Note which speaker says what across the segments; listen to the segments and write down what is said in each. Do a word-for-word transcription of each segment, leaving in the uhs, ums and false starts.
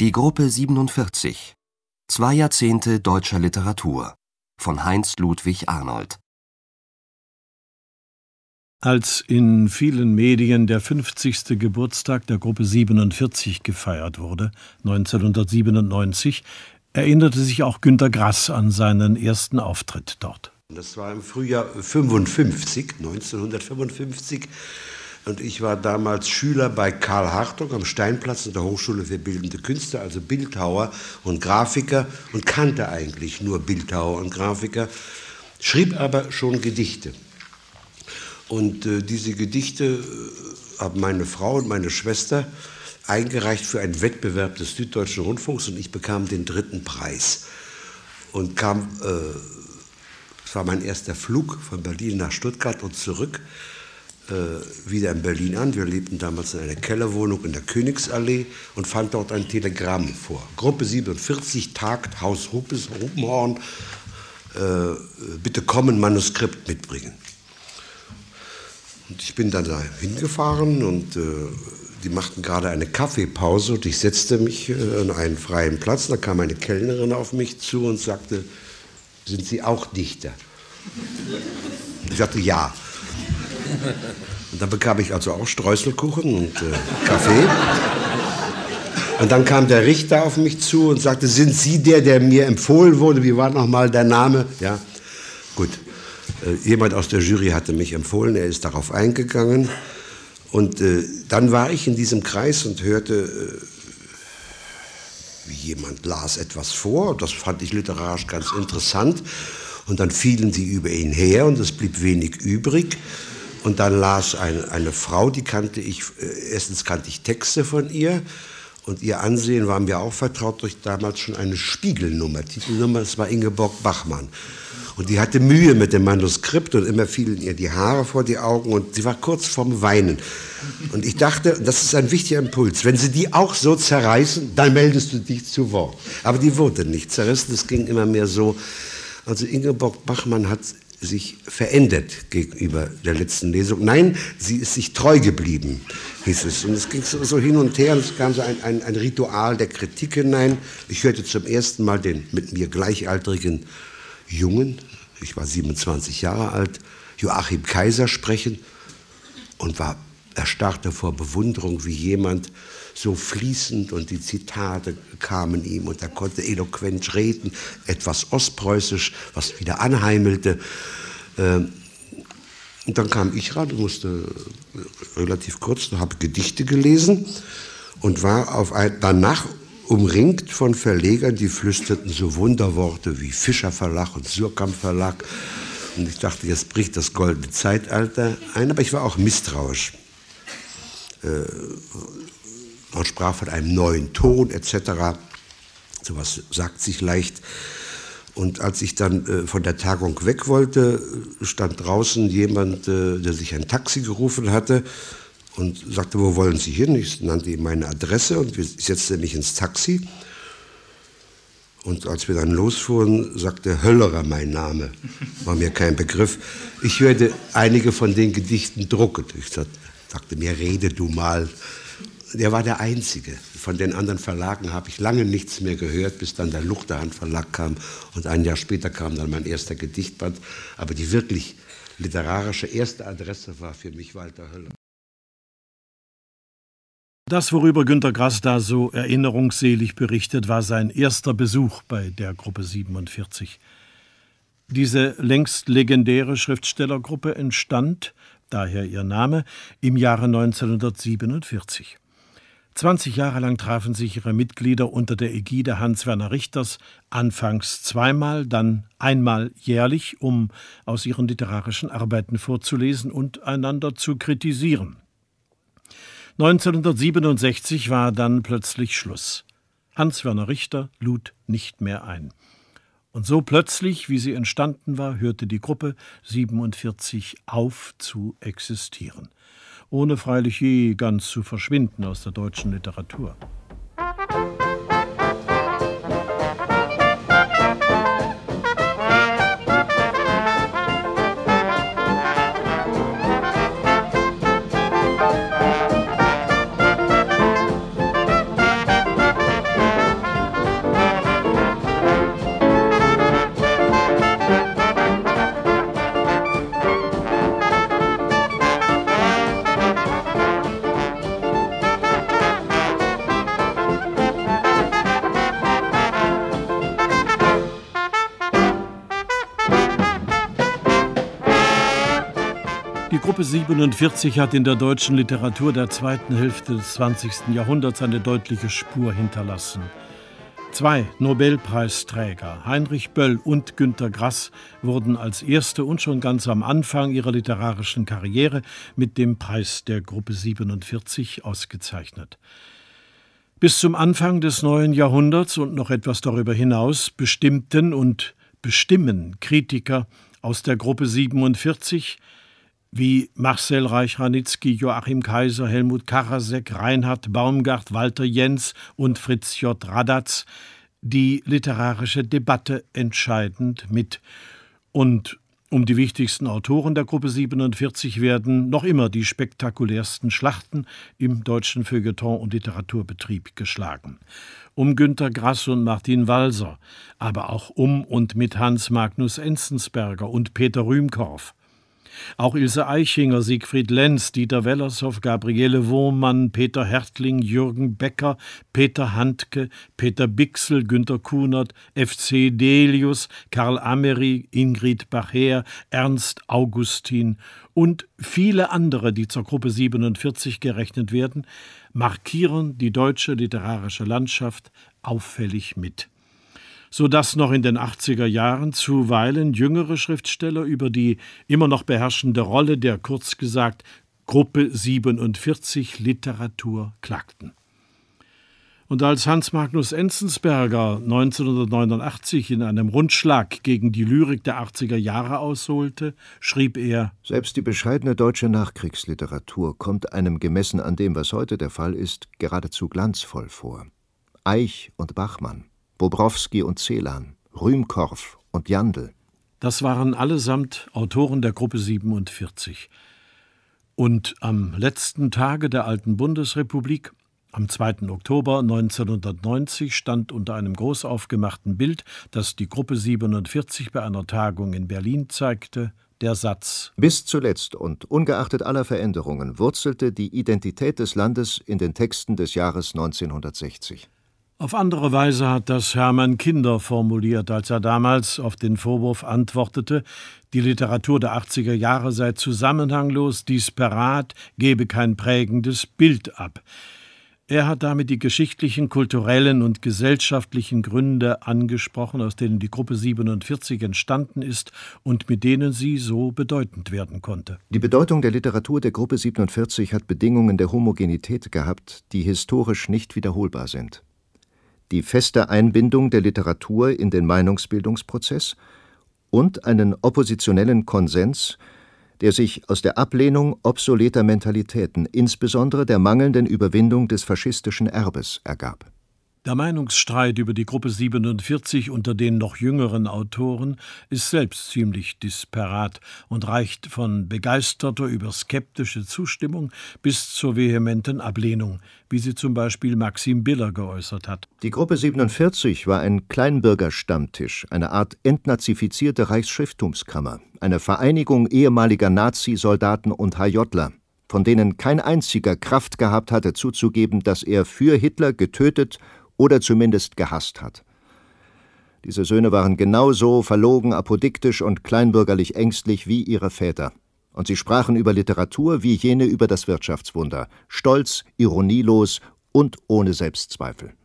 Speaker 1: Die Gruppe siebenundvierzig. Zwei Jahrzehnte deutscher Literatur von Heinz Ludwig Arnold.
Speaker 2: Als in vielen Medien der fünfzigste Geburtstag der Gruppe siebenundvierzig gefeiert wurde, neunzehnhundertsiebenundneunzig, erinnerte sich auch Günter Grass an seinen ersten Auftritt dort.
Speaker 3: Das war im Frühjahr fünfundfünfzig, neunzehnhundertfünfundfünfzig. Und ich war damals Schüler bei Karl Hartung am Steinplatz in der Hochschule für Bildende Künste, also Bildhauer und Grafiker, und kannte eigentlich nur Bildhauer und Grafiker, schrieb aber schon Gedichte. Und äh, diese Gedichte äh, haben meine Frau und meine Schwester eingereicht für einen Wettbewerb des Süddeutschen Rundfunks, und ich bekam den dritten Preis. Und kam, äh, es war mein erster Flug von Berlin nach Stuttgart und zurück, äh, wieder in Berlin an. Wir lebten damals in einer Kellerwohnung in der Königsallee und fand dort ein Telegramm vor. Gruppe siebenundvierzig tagt, Haus Rupenhorn, äh, bitte kommen, Manuskript mitbringen. Und ich bin dann da hingefahren und äh, die machten gerade eine Kaffeepause und ich setzte mich äh, an einen freien Platz. Da kam eine Kellnerin auf mich zu und sagte, sind Sie auch Dichter? Ich sagte, ja. Und dann bekam ich also auch Streuselkuchen und äh, Kaffee. Und dann kam der Richter auf mich zu und sagte, sind Sie der, der mir empfohlen wurde? Wie war nochmal der Name? Ja, gut. Jemand aus der Jury hatte mich empfohlen, er ist darauf eingegangen. Und äh, dann war ich in diesem Kreis und hörte, äh, wie jemand las etwas vor. Das fand ich literarisch ganz interessant. Und dann fielen sie über ihn her und es blieb wenig übrig. Und dann las eine, eine Frau, die kannte ich, äh, erstens kannte ich Texte von ihr. Und ihr Ansehen war mir auch vertraut durch damals schon eine Spiegelnummer, Titelnummer, das war Ingeborg Bachmann. Und die hatte Mühe mit dem Manuskript und immer fielen ihr die Haare vor die Augen und sie war kurz vorm Weinen. Und ich dachte, das ist ein wichtiger Impuls, wenn sie die auch so zerreißen, dann meldest du dich zu Wort. Aber die wurde nicht zerrissen, es ging immer mehr so. Also Ingeborg Bachmann hat sich verändert gegenüber der letzten Lesung. Nein, sie ist sich treu geblieben, hieß es. Und es ging so, so hin und her und es kam so ein, ein, ein Ritual der Kritik hinein. Ich hörte zum ersten Mal den mit mir gleichaltrigen Jungen, ich war siebenundzwanzig Jahre alt, Joachim Kaiser sprechen und war erstarrte vor Bewunderung, wie jemand so fließend, und die Zitate kamen ihm und er konnte eloquent reden, etwas ostpreußisch, was wieder anheimelte. Und dann kam ich ran, musste relativ kurz, habe Gedichte gelesen und war auf ein, danach umringt von Verlegern, die flüsterten so Wunderworte wie Fischer Verlag und Surkamp Verlag. Und ich dachte, jetzt bricht das goldene Zeitalter ein, aber ich war auch misstrauisch. Äh, man sprach von einem neuen Ton et cetera. Sowas sagt sich leicht. Und als ich dann äh, von der Tagung weg wollte, stand draußen jemand, äh, der sich ein Taxi gerufen hatte, und sagte, wo wollen Sie hin? Ich nannte ihm meine Adresse und ich setzte mich ins Taxi. Und als wir dann losfuhren, sagte Höllerer mein Name. War mir kein Begriff. Ich hörte einige von den Gedichten drucken. Ich sagte mir, rede du mal. Der war der Einzige. Von den anderen Verlagen habe ich lange nichts mehr gehört, bis dann der Luchterhand Verlag kam. Und ein Jahr später kam dann mein erster Gedichtband. Aber die wirklich literarische erste Adresse war für mich Walter Höllerer.
Speaker 2: Das, worüber Günter Grass da so erinnerungsselig berichtet, war sein erster Besuch bei der Gruppe siebenundvierzig. Diese längst legendäre Schriftstellergruppe entstand, daher ihr Name, im Jahre neunzehnhundertsiebenundvierzig. zwanzig Jahre lang trafen sich ihre Mitglieder unter der Ägide Hans-Werner Richters anfangs zweimal, dann einmal jährlich, um aus ihren literarischen Arbeiten vorzulesen und einander zu kritisieren. neunzehnhundertsiebenundsechzig war dann plötzlich Schluss. Hans-Werner Richter lud nicht mehr ein. Und so plötzlich, wie sie entstanden war, hörte die Gruppe siebenundvierzig auf zu existieren. Ohne freilich je ganz zu verschwinden aus der deutschen Literatur. Gruppe siebenundvierzig hat in der deutschen Literatur der zweiten Hälfte des zwanzigsten Jahrhunderts eine deutliche Spur hinterlassen. Zwei Nobelpreisträger, Heinrich Böll und Günter Grass, wurden als erste und schon ganz am Anfang ihrer literarischen Karriere mit dem Preis der Gruppe siebenundvierzig ausgezeichnet. Bis zum Anfang des neuen Jahrhunderts und noch etwas darüber hinaus bestimmten und bestimmen Kritiker aus der Gruppe siebenundvierzig wie Marcel Reich-Ranitzky, Joachim Kaiser, Helmut Karasek, Reinhard Baumgart, Walter Jens und Fritz J. Radatz die literarische Debatte entscheidend mit. Und um die wichtigsten Autoren der Gruppe siebenundvierzig werden noch immer die spektakulärsten Schlachten im deutschen Feuilleton- und Literaturbetrieb geschlagen. Um Günter Grass und Martin Walser, aber auch um und mit Hans Magnus Enzensberger und Peter Rühmkorff. Auch Ilse Aichinger, Siegfried Lenz, Dieter Wellershoff, Gabriele Wohrmann, Peter Hertling, Jürgen Becker, Peter Handke, Peter Bixel, Günter Kunert, F C Delius, Karl Amery, Ingrid Bacher, Ernst Augustin und viele andere, die zur Gruppe siebenundvierzig gerechnet werden, markieren die deutsche literarische Landschaft auffällig mit, sodass noch in den achtziger Jahren zuweilen jüngere Schriftsteller über die immer noch beherrschende Rolle der kurz gesagt Gruppe siebenundvierzig Literatur klagten. Und als Hans Magnus Enzensberger neunzehnhundertneunundachtzig in einem Rundschlag gegen die Lyrik der achtziger Jahre ausholte, schrieb er:
Speaker 4: Selbst die bescheidene deutsche Nachkriegsliteratur kommt einem gemessen an dem, was heute der Fall ist, geradezu glanzvoll vor. Eich und Bachmann, Bobrowski und Celan, Rühmkorff und Jandl.
Speaker 2: Das waren allesamt Autoren der Gruppe siebenundvierzig. Und am letzten Tage der alten Bundesrepublik, am zweiten Oktober neunzehnhundertneunzig, stand unter einem groß aufgemachten Bild, das die Gruppe siebenundvierzig bei einer Tagung in Berlin zeigte, der Satz:
Speaker 4: Bis zuletzt und ungeachtet aller Veränderungen wurzelte die Identität des Landes in den Texten des Jahres neunzehnhundertsechzig.
Speaker 2: Auf andere Weise hat das Hermann Kinder formuliert, als er damals auf den Vorwurf antwortete, die Literatur der achtziger Jahre sei zusammenhanglos, disparat, gebe kein prägendes Bild ab. Er hat damit die geschichtlichen, kulturellen und gesellschaftlichen Gründe angesprochen, aus denen die Gruppe siebenundvierzig entstanden ist und mit denen sie so bedeutend werden konnte.
Speaker 4: Die Bedeutung der Literatur der Gruppe siebenundvierzig hat Bedingungen der Homogenität gehabt, die historisch nicht wiederholbar sind. Die feste Einbindung der Literatur in den Meinungsbildungsprozess und einen oppositionellen Konsens, der sich aus der Ablehnung obsoleter Mentalitäten, insbesondere der mangelnden Überwindung des faschistischen Erbes, ergab.
Speaker 2: Der Meinungsstreit über die Gruppe siebenundvierzig unter den noch jüngeren Autoren ist selbst ziemlich disparat und reicht von begeisterter über skeptische Zustimmung bis zur vehementen Ablehnung, wie sie zum Beispiel Maxim Biller geäußert hat.
Speaker 4: Die Gruppe siebenundvierzig war ein Kleinbürgerstammtisch, eine Art entnazifizierte Reichsschrifttumskammer, eine Vereinigung ehemaliger Nazi-Soldaten und H Jler, von denen kein einziger Kraft gehabt hatte zuzugeben, dass er für Hitler getötet oder zumindest gehasst hat. Diese Söhne waren genauso verlogen, apodiktisch und kleinbürgerlich ängstlich wie ihre Väter. Und sie sprachen über Literatur wie jene über das Wirtschaftswunder, stolz, ironielos und ohne Selbstzweifel.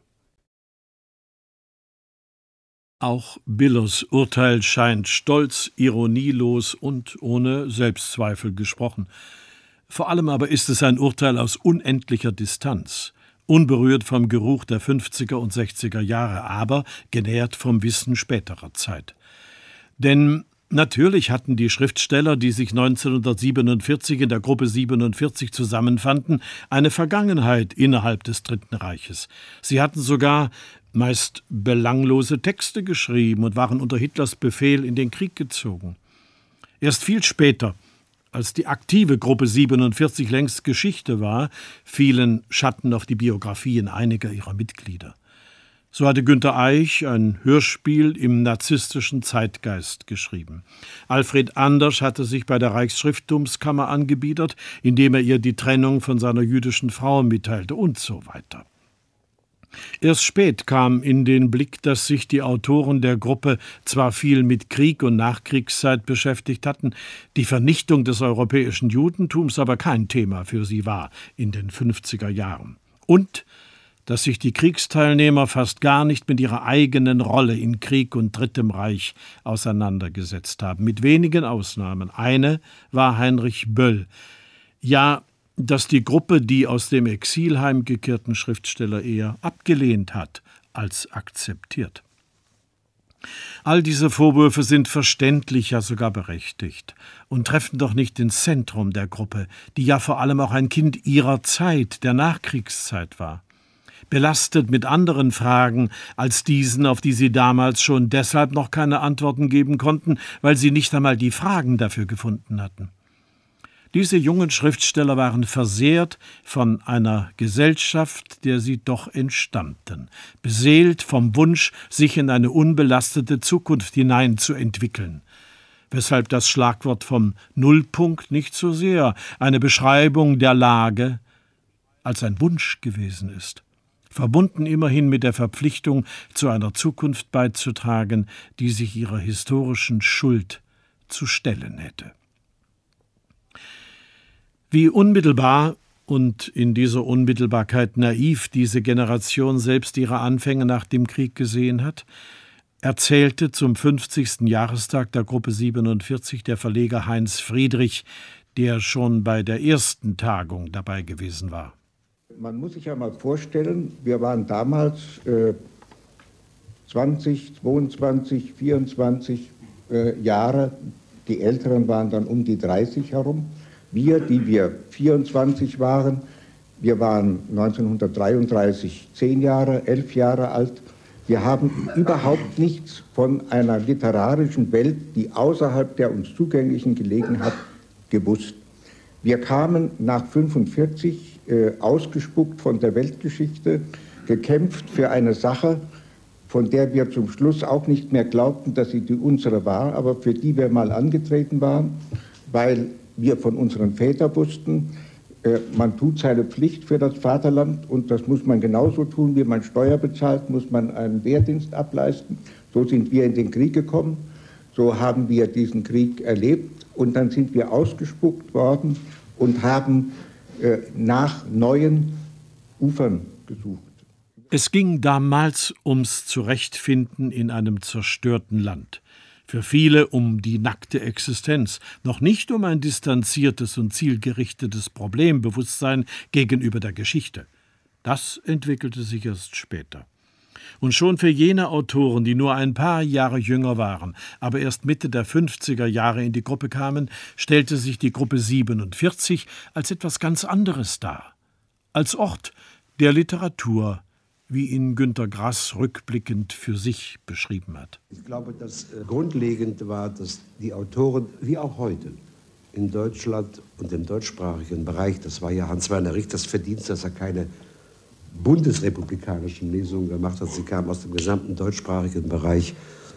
Speaker 2: Auch Billers Urteil scheint stolz, ironielos und ohne Selbstzweifel gesprochen. Vor allem aber ist es ein Urteil aus unendlicher Distanz, unberührt vom Geruch der fünfziger und sechziger Jahre, aber genährt vom Wissen späterer Zeit. Denn natürlich hatten die Schriftsteller, die sich neunzehnhundertsiebenundvierzig in der Gruppe siebenundvierzig zusammenfanden, eine Vergangenheit innerhalb des Dritten Reiches. Sie hatten sogar meist belanglose Texte geschrieben und waren unter Hitlers Befehl in den Krieg gezogen. Erst viel später, als die aktive Gruppe siebenundvierzig längst Geschichte war, fielen Schatten auf die Biografien einiger ihrer Mitglieder. So hatte Günter Eich ein Hörspiel im narzisstischen Zeitgeist geschrieben. Alfred Andersch hatte sich bei der Reichsschrifttumskammer angebiedert, indem er ihr die Trennung von seiner jüdischen Frau mitteilte und so weiter. Erst spät kam in den Blick, dass sich die Autoren der Gruppe zwar viel mit Krieg und Nachkriegszeit beschäftigt hatten, die Vernichtung des europäischen Judentums aber kein Thema für sie war in den fünfziger Jahren. Und dass sich die Kriegsteilnehmer fast gar nicht mit ihrer eigenen Rolle in Krieg und Drittem Reich auseinandergesetzt haben, mit wenigen Ausnahmen. Eine war Heinrich Böll. Ja, dass die Gruppe die aus dem Exil heimgekehrten Schriftsteller eher abgelehnt hat als akzeptiert. All diese Vorwürfe sind verständlich, ja sogar berechtigt und treffen doch nicht ins Zentrum der Gruppe, die ja vor allem auch ein Kind ihrer Zeit, der Nachkriegszeit war. Belastet mit anderen Fragen als diesen, auf die sie damals schon deshalb noch keine Antworten geben konnten, weil sie nicht einmal die Fragen dafür gefunden hatten. Diese jungen Schriftsteller waren versehrt von einer Gesellschaft, der sie doch entstammten, beseelt vom Wunsch, sich in eine unbelastete Zukunft hineinzuentwickeln, weshalb das Schlagwort vom Nullpunkt nicht so sehr eine Beschreibung der Lage als ein Wunsch gewesen ist, verbunden immerhin mit der Verpflichtung, zu einer Zukunft beizutragen, die sich ihrer historischen Schuld zu stellen hätte. Wie unmittelbar und in dieser Unmittelbarkeit naiv diese Generation selbst ihre Anfänge nach dem Krieg gesehen hat, erzählte zum fünfzigsten Jahrestag der Gruppe siebenundvierzig der Verleger Heinz Friedrich, der schon bei der ersten Tagung dabei gewesen war.
Speaker 5: Man muss sich ja mal vorstellen, wir waren damals äh, zwanzig, zweiundzwanzig, vierundzwanzig äh, Jahre, die Älteren waren dann um die dreißig herum. Wir, die wir vierundzwanzig waren, wir waren neunzehnhundertdreiunddreißig zehn Jahre, elf Jahre alt. Wir haben überhaupt nichts von einer literarischen Welt, die außerhalb der uns zugänglichen gelegen hat, gewusst. Wir kamen nach fünfundvierzig äh, ausgespuckt von der Weltgeschichte, gekämpft für eine Sache, von der wir zum Schluss auch nicht mehr glaubten, dass sie die unsere war, aber für die wir mal angetreten waren, weil wir von unseren Vätern wussten, äh, man tut seine Pflicht für das Vaterland und das muss man genauso tun, wie man Steuer bezahlt, muss man einen Wehrdienst ableisten. So sind wir in den Krieg gekommen, so haben wir diesen Krieg erlebt und dann sind wir ausgespuckt worden und haben äh, nach neuen Ufern gesucht.
Speaker 2: Es ging damals ums Zurechtfinden in einem zerstörten Land. Für viele um die nackte Existenz, noch nicht um ein distanziertes und zielgerichtetes Problembewusstsein gegenüber der Geschichte. Das entwickelte sich erst später. Und schon für jene Autoren, die nur ein paar Jahre jünger waren, aber erst Mitte der fünfziger Jahre in die Gruppe kamen, stellte sich die Gruppe siebenundvierzig als etwas ganz anderes dar. Als Ort der Literatur, wie ihn Günter Grass rückblickend für sich beschrieben hat.
Speaker 3: Ich glaube, das äh, grundlegend war, dass die Autoren, wie auch heute, in Deutschland und im deutschsprachigen Bereich, das war ja Hans-Werner Richters Verdienst, dass er keine bundesrepublikanischen Lesungen gemacht hat. Sie kamen aus dem gesamten deutschsprachigen Bereich,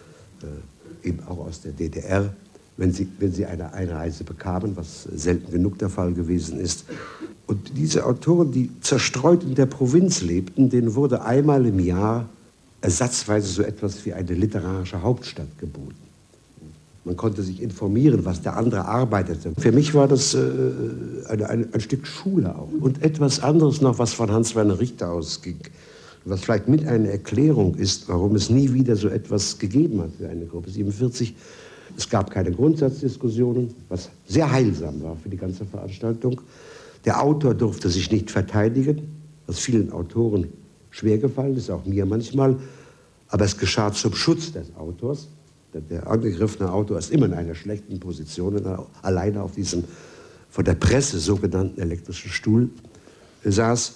Speaker 3: äh, eben auch aus der D D R, wenn sie, wenn sie eine Einreise bekamen, was selten genug der Fall gewesen ist. Und diese Autoren, die zerstreut in der Provinz lebten, denen wurde einmal im Jahr ersatzweise so etwas wie eine literarische Hauptstadt geboten. Man konnte sich informieren, was der andere arbeitete. Für mich war das äh, eine, eine, ein Stück Schule auch. Und etwas anderes noch, was von Hans-Werner Richter ausging, was vielleicht mit einer Erklärung ist, warum es nie wieder so etwas gegeben hat für eine Gruppe siebenundvierzig. Es gab keine Grundsatzdiskussionen, was sehr heilsam war für die ganze Veranstaltung. Der Autor durfte sich nicht verteidigen, was vielen Autoren schwergefallen ist, auch mir manchmal. Aber es geschah zum Schutz des Autors. Der angegriffene Autor ist immer in einer schlechten Position, alleine auf diesem von der Presse sogenannten elektrischen Stuhl saß.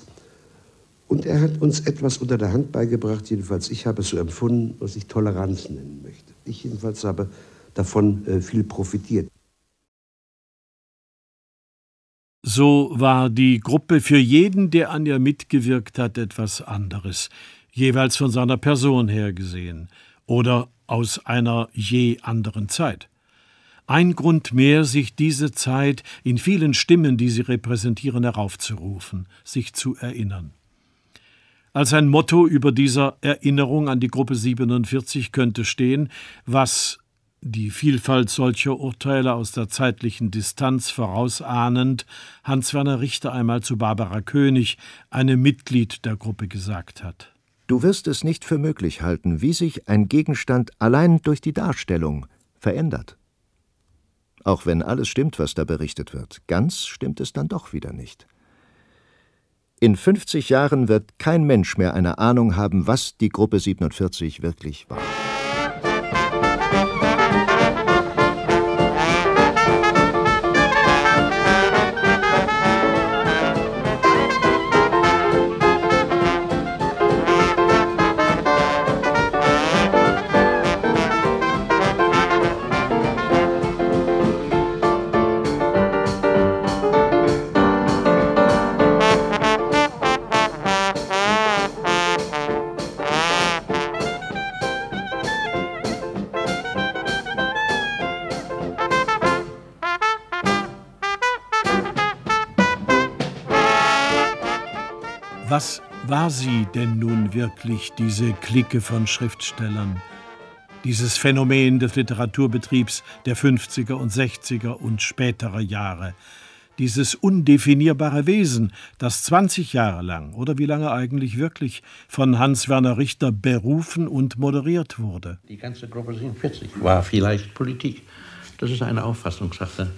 Speaker 3: Und er hat uns etwas unter der Hand beigebracht, jedenfalls ich habe es so empfunden, was ich Toleranz nennen möchte. Ich jedenfalls habe davon äh, viel profitiert.
Speaker 2: So war die Gruppe für jeden, der an ihr mitgewirkt hat, etwas anderes, jeweils von seiner Person her gesehen oder aus einer je anderen Zeit. Ein Grund mehr, sich diese Zeit in vielen Stimmen, die sie repräsentieren, heraufzurufen, sich zu erinnern. Als ein Motto über dieser Erinnerung an die Gruppe siebenundvierzig könnte stehen, was die Vielfalt solcher Urteile aus der zeitlichen Distanz vorausahnend Hans-Werner Richter einmal zu Barbara König, einem Mitglied der Gruppe, gesagt hat.
Speaker 4: Du wirst es nicht für möglich halten, wie sich ein Gegenstand allein durch die Darstellung verändert. Auch wenn alles stimmt, was da berichtet wird, ganz stimmt es dann doch wieder nicht. In fünfzig Jahren wird kein Mensch mehr eine Ahnung haben, was die Gruppe siebenundvierzig wirklich war.
Speaker 2: Was war sie denn nun wirklich, diese Clique von Schriftstellern? Dieses Phänomen des Literaturbetriebs der fünfziger und sechziger und späterer Jahre. Dieses undefinierbare Wesen, das zwanzig Jahre lang, oder wie lange eigentlich wirklich, von Hans-Werner Richter berufen und moderiert wurde.
Speaker 6: Die ganze Gruppe siebenundvierzig war vielleicht Politik. Das ist eine Auffassungssache.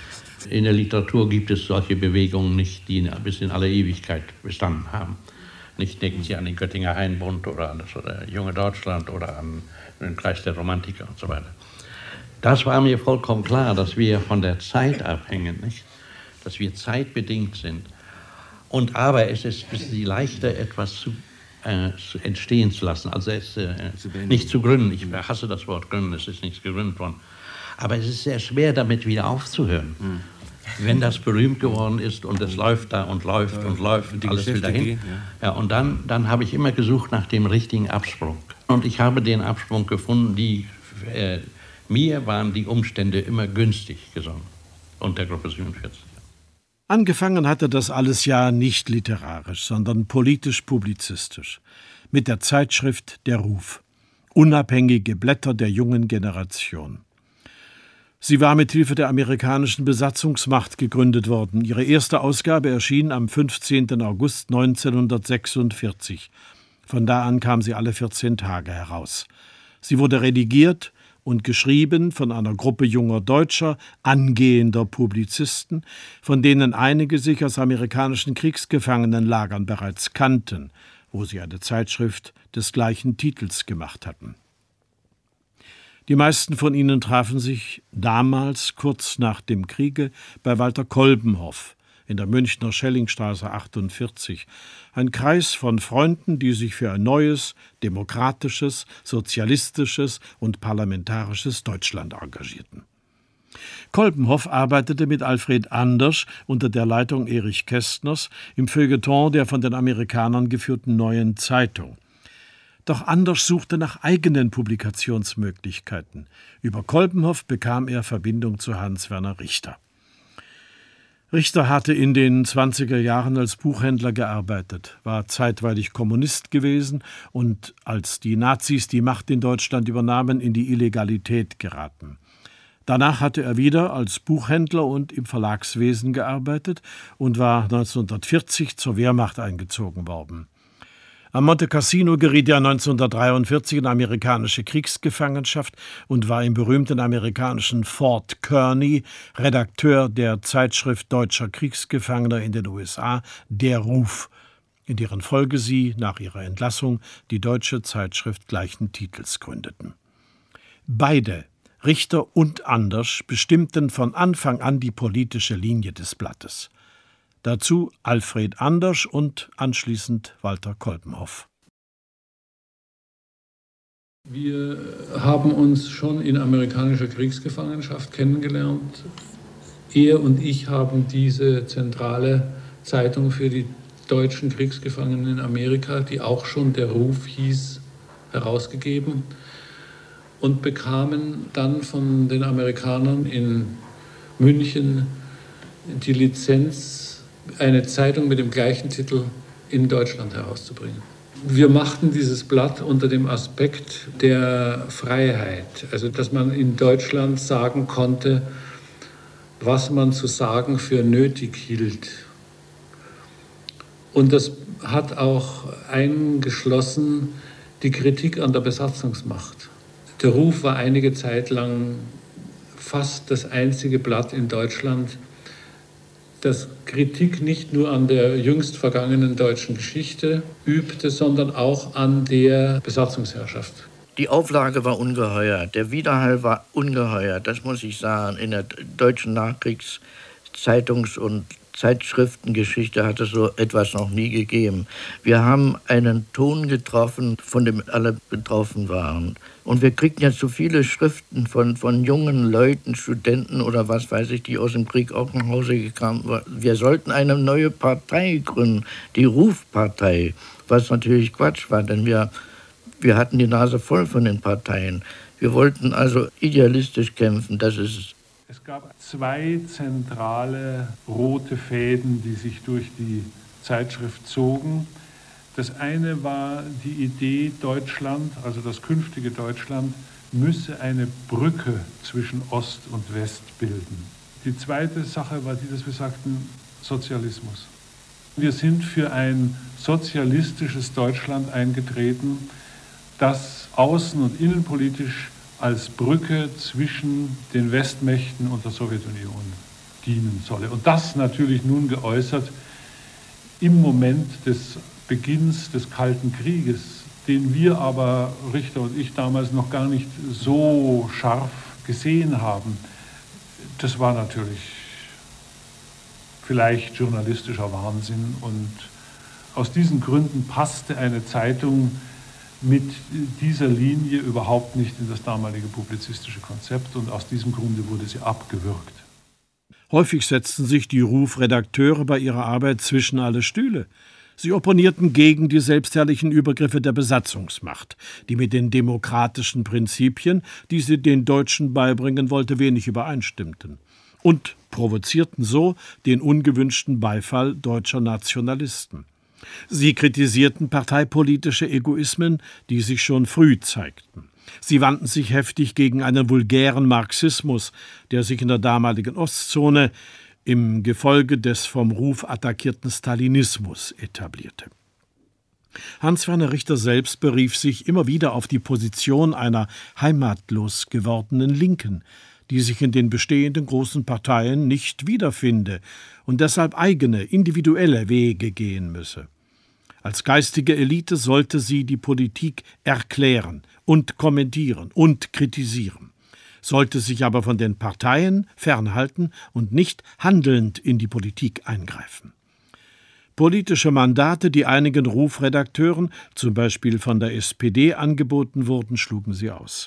Speaker 6: In der Literatur gibt es solche Bewegungen nicht, die bis in alle Ewigkeit bestanden haben. Nicht denken Sie an den Göttinger Hainbund oder an das oder Junge Deutschland oder an den Kreis der Romantiker und so weiter. Das war mir vollkommen klar, dass wir von der Zeit abhängen, nicht? Dass wir zeitbedingt sind. Und aber es ist ein bisschen leichter, etwas zu, äh, zu entstehen zu lassen, also es äh, nicht zu gründen. Ich hasse das Wort gründen, es ist nichts gegründet worden. Aber es ist sehr schwer, damit wieder aufzuhören. Hm. Wenn das berühmt geworden ist und es läuft da und läuft ja, und läuft und alles will dahin. Gehen, ja. Ja, und dann, dann habe ich immer gesucht nach dem richtigen Absprung. Und ich habe den Absprung gefunden, die, äh, mir waren die Umstände immer günstig gesonnen. Und der Gruppe siebenundvierzig.
Speaker 2: Angefangen hatte das alles ja nicht literarisch, sondern politisch-publizistisch. Mit der Zeitschrift Der Ruf. Unabhängige Blätter der jungen Generation. Sie war mit Hilfe der amerikanischen Besatzungsmacht gegründet worden. Ihre erste Ausgabe erschien am fünfzehnten August neunzehnhundertsechsundvierzig. Von da an kam sie alle vierzehn Tage heraus. Sie wurde redigiert und geschrieben von einer Gruppe junger Deutscher, angehender Publizisten, von denen einige sich aus amerikanischen Kriegsgefangenenlagern bereits kannten, wo sie eine Zeitschrift des gleichen Titels gemacht hatten. Die meisten von ihnen trafen sich damals, kurz nach dem Kriege, bei Walter Kolbenhoff in der Münchner Schellingstraße achtundvierzig. Ein Kreis von Freunden, die sich für ein neues, demokratisches, sozialistisches und parlamentarisches Deutschland engagierten. Kolbenhoff arbeitete mit Alfred Andersch unter der Leitung Erich Kästners im Feuilleton der von den Amerikanern geführten Neuen Zeitung. Doch Andersch suchte nach eigenen Publikationsmöglichkeiten. Über Kolbenhoff bekam er Verbindung zu Hans-Werner Richter. Richter hatte in den zwanziger Jahren als Buchhändler gearbeitet, war zeitweilig Kommunist gewesen und als die Nazis die Macht in Deutschland übernahmen, in die Illegalität geraten. Danach hatte er wieder als Buchhändler und im Verlagswesen gearbeitet und war neunzehnhundertvierzig zur Wehrmacht eingezogen worden. Am Monte Cassino geriet er neunzehnhundertdreiundvierzig in amerikanische Kriegsgefangenschaft und war im berühmten amerikanischen Fort Kearny Redakteur der Zeitschrift deutscher Kriegsgefangener in den U S A, Der Ruf, in deren Folge sie nach ihrer Entlassung die deutsche Zeitschrift gleichen Titels gründeten. Beide, Richter und Andersch, bestimmten von Anfang an die politische Linie des Blattes. Dazu Alfred Andersch und anschließend Walter Kolbenhoff.
Speaker 7: Wir haben uns schon in amerikanischer Kriegsgefangenschaft kennengelernt. Er und ich haben diese zentrale Zeitung für die deutschen Kriegsgefangenen in Amerika, die auch schon Der Ruf hieß, herausgegeben und bekamen dann von den Amerikanern in München die Lizenz, eine Zeitung mit dem gleichen Titel in Deutschland herauszubringen. Wir machten dieses Blatt unter dem Aspekt der Freiheit, also dass man in Deutschland sagen konnte, was man zu sagen für nötig hielt. Und das hat auch eingeschlossen die Kritik an der Besatzungsmacht. Der Ruf war einige Zeit lang fast das einzige Blatt in Deutschland, das Kritik nicht nur an der jüngst vergangenen deutschen Geschichte übte, sondern auch an der Besatzungsherrschaft.
Speaker 8: Die Auflage war ungeheuer, der Widerhall war ungeheuer, das muss ich sagen. In der deutschen Nachkriegszeitungs- und Zeitschriftengeschichte hat es so etwas noch nie gegeben. Wir haben einen Ton getroffen, von dem alle betroffen waren. Und wir kriegten jetzt so viele Schriften von, von jungen Leuten, Studenten oder was weiß ich, die aus dem Krieg auch nach Hause gekommen waren. Wir sollten eine neue Partei gründen, die Rufpartei, was natürlich Quatsch war, denn wir, wir hatten die Nase voll von den Parteien. Wir wollten also idealistisch kämpfen, das ist es.
Speaker 7: Es gab zwei zentrale rote Fäden, die sich durch die Zeitschrift zogen. Das eine war die Idee, Deutschland, also das künftige Deutschland, müsse eine Brücke zwischen Ost und West bilden. Die zweite Sache war die, dass wir sagten, Sozialismus. Wir sind für ein sozialistisches Deutschland eingetreten, das außen- und innenpolitisch als Brücke zwischen den Westmächten und der Sowjetunion dienen solle. Und das natürlich nun geäußert im Moment des Beginns des Kalten Krieges, den wir aber, Richter und ich, damals noch gar nicht so scharf gesehen haben. Das war natürlich vielleicht journalistischer Wahnsinn und aus diesen Gründen passte eine Zeitung mit dieser Linie überhaupt nicht in das damalige publizistische Konzept und aus diesem Grunde wurde sie abgewürgt.
Speaker 2: Häufig setzten sich die Rufredakteure bei ihrer Arbeit zwischen alle Stühle. Sie opponierten gegen die selbstherrlichen Übergriffe der Besatzungsmacht, die mit den demokratischen Prinzipien, die sie den Deutschen beibringen wollte, wenig übereinstimmten, und provozierten so den ungewünschten Beifall deutscher Nationalisten. Sie kritisierten parteipolitische Egoismen, die sich schon früh zeigten. Sie wandten sich heftig gegen einen vulgären Marxismus, der sich in der damaligen Ostzone im Gefolge des vom Ruf attackierten Stalinismus etablierte. Hans-Werner Richter selbst berief sich immer wieder auf die Position einer heimatlos gewordenen Linken, die sich in den bestehenden großen Parteien nicht wiederfinde und deshalb eigene, individuelle Wege gehen müsse. Als geistige Elite sollte sie die Politik erklären und kommentieren und kritisieren, sollte sich aber von den Parteien fernhalten und nicht handelnd in die Politik eingreifen. Politische Mandate, die einigen Rufredakteuren, zum Beispiel von der S P D, angeboten wurden, schlugen sie aus.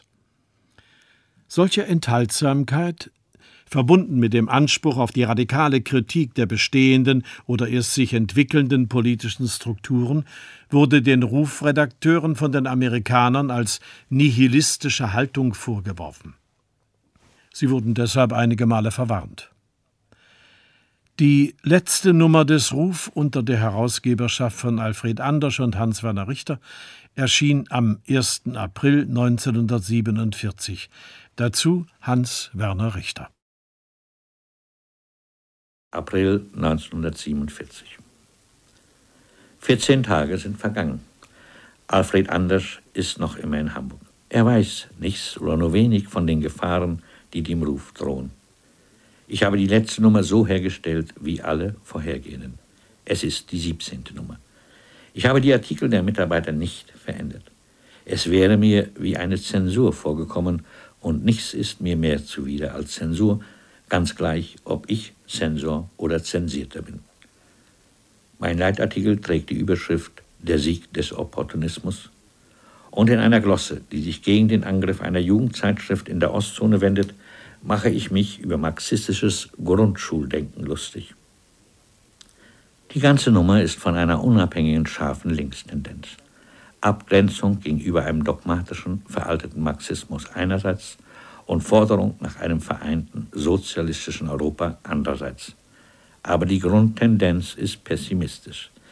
Speaker 2: Solche Enthaltsamkeit, verbunden mit dem Anspruch auf die radikale Kritik der bestehenden oder erst sich entwickelnden politischen Strukturen, wurde den Rufredakteuren von den Amerikanern als nihilistische Haltung vorgeworfen. Sie wurden deshalb einige Male verwarnt. Die letzte Nummer des Ruf unter der Herausgeberschaft von Alfred Andersch und Hans-Werner Richter erschien am ersten April neunzehnhundertsiebenundvierzig. Dazu Hans-Werner Richter.
Speaker 6: April neunzehnhundertsiebenundvierzig. vierzehn Tage sind vergangen. Alfred Andersch ist noch immer in Hamburg. Er weiß nichts oder nur wenig von den Gefahren, die dem Ruf drohen. Ich habe die letzte Nummer so hergestellt wie alle vorhergehenden. Es ist die siebzehnte Nummer. Ich habe die Artikel der Mitarbeiter nicht verändert. Es wäre mir wie eine Zensur vorgekommen und nichts ist mir mehr zuwider als Zensur, ganz gleich, ob ich Zensor oder Zensierter bin. Mein Leitartikel trägt die Überschrift »Der Sieg des Opportunismus« und in einer Glosse, die sich gegen den Angriff einer Jugendzeitschrift in der Ostzone wendet, mache ich mich über marxistisches Grundschuldenken lustig. Die ganze Nummer ist von einer unabhängigen, scharfen Linkstendenz. Abgrenzung gegenüber einem dogmatischen, veralteten Marxismus einerseits und Forderung nach einem vereinten sozialistischen Europa andererseits. Aber die Grundtendenz ist pessimistisch.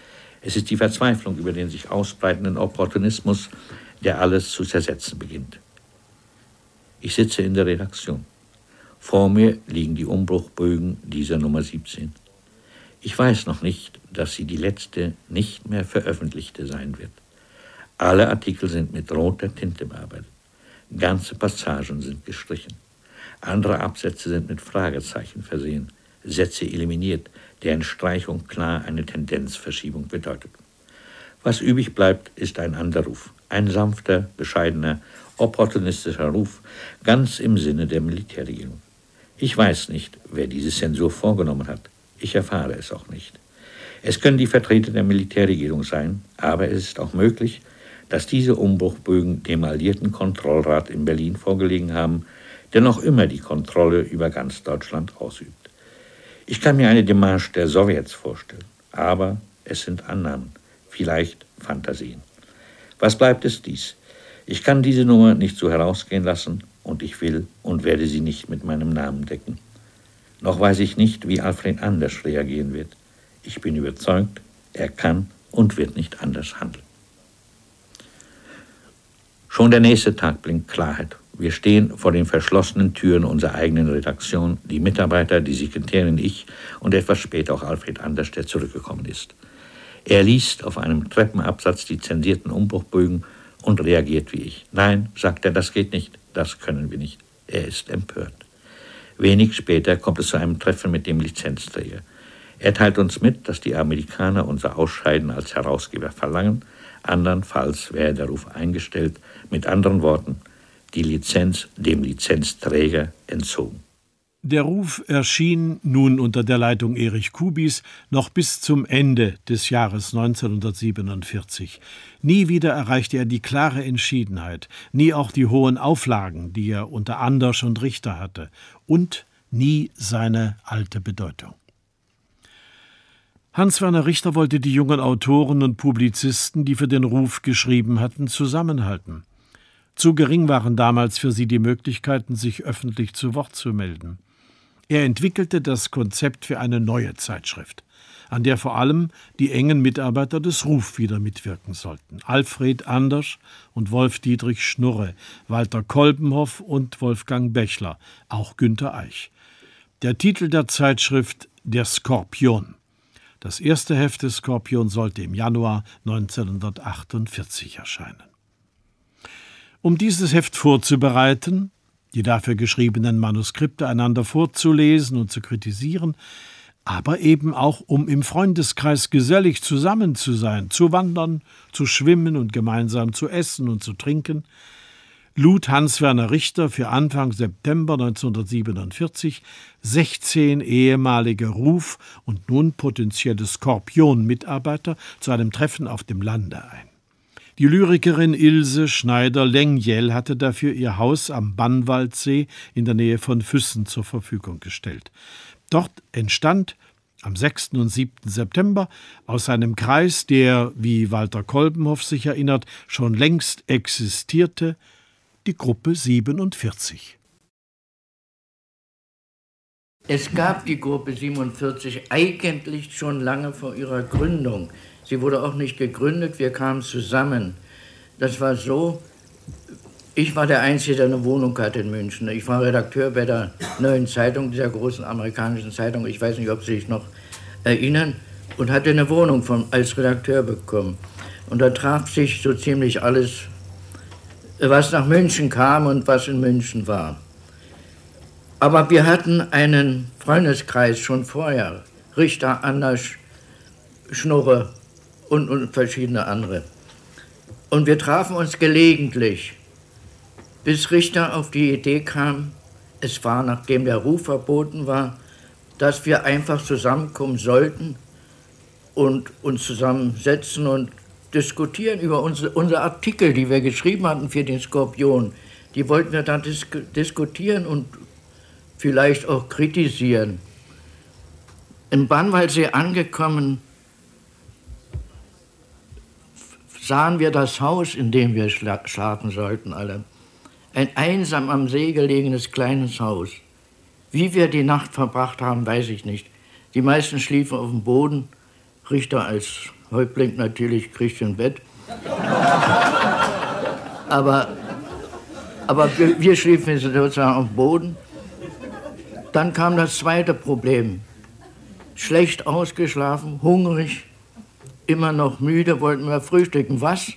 Speaker 6: Es ist die Verzweiflung über den sich ausbreitenden Opportunismus, der alles zu zersetzen beginnt. Ich sitze in der Redaktion. Vor mir liegen die Umbruchbögen dieser Nummer siebzehn. Ich weiß noch nicht, dass sie die letzte, nicht mehr veröffentlichte sein wird. Alle Artikel sind mit roter Tinte bearbeitet. Ganze Passagen sind gestrichen. Andere Absätze sind mit Fragezeichen versehen, Sätze eliminiert, deren Streichung klar eine Tendenzverschiebung bedeutet. Was übrig bleibt, ist ein anderer Ruf. Ein sanfter, bescheidener, opportunistischer Ruf, ganz im Sinne der Militärregierung. Ich weiß nicht, wer diese Zensur vorgenommen hat. Ich erfahre es auch nicht. Es können die Vertreter der Militärregierung sein, aber es ist auch möglich, dass diese Umbruchbögen dem Alliierten Kontrollrat in Berlin vorgelegen haben, der noch immer die Kontrolle über ganz Deutschland ausübt. Ich kann mir eine Demarche der Sowjets vorstellen, aber es sind Annahmen, vielleicht Fantasien. Was bleibt es dies? Ich kann diese Nummer nicht so herausgehen lassen und ich will und werde sie nicht mit meinem Namen decken. Noch weiß ich nicht, wie Alfred Anders reagieren wird. Ich bin überzeugt, er kann und wird nicht anders handeln. Schon der nächste Tag bringt Klarheit. Wir stehen vor den verschlossenen Türen unserer eigenen Redaktion, die Mitarbeiter, die Sekretärin, ich und etwas später auch Alfred Anders, der zurückgekommen ist. Er liest auf einem Treppenabsatz die zensierten Umbruchbögen und reagiert wie ich. Nein, sagt er, das geht nicht, das können wir nicht. Er ist empört. Wenig später kommt es zu einem Treffen mit dem Lizenzträger. Er teilt uns mit, dass die Amerikaner unser Ausscheiden als Herausgeber verlangen, andernfalls wäre der Ruf eingestellt, mit anderen Worten, die Lizenz dem Lizenzträger entzogen.
Speaker 2: Der Ruf erschien nun unter der Leitung Erich Kubies noch bis zum Ende des Jahres neunzehnhundertsiebenundvierzig. Nie wieder erreichte er die klare Entschiedenheit, nie auch die hohen Auflagen, die er unter Anders und Richter hatte, und nie seine alte Bedeutung. Hans-Werner Richter wollte die jungen Autoren und Publizisten, die für den Ruf geschrieben hatten, zusammenhalten. Zu gering waren damals für sie die Möglichkeiten, sich öffentlich zu Wort zu melden. Er entwickelte das Konzept für eine neue Zeitschrift, an der vor allem die engen Mitarbeiter des Ruf wieder mitwirken sollten. Alfred Anders und Wolf-Dietrich Schnurre, Walter Kolbenhoff und Wolfgang Bechler, auch Günter Eich. Der Titel der Zeitschrift »Der Skorpion«. Das erste Heft des Skorpion sollte im Januar neunzehnhundertachtundvierzig erscheinen. Um dieses Heft vorzubereiten, die dafür geschriebenen Manuskripte einander vorzulesen und zu kritisieren, aber eben auch, um im Freundeskreis gesellig zusammen zu sein, zu wandern, zu schwimmen und gemeinsam zu essen und zu trinken, lud Hans-Werner Richter für Anfang September neunzehnhundertsiebenundvierzig sechzehn ehemalige Ruf- und nun potenzielle Skorpion-Mitarbeiter zu einem Treffen auf dem Lande ein. Die Lyrikerin Ilse Schneider-Lengjel hatte dafür ihr Haus am Bannwaldsee in der Nähe von Füssen zur Verfügung gestellt. Dort entstand am sechsten und siebten September aus einem Kreis, der, wie Walter Kolbenhoff sich erinnert, schon längst existierte, die Gruppe siebenundvierzig.
Speaker 8: Es gab die Gruppe siebenundvierzig eigentlich schon lange vor ihrer Gründung. Sie wurde auch nicht gegründet, wir kamen zusammen. Das war so, ich war der Einzige, der eine Wohnung hatte in München. Ich war Redakteur bei der Neuen Zeitung, dieser großen amerikanischen Zeitung, ich weiß nicht, ob Sie sich noch erinnern, und hatte eine Wohnung von, als Redakteur bekommen. Und da traf sich so ziemlich alles, was nach München kam und was in München war. Aber wir hatten einen Freundeskreis schon vorher, Richter, Anders, Schnurre und, und verschiedene andere. Und wir trafen uns gelegentlich, bis Richter auf die Idee kam, es war, nachdem der Ruf verboten war, dass wir einfach zusammenkommen sollten und uns zusammensetzen und diskutieren über unsere, unsere Artikel, die wir geschrieben hatten für den Skorpion. Die wollten wir dann dis diskutieren und vielleicht auch kritisieren. Im Bannwaldsee angekommen, sahen wir das Haus, in dem wir schla schlafen sollten alle. Ein einsam am See gelegenes kleines Haus. Wie wir die Nacht verbracht haben, weiß ich nicht. Die meisten schliefen auf dem Boden, Richter als Häuptling natürlich Christian Wett. aber aber wir, wir schliefen sozusagen auf dem Boden. Dann kam das zweite Problem. Schlecht ausgeschlafen, hungrig, immer noch müde, wollten wir frühstücken. Was?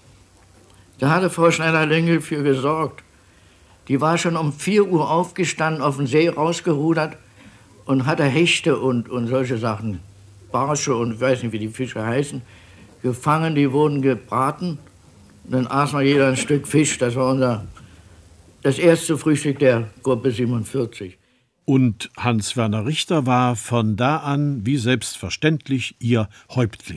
Speaker 8: Da hatte Frau Schneider-Lengel für gesorgt. Die war schon um vier Uhr aufgestanden, auf den See rausgerudert und hatte Hechte und, und solche Sachen, Barsche und ich weiß nicht, wie die Fische heißen, gefangen. Die wurden gebraten. Und dann aßen wir jeder ein Stück Fisch. Das war unser, das erste Frühstück der Gruppe siebenundvierzig.
Speaker 2: Und Hans-Werner Richter war von da an, wie selbstverständlich, ihr Häuptling.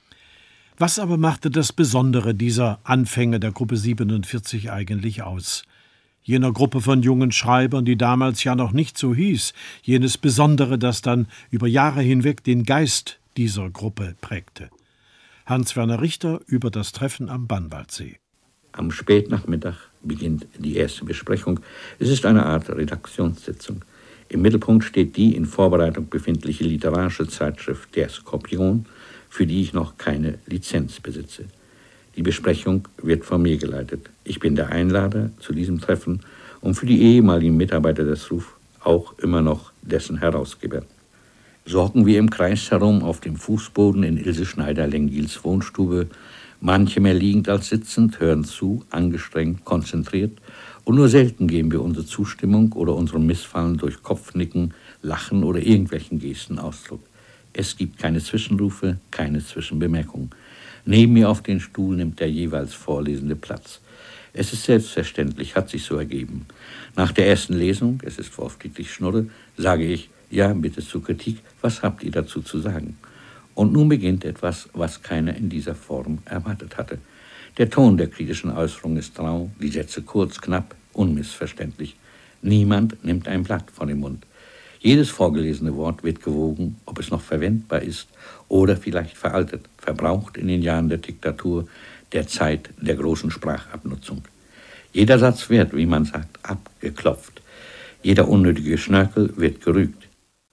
Speaker 2: Was aber machte das Besondere dieser Anfänge der Gruppe siebenundvierzig eigentlich aus? Jener Gruppe von jungen Schreibern, die damals ja noch nicht so hieß, jenes Besondere, das dann über Jahre hinweg den Geist dieser Gruppe prägte. Hans-Werner Richter über das Treffen am Bannwaldsee.
Speaker 6: Am Spätnachmittag beginnt die erste Besprechung. Es ist eine Art Redaktionssitzung. Im Mittelpunkt steht die in Vorbereitung befindliche literarische Zeitschrift Der Skorpion, für die ich noch keine Lizenz besitze. Die Besprechung wird von mir geleitet. Ich bin der Einlader zu diesem Treffen und für die ehemaligen Mitarbeiter des Ruf auch immer noch dessen Herausgeber. So hocken wir im Kreis herum auf dem Fußboden in Ilse Schneider-Lengils Wohnstube, manche mehr liegend als sitzend, hören zu, angestrengt, konzentriert, und nur selten geben wir unsere Zustimmung oder unserem Missfallen durch Kopfnicken, Lachen oder irgendwelchen Gesten Ausdruck. Es gibt keine Zwischenrufe, keine Zwischenbemerkungen. Neben mir auf den Stuhl nimmt der jeweils Vorlesende Platz. Es ist selbstverständlich, hat sich so ergeben. Nach der ersten Lesung, es ist Wolf Dietrich Schnurre, sage ich, ja, bitte zur Kritik, was habt ihr dazu zu sagen? Und nun beginnt etwas, was keiner in dieser Form erwartet hatte. Der Ton der kritischen Äußerung ist rau, die Sätze kurz, knapp, unmissverständlich. Niemand nimmt ein Blatt vor den Mund. Jedes vorgelesene Wort wird gewogen, ob es noch verwendbar ist oder vielleicht veraltet, verbraucht in den Jahren der Diktatur, der Zeit der großen Sprachabnutzung. Jeder Satz wird, wie man sagt, abgeklopft. Jeder unnötige Schnörkel wird gerügt.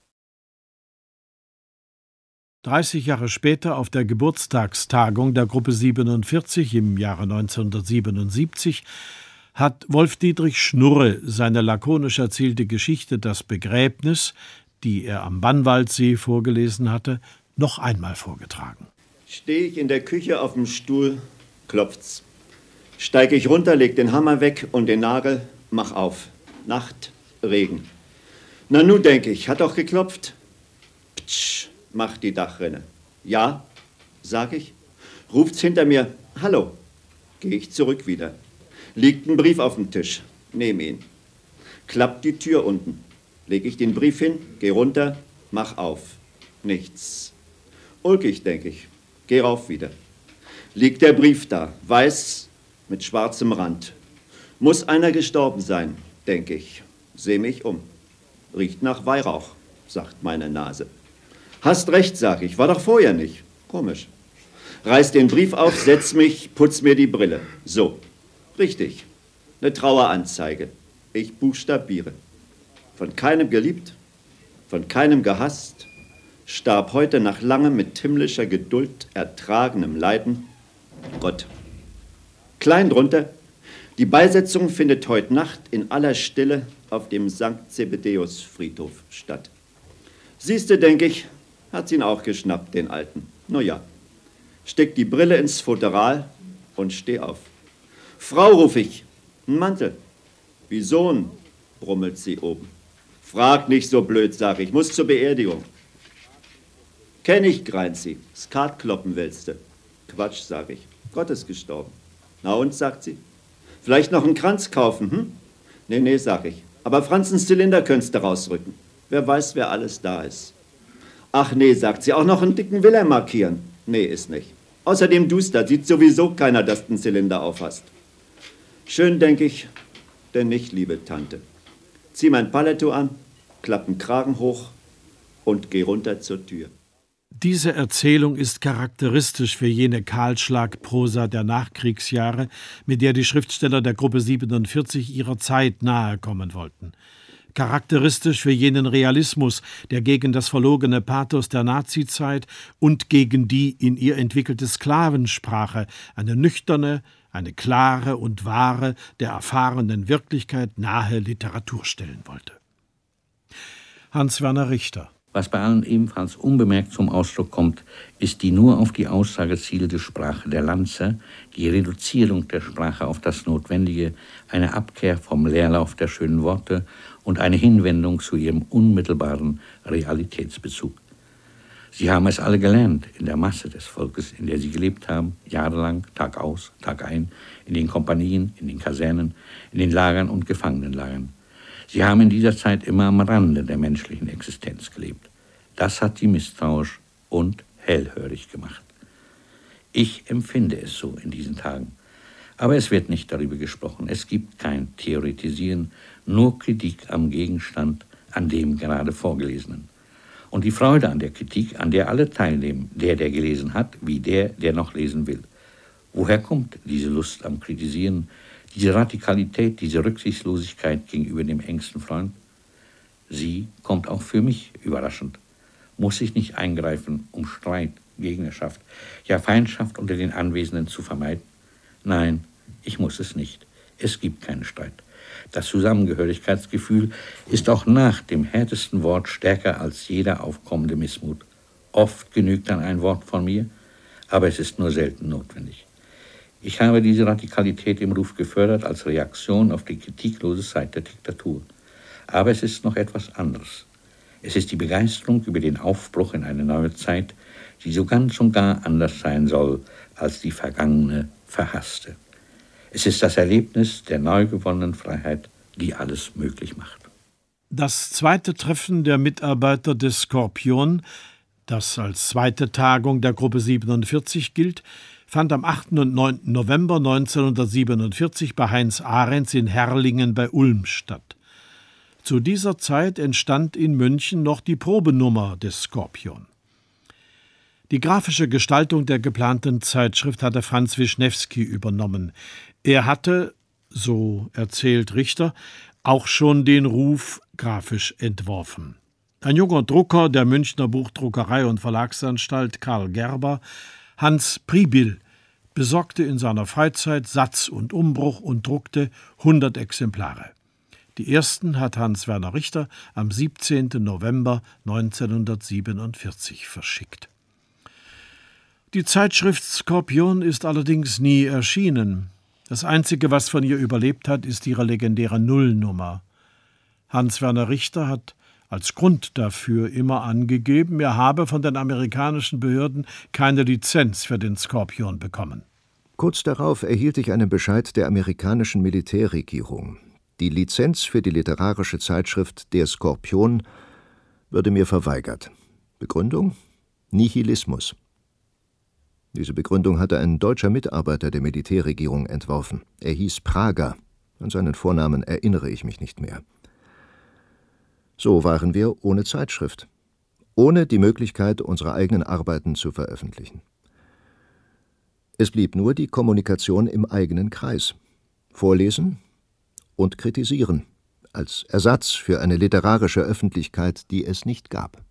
Speaker 2: dreißig Jahre später, auf der Geburtstagstagung der Gruppe siebenundvierzig im Jahre neunzehnhundertsiebenundsiebzig, hat Wolf Dietrich Schnurre seine lakonisch erzählte Geschichte »Das Begräbnis«, die er am Bannwaldsee vorgelesen hatte, noch einmal vorgetragen.
Speaker 9: Stehe ich in der Küche auf dem Stuhl, klopft's. Steige ich runter, leg den Hammer weg und den Nagel, mach auf. Nacht, Regen. Na nu, denke ich, hat doch geklopft. Ptsch, macht die Dachrinne. Ja, sag ich. Ruft's hinter mir, hallo. Gehe ich zurück wieder. Liegt ein Brief auf dem Tisch, nehm ihn. Klappt die Tür unten. Leg ich den Brief hin, geh runter, mach auf. Nichts. Ulkig, denke ich. Geh rauf wieder. Liegt der Brief da, weiß mit schwarzem Rand. Muss einer gestorben sein, denke ich. Seh mich um. Riecht nach Weihrauch, sagt meine Nase. Hast recht, sag ich, war doch vorher nicht. Komisch. Reiß den Brief auf, setz mich, putz mir die Brille. So, richtig. Eine Traueranzeige. Ich buchstabiere. Von keinem geliebt, von keinem gehasst, starb heute nach langem mit himmlischer Geduld ertragenem Leiden Gott. Klein drunter, die Beisetzung findet heute Nacht in aller Stille auf dem Sankt Zebedeus Friedhof statt. Siehste, denke ich, hat's ihn auch geschnappt, den Alten. No ja, steck die Brille ins Futteral und steh auf. Frau, ruf ich, ein Mantel. Wie Sohn, brummelt sie oben. Frag nicht so blöd, sag ich, muss zur Beerdigung. Kenn ich, greint sie, Skat kloppen willste. Quatsch, sag ich, Gott ist gestorben. Na und, sagt sie, vielleicht noch einen Kranz kaufen, hm? Nee, nee, sag ich, aber Franzens Zylinder könntest du rausrücken. Wer weiß, wer alles da ist. Ach nee, sagt sie, auch noch einen dicken Willer markieren. Nee, ist nicht. Außerdem duster, sieht sowieso keiner, dass du einen Zylinder aufhast. Schön, denk ich, denn nicht, liebe Tante. Zieh mein Paletto an, klapp den Kragen hoch und geh runter zur Tür.
Speaker 2: Diese Erzählung ist charakteristisch für jene Kahlschlagprosa der Nachkriegsjahre, mit der die Schriftsteller der Gruppe siebenundvierzig ihrer Zeit nahe kommen wollten. charakteristisch für jenen Realismus, der gegen das verlogene Pathos der Nazizeit und gegen die in ihr entwickelte Sklavensprache eine nüchterne, eine klare und wahre, der erfahrenen Wirklichkeit nahe Literatur stellen wollte. Hans Werner Richter.
Speaker 6: Was bei allen ebenfalls unbemerkt zum Ausdruck kommt, ist die nur auf die Aussage zielende Sprache der Lanzer, die Reduzierung der Sprache auf das Notwendige, eine Abkehr vom Leerlauf der schönen Worte und eine Hinwendung zu ihrem unmittelbaren Realitätsbezug. Sie haben es alle gelernt in der Masse des Volkes, in der sie gelebt haben, jahrelang, Tag aus, Tag ein, in den Kompanien, in den Kasernen, in den Lagern und Gefangenenlagern. Sie haben in dieser Zeit immer am Rande der menschlichen Existenz gelebt. Das hat sie misstrauisch und hellhörig gemacht. Ich empfinde es so in diesen Tagen. Aber es wird nicht darüber gesprochen. Es gibt kein Theoretisieren, nur Kritik am Gegenstand, an dem gerade Vorgelesenen. Und die Freude an der Kritik, an der alle teilnehmen, der, der gelesen hat, wie der, der noch lesen will. Woher kommt diese Lust am Kritisieren, diese Radikalität, diese Rücksichtslosigkeit gegenüber dem engsten Freund? Sie kommt auch für mich überraschend. Muss ich nicht eingreifen, um Streit, Gegnerschaft, ja Feindschaft unter den Anwesenden zu vermeiden? Nein, ich muss es nicht. Es gibt keinen Streit. Das Zusammengehörigkeitsgefühl ist auch nach dem härtesten Wort stärker als jeder aufkommende Missmut. Oft genügt dann ein Wort von mir, aber es ist nur selten notwendig. Ich habe diese Radikalität im Ruf gefördert als Reaktion auf die kritiklose Zeit der Diktatur. Aber es ist noch etwas anderes. Es ist die Begeisterung über den Aufbruch in eine neue Zeit, die so ganz und gar anders sein soll als die vergangene, verhasste. Es ist das Erlebnis der neu gewonnenen Freiheit, die alles möglich macht.
Speaker 2: Das zweite Treffen der Mitarbeiter des Skorpion, das als zweite Tagung der Gruppe siebenundvierzig gilt, fand am achten und neunten November neunzehnhundertsiebenundvierzig bei Heinz Ahrens in Herrlingen bei Ulm statt. Zu dieser Zeit entstand in München noch die Probenummer des Skorpion. Die grafische Gestaltung der geplanten Zeitschrift hatte Franz Wischnewski übernommen. Er hatte, so erzählt Richter, auch schon den Ruf grafisch entworfen. Ein junger Drucker der Münchner Buchdruckerei und Verlagsanstalt, Karl Gerber, Hans Pribil, besorgte in seiner Freizeit Satz und Umbruch und druckte hundert Exemplare. Die ersten hat Hans Werner Richter am siebzehnten November neunzehnhundertsiebenundvierzig verschickt. Die Zeitschrift Skorpion ist allerdings nie erschienen. Das Einzige, was von ihr überlebt hat, ist ihre legendäre Nullnummer. Hans Werner Richter hat als Grund dafür immer angegeben, er habe von den amerikanischen Behörden keine Lizenz für den Skorpion bekommen.
Speaker 4: Kurz darauf erhielt ich einen Bescheid der amerikanischen Militärregierung. Die Lizenz für die literarische Zeitschrift Der Skorpion würde mir verweigert. Begründung? Nihilismus. Diese Begründung hatte ein deutscher Mitarbeiter der Militärregierung entworfen. Er hieß Prager. An seinen Vornamen erinnere ich mich nicht mehr. So waren wir ohne Zeitschrift, ohne die Möglichkeit, unsere eigenen Arbeiten zu veröffentlichen. Es blieb nur die Kommunikation im eigenen Kreis. Vorlesen und kritisieren, als Ersatz für eine literarische Öffentlichkeit, die es nicht gab.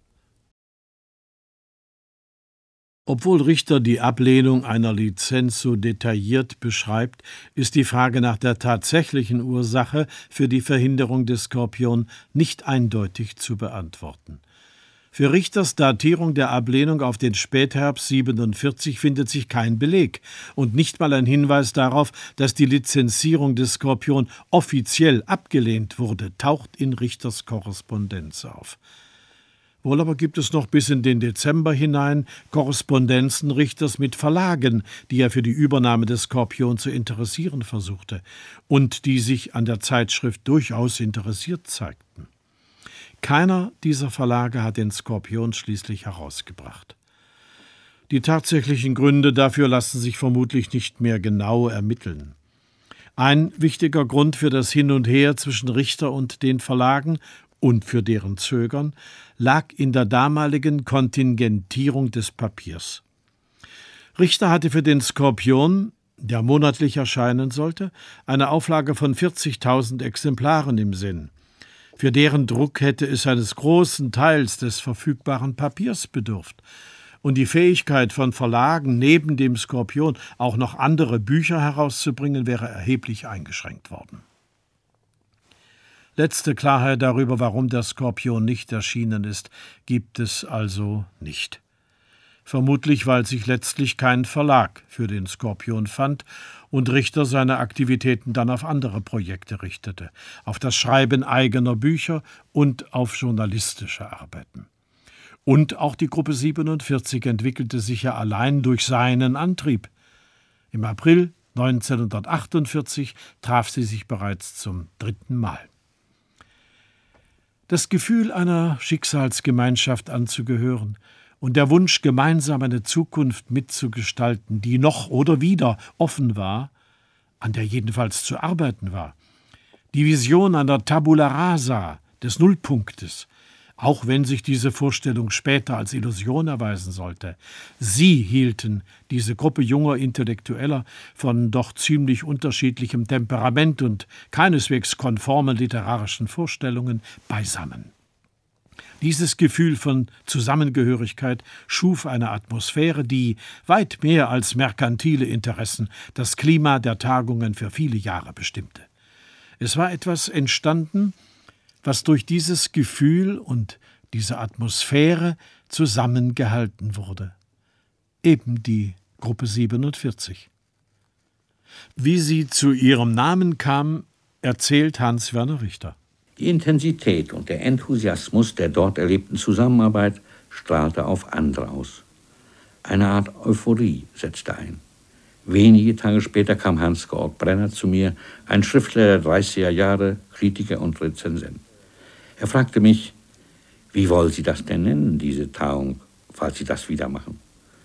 Speaker 2: Obwohl Richter die Ablehnung einer Lizenz so detailliert beschreibt, ist die Frage nach der tatsächlichen Ursache für die Verhinderung des Skorpion nicht eindeutig zu beantworten. Für Richters Datierung der Ablehnung auf den Spätherbst siebenundvierzig findet sich kein Beleg und nicht mal ein Hinweis darauf, dass die Lizenzierung des Skorpion offiziell abgelehnt wurde, taucht in Richters Korrespondenz auf. Wohl aber gibt es noch bis in den Dezember hinein Korrespondenzen Richters mit Verlagen, die er für die Übernahme des Skorpion zu interessieren versuchte und die sich an der Zeitschrift durchaus interessiert zeigten. Keiner dieser Verlage hat den Skorpion schließlich herausgebracht. Die tatsächlichen Gründe dafür lassen sich vermutlich nicht mehr genau ermitteln. Ein wichtiger Grund für das Hin und Her zwischen Richter und den Verlagen und für deren Zögern lag in der damaligen Kontingentierung des Papiers. Richter hatte für den Skorpion, der monatlich erscheinen sollte, eine Auflage von vierzigtausend Exemplaren im Sinn. Für deren Druck hätte es eines großen Teils des verfügbaren Papiers bedurft. Und die Fähigkeit von Verlagen, neben dem Skorpion auch noch andere Bücher herauszubringen, wäre erheblich eingeschränkt worden. Letzte Klarheit darüber, warum der Skorpion nicht erschienen ist, gibt es also nicht. Vermutlich, weil sich letztlich kein Verlag für den Skorpion fand und Richter seine Aktivitäten dann auf andere Projekte richtete, auf das Schreiben eigener Bücher und auf journalistische Arbeiten. Und auch die Gruppe siebenundvierzig entwickelte sich ja allein durch seinen Antrieb. Im April neunzehnhundertachtundvierzig traf sie sich bereits zum dritten Mal. Das Gefühl, einer Schicksalsgemeinschaft anzugehören und der Wunsch, gemeinsam eine Zukunft mitzugestalten, die noch oder wieder offen war, an der jedenfalls zu arbeiten war. Die Vision einer Tabula rasa, des Nullpunktes, auch wenn sich diese Vorstellung später als Illusion erweisen sollte. Sie hielten, diese Gruppe junger Intellektueller, von doch ziemlich unterschiedlichem Temperament und keineswegs konformen literarischen Vorstellungen beisammen. Dieses Gefühl von Zusammengehörigkeit schuf eine Atmosphäre, die weit mehr als merkantile Interessen das Klima der Tagungen für viele Jahre bestimmte. Es war etwas entstanden, was durch dieses Gefühl und diese Atmosphäre zusammengehalten wurde. Eben die Gruppe siebenundvierzig. Wie sie zu ihrem Namen kam, erzählt Hans-Werner Richter.
Speaker 10: Die Intensität und der Enthusiasmus der dort erlebten Zusammenarbeit strahlte auf andere aus. Eine Art Euphorie setzte ein. Wenige Tage später kam Hans-Georg Brenner zu mir, ein Schriftsteller der dreißiger Jahre, Kritiker und Rezensent. Er fragte mich, wie wollen Sie das denn nennen, diese Tagung, falls Sie das wieder machen?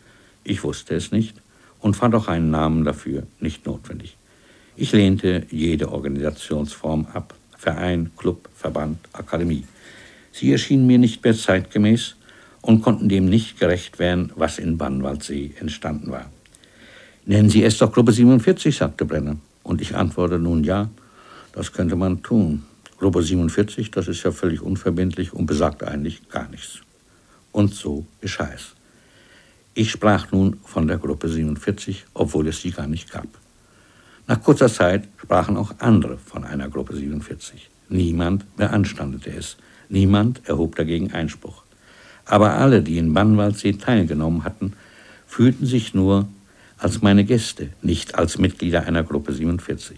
Speaker 10: Ich wusste es nicht und fand auch einen Namen dafür nicht notwendig. Ich lehnte jede Organisationsform ab, Verein, Club, Verband, Akademie. Sie erschienen mir nicht mehr zeitgemäß und konnten dem nicht gerecht werden, was in Bannwaldsee entstanden war. Nennen Sie es doch Gruppe siebenundvierzig, sagte Brenner. Und ich antwortete, nun ja, das könnte man tun. Gruppe siebenundvierzig, das ist ja völlig unverbindlich und besagt eigentlich gar nichts. Und so geschah es. Ich sprach nun von der Gruppe siebenundvierzig, obwohl es sie gar nicht gab. Nach kurzer Zeit sprachen auch andere von einer Gruppe siebenundvierzig. Niemand beanstandete es. Niemand erhob dagegen Einspruch. Aber alle, die in Bannwaldsee teilgenommen hatten, fühlten sich nur als meine Gäste, nicht als Mitglieder einer Gruppe siebenundvierzig.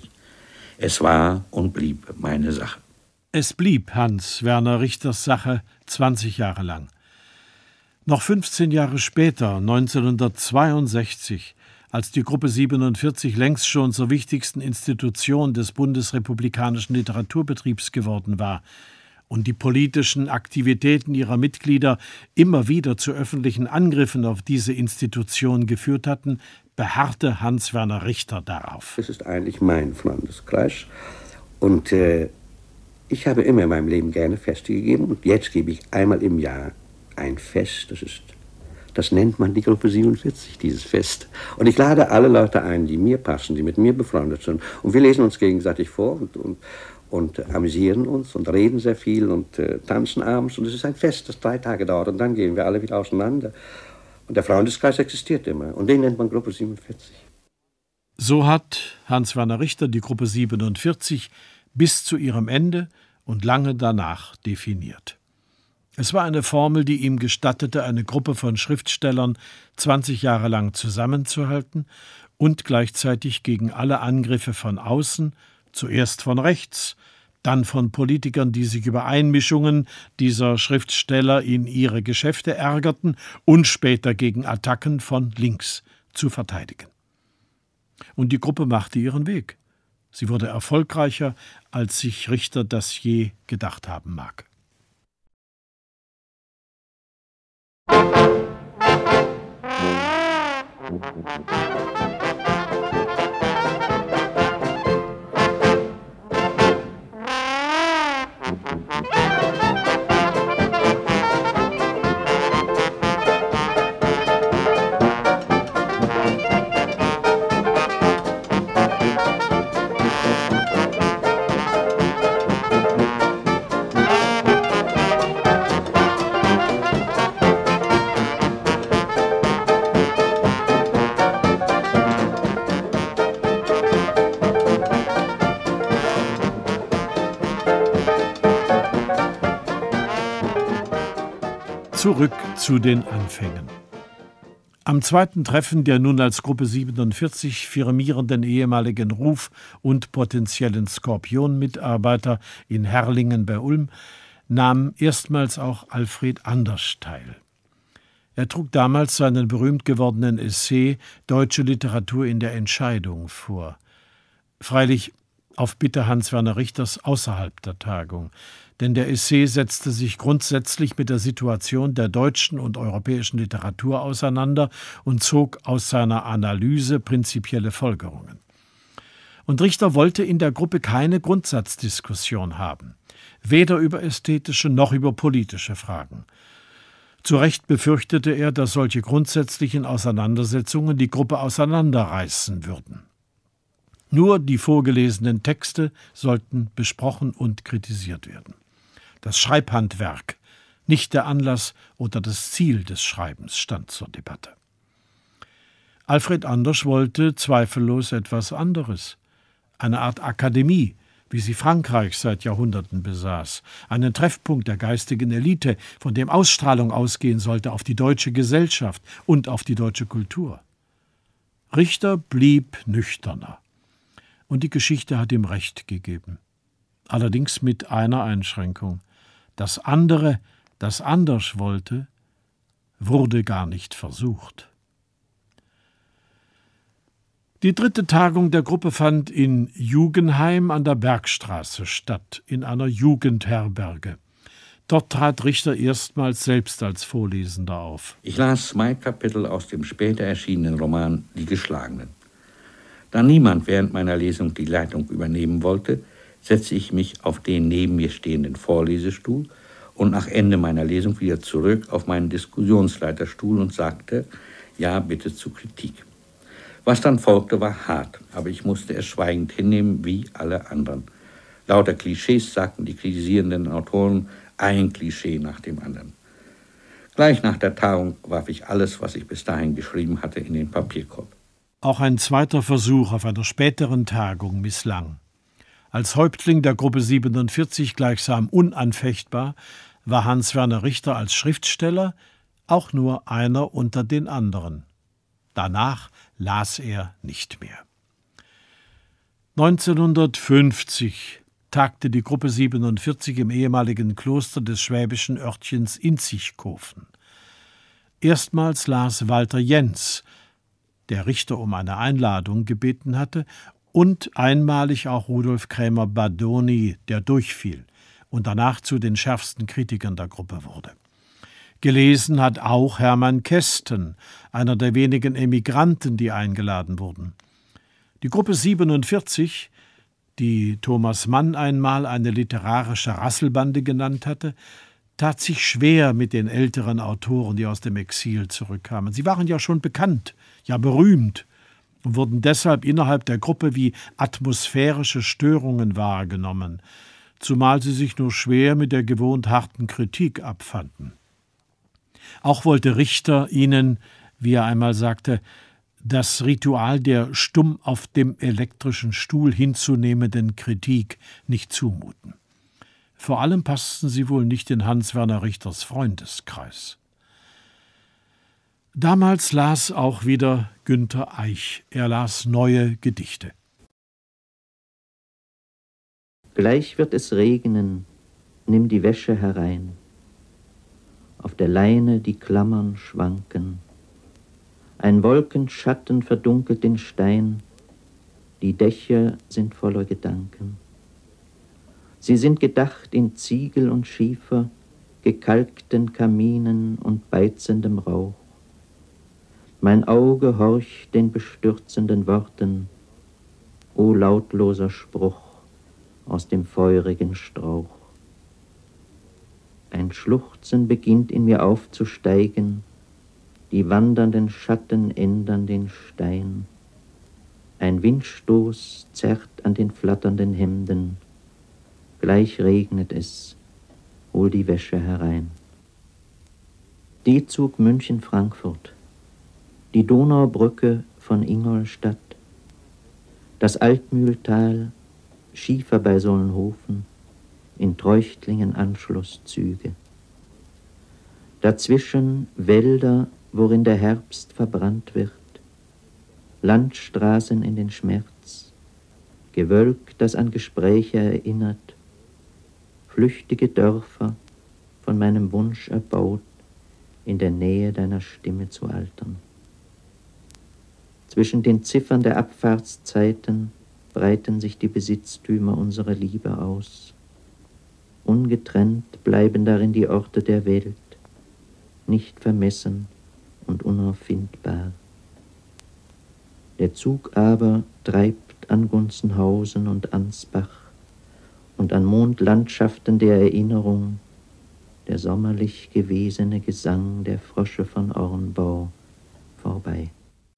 Speaker 10: Es war und blieb meine Sache.
Speaker 2: Es blieb Hans-Werner Richters Sache zwanzig Jahre lang. Noch fünfzehn Jahre später, neunzehnhundertzweiundsechzig, als die Gruppe siebenundvierzig längst schon zur wichtigsten Institution des bundesrepublikanischen Literaturbetriebs geworden war und die politischen Aktivitäten ihrer Mitglieder immer wieder zu öffentlichen Angriffen auf diese Institution geführt hatten, beharrte Hans-Werner Richter darauf.
Speaker 11: Es ist eigentlich mein Freundeskreis und äh, ich habe immer in meinem Leben gerne Feste gegeben und jetzt gebe ich einmal im Jahr ein Fest, das ist, das nennt man die Gruppe siebenundvierzig, dieses Fest. Und ich lade alle Leute ein, die mir passen, die mit mir befreundet sind. Und wir lesen uns gegenseitig vor und, und, und amüsieren uns und reden sehr viel und äh, tanzen abends. Und es ist ein Fest, das drei Tage dauert und dann gehen wir alle wieder auseinander. Und der Freundeskreis existiert immer und den nennt man Gruppe siebenundvierzig.
Speaker 2: So hat Hans-Werner Richter die Gruppe siebenundvierzig bis zu ihrem Ende und lange danach definiert. Es war eine Formel, die ihm gestattete, eine Gruppe von Schriftstellern zwanzig Jahre lang zusammenzuhalten und gleichzeitig gegen alle Angriffe von außen, zuerst von rechts, dann von Politikern, die sich über Einmischungen dieser Schriftsteller in ihre Geschäfte ärgerten, und später gegen Attacken von links zu verteidigen. Und die Gruppe machte ihren Weg. Sie wurde erfolgreicher, als sich Richter das je gedacht haben mag. Zurück zu den Anfängen. Am zweiten Treffen der nun als Gruppe siebenundvierzig firmierenden ehemaligen Ruf- und potenziellen Skorpion-Mitarbeiter in Herrlingen bei Ulm nahm erstmals auch Alfred Andersch teil. Er trug damals seinen berühmt gewordenen Essay »Deutsche Literatur in der Entscheidung« vor. Freilich auf Bitte Hans-Werner Richters außerhalb der Tagung, denn der Essay setzte sich grundsätzlich mit der Situation der deutschen und europäischen Literatur auseinander und zog aus seiner Analyse prinzipielle Folgerungen. Und Richter wollte in der Gruppe keine Grundsatzdiskussion haben, weder über ästhetische noch über politische Fragen. Zu Recht befürchtete er, dass solche grundsätzlichen Auseinandersetzungen die Gruppe auseinanderreißen würden. Nur die vorgelesenen Texte sollten besprochen und kritisiert werden. Das Schreibhandwerk, nicht der Anlass oder das Ziel des Schreibens, stand zur Debatte. Alfred Andersch wollte zweifellos etwas anderes, eine Art Akademie, wie sie Frankreich seit Jahrhunderten besaß, einen Treffpunkt der geistigen Elite, von dem Ausstrahlung ausgehen sollte auf die deutsche Gesellschaft und auf die deutsche Kultur. Richter blieb nüchterner. Und die Geschichte hat ihm Recht gegeben. Allerdings mit einer Einschränkung. Das andere, das Andersch wollte, wurde gar nicht versucht. Die dritte Tagung der Gruppe fand in Jugenheim an der Bergstraße statt, in einer Jugendherberge. Dort trat Richter erstmals selbst als Vorlesender auf.
Speaker 10: Ich las zwei Kapitel aus dem später erschienenen Roman »Die Geschlagenen«. Da niemand während meiner Lesung die Leitung übernehmen wollte, setzte ich mich auf den neben mir stehenden Vorlesestuhl und nach Ende meiner Lesung wieder zurück auf meinen Diskussionsleiterstuhl und sagte, ja, bitte zur Kritik. Was dann folgte, war hart, aber ich musste es schweigend hinnehmen, wie alle anderen. Lauter Klischees sagten die kritisierenden Autoren, ein Klischee nach dem anderen. Gleich nach der Tagung warf ich alles, was ich bis dahin geschrieben hatte, in den Papierkorb.
Speaker 2: Auch ein zweiter Versuch auf einer späteren Tagung misslang. Als Häuptling der Gruppe siebenundvierzig gleichsam unanfechtbar war Hans-Werner Richter als Schriftsteller auch nur einer unter den anderen. Danach las er nicht mehr. neunzehnhundertfünfzig tagte die Gruppe siebenundvierzig im ehemaligen Kloster des schwäbischen Örtchens Inzigkofen. Erstmals las Walter Jens, der Richter um eine Einladung gebeten hatte, und einmalig auch Rudolf Krämer-Badoni, der durchfiel und danach zu den schärfsten Kritikern der Gruppe wurde. Gelesen hat auch Hermann Kästen, einer der wenigen Emigranten, die eingeladen wurden. Die Gruppe siebenundvierzig, die Thomas Mann einmal eine literarische Rasselbande genannt hatte, tat sich schwer mit den älteren Autoren, die aus dem Exil zurückkamen. Sie waren ja schon bekannt, ja berühmt und wurden deshalb innerhalb der Gruppe wie atmosphärische Störungen wahrgenommen, zumal sie sich nur schwer mit der gewohnt harten Kritik abfanden. Auch wollte Richter ihnen, wie er einmal sagte, das Ritual der stumm auf dem elektrischen Stuhl hinzunehmenden Kritik nicht zumuten. Vor allem passten sie wohl nicht in Hans-Werner Richters Freundeskreis. Damals las auch wieder Günter Eich. Er las neue Gedichte.
Speaker 12: Gleich wird es regnen, nimm die Wäsche herein. Auf der Leine die Klammern schwanken. Ein Wolkenschatten verdunkelt den Stein. Die Dächer sind voller Gedanken. Sie sind gedacht in Ziegel und Schiefer, gekalkten Kaminen und beizendem Rauch. Mein Auge horcht den bestürzenden Worten, o lautloser Spruch aus dem feurigen Strauch. Ein Schluchzen beginnt in mir aufzusteigen, die wandernden Schatten ändern den Stein. Ein Windstoß zerrt an den flatternden Hemden, gleich regnet es, hol die Wäsche herein. D-Zug München-Frankfurt, die Donaubrücke von Ingolstadt, das Altmühltal, Schiefer bei Solnhofen, in Treuchtlingen Anschlusszüge. Dazwischen Wälder, worin der Herbst verbrannt wird, Landstraßen in den Schmerz, Gewölk, das an Gespräche erinnert, flüchtige Dörfer, von meinem Wunsch erbaut, in der Nähe deiner Stimme zu altern. Zwischen den Ziffern der Abfahrtszeiten breiten sich die Besitztümer unserer Liebe aus. Ungetrennt bleiben darin die Orte der Welt, nicht vermessen und unauffindbar. Der Zug aber treibt an Gunzenhausen und Ansbach und an Mondlandschaften der Erinnerung der sommerlich gewesene Gesang der Frösche von Ornbau vorbei.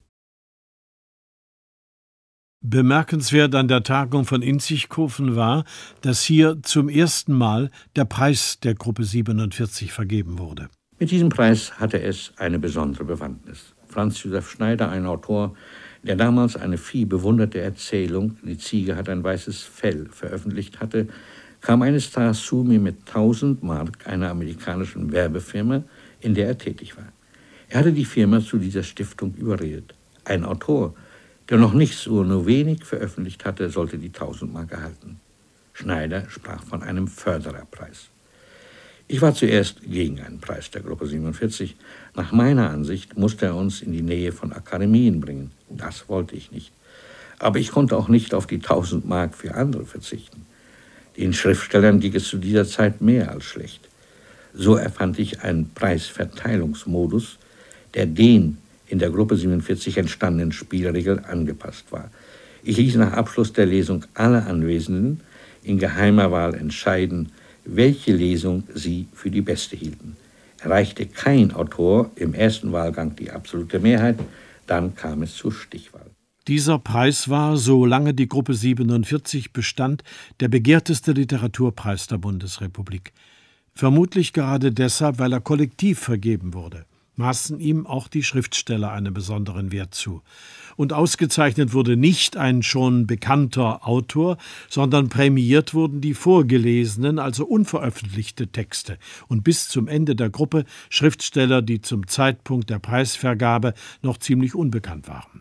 Speaker 2: Bemerkenswert an der Tagung von Inzigkofen war, dass hier zum ersten Mal der Preis der Gruppe siebenundvierzig vergeben wurde.
Speaker 10: Mit diesem Preis hatte es eine besondere Bewandtnis. Franz Josef Schneider, ein Autor, der damals eine viel bewunderte Erzählung, Die Ziege hat ein weißes Fell, veröffentlicht hatte, kam eines Tages zu mir mit tausend Mark einer amerikanischen Werbefirma, in der er tätig war. Er hatte die Firma zu dieser Stiftung überredet. Ein Autor, der noch nicht so nur wenig veröffentlicht hatte, sollte die tausend Mark erhalten. Schneider sprach von einem Fördererpreis. Ich war zuerst gegen einen Preis der Gruppe siebenundvierzig. Nach meiner Ansicht musste er uns in die Nähe von Akademien bringen. Das wollte ich nicht. Aber ich konnte auch nicht auf die tausend Mark für andere verzichten. Den Schriftstellern ging es zu dieser Zeit mehr als schlecht. So erfand ich einen Preisverteilungsmodus, der den in der Gruppe siebenundvierzig entstandenen Spielregeln angepasst war. Ich ließ nach Abschluss der Lesung alle Anwesenden in geheimer Wahl entscheiden, welche Lesung sie für die beste hielten. Erreichte kein Autor im ersten Wahlgang die absolute Mehrheit, dann kam es zur Stichwahl.
Speaker 2: Dieser Preis war, solange die Gruppe siebenundvierzig bestand, der begehrteste Literaturpreis der Bundesrepublik. Vermutlich gerade deshalb, weil er kollektiv vergeben wurde, maßen ihm auch die Schriftsteller einen besonderen Wert zu. Und ausgezeichnet wurde nicht ein schon bekannter Autor, sondern prämiert wurden die vorgelesenen, also unveröffentlichte Texte und bis zum Ende der Gruppe Schriftsteller, die zum Zeitpunkt der Preisvergabe noch ziemlich unbekannt waren.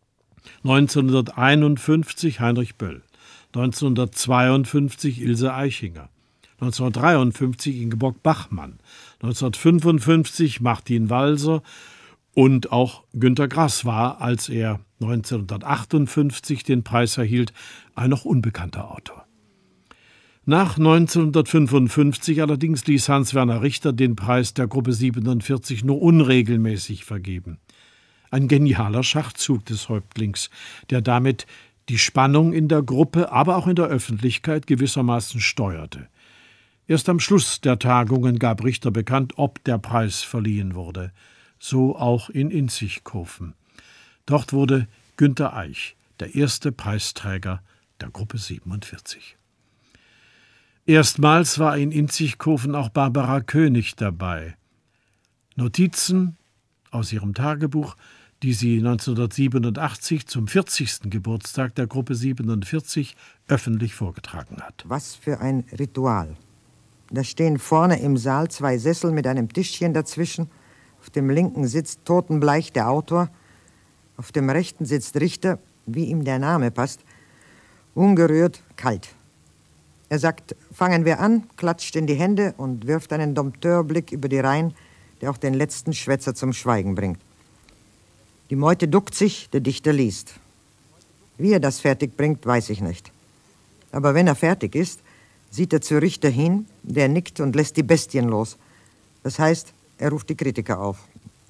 Speaker 2: neunzehnhunderteinundfünfzig Heinrich Böll, neunzehnhundertzweiundfünfzig Ilse Aichinger, neunzehnhundertdreiundfünfzig Ingeborg Bachmann, neunzehnhundertfünfundfünfzig Martin Walser und auch Günter Grass war, als er neunzehnhundertachtundfünfzig den Preis erhielt, ein noch unbekannter Autor. Nach neunzehnhundertfünfundfünfzig allerdings ließ Hans-Werner Richter den Preis der Gruppe siebenundvierzig nur unregelmäßig vergeben. Ein genialer Schachzug des Häuptlings, der damit die Spannung in der Gruppe, aber auch in der Öffentlichkeit gewissermaßen steuerte. Erst am Schluss der Tagungen gab Richter bekannt, ob der Preis verliehen wurde. So auch in Inzigkofen. Dort wurde Günter Eich der erste Preisträger der Gruppe siebenundvierzig. Erstmals war in Inzigkofen auch Barbara König dabei. Notizen aus ihrem Tagebuch, die sie neunzehnhundertsiebenundachtzig zum vierzigsten Geburtstag der Gruppe siebenundvierzig öffentlich vorgetragen hat.
Speaker 13: Was für ein Ritual. Da stehen vorne im Saal zwei Sessel mit einem Tischchen dazwischen. Auf dem linken sitzt totenbleich der Autor. Auf dem rechten sitzt Richter, wie ihm der Name passt, ungerührt, kalt. Er sagt, fangen wir an, klatscht in die Hände und wirft einen Dompteurblick über die Reihen, der auch den letzten Schwätzer zum Schweigen bringt. Die Meute duckt sich, der Dichter liest. Wie er das fertig bringt, weiß ich nicht. Aber wenn er fertig ist, sieht er zu Richter hin, der nickt und lässt die Bestien los. Das heißt, er ruft die Kritiker auf.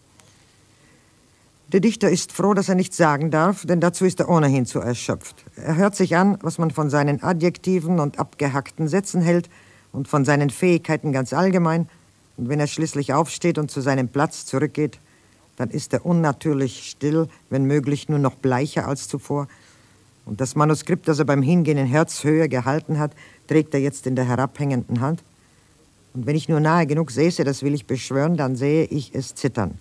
Speaker 13: Der Dichter ist froh, dass er nichts sagen darf, denn dazu ist er ohnehin zu erschöpft. Er hört sich an, was man von seinen adjektiven und abgehackten Sätzen hält und von seinen Fähigkeiten ganz allgemein. Und wenn er schließlich aufsteht und zu seinem Platz zurückgeht, dann ist er unnatürlich still, wenn möglich nur noch bleicher als zuvor. Und das Manuskript, das er beim Hingehen in Herzhöhe gehalten hat, trägt er jetzt in der herabhängenden Hand. Und wenn ich nur nahe genug säße, das will ich beschwören, dann sehe ich es zittern.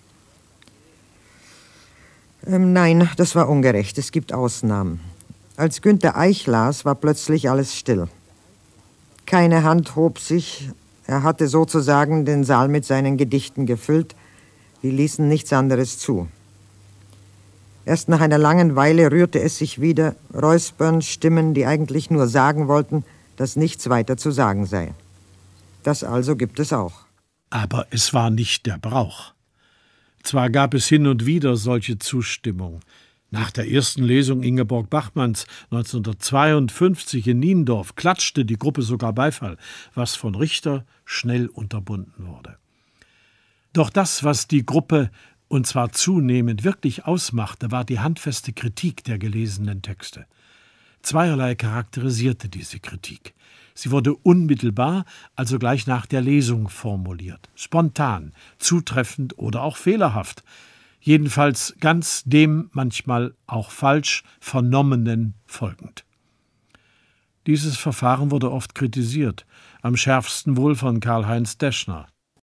Speaker 13: Ähm, nein, das war ungerecht. Es gibt Ausnahmen. Als Günter Eich las, war plötzlich alles still. Keine Hand hob sich, Er hatte sozusagen den Saal mit seinen Gedichten gefüllt, die ließen nichts anderes zu. Erst nach einer langen Weile rührte es sich wieder, Räuspern, Stimmen, die eigentlich nur sagen wollten, dass nichts weiter zu sagen sei. Das also gibt es auch.
Speaker 2: Aber es war nicht der Brauch. Zwar gab es hin und wieder solche Zustimmung. Nach der ersten Lesung Ingeborg Bachmanns neunzehnhundertzweiundfünfzig in Niendorf klatschte die Gruppe sogar Beifall, was von Richter schnell unterbunden wurde. Doch das, was die Gruppe, und zwar zunehmend, wirklich ausmachte, war die handfeste Kritik der gelesenen Texte. Zweierlei charakterisierte diese Kritik. Sie wurde unmittelbar, also gleich nach der Lesung formuliert, spontan, zutreffend oder auch fehlerhaft, jedenfalls ganz dem manchmal auch falsch Vernommenen folgend. Dieses Verfahren wurde oft kritisiert, am schärfsten wohl von Karl-Heinz Deschner.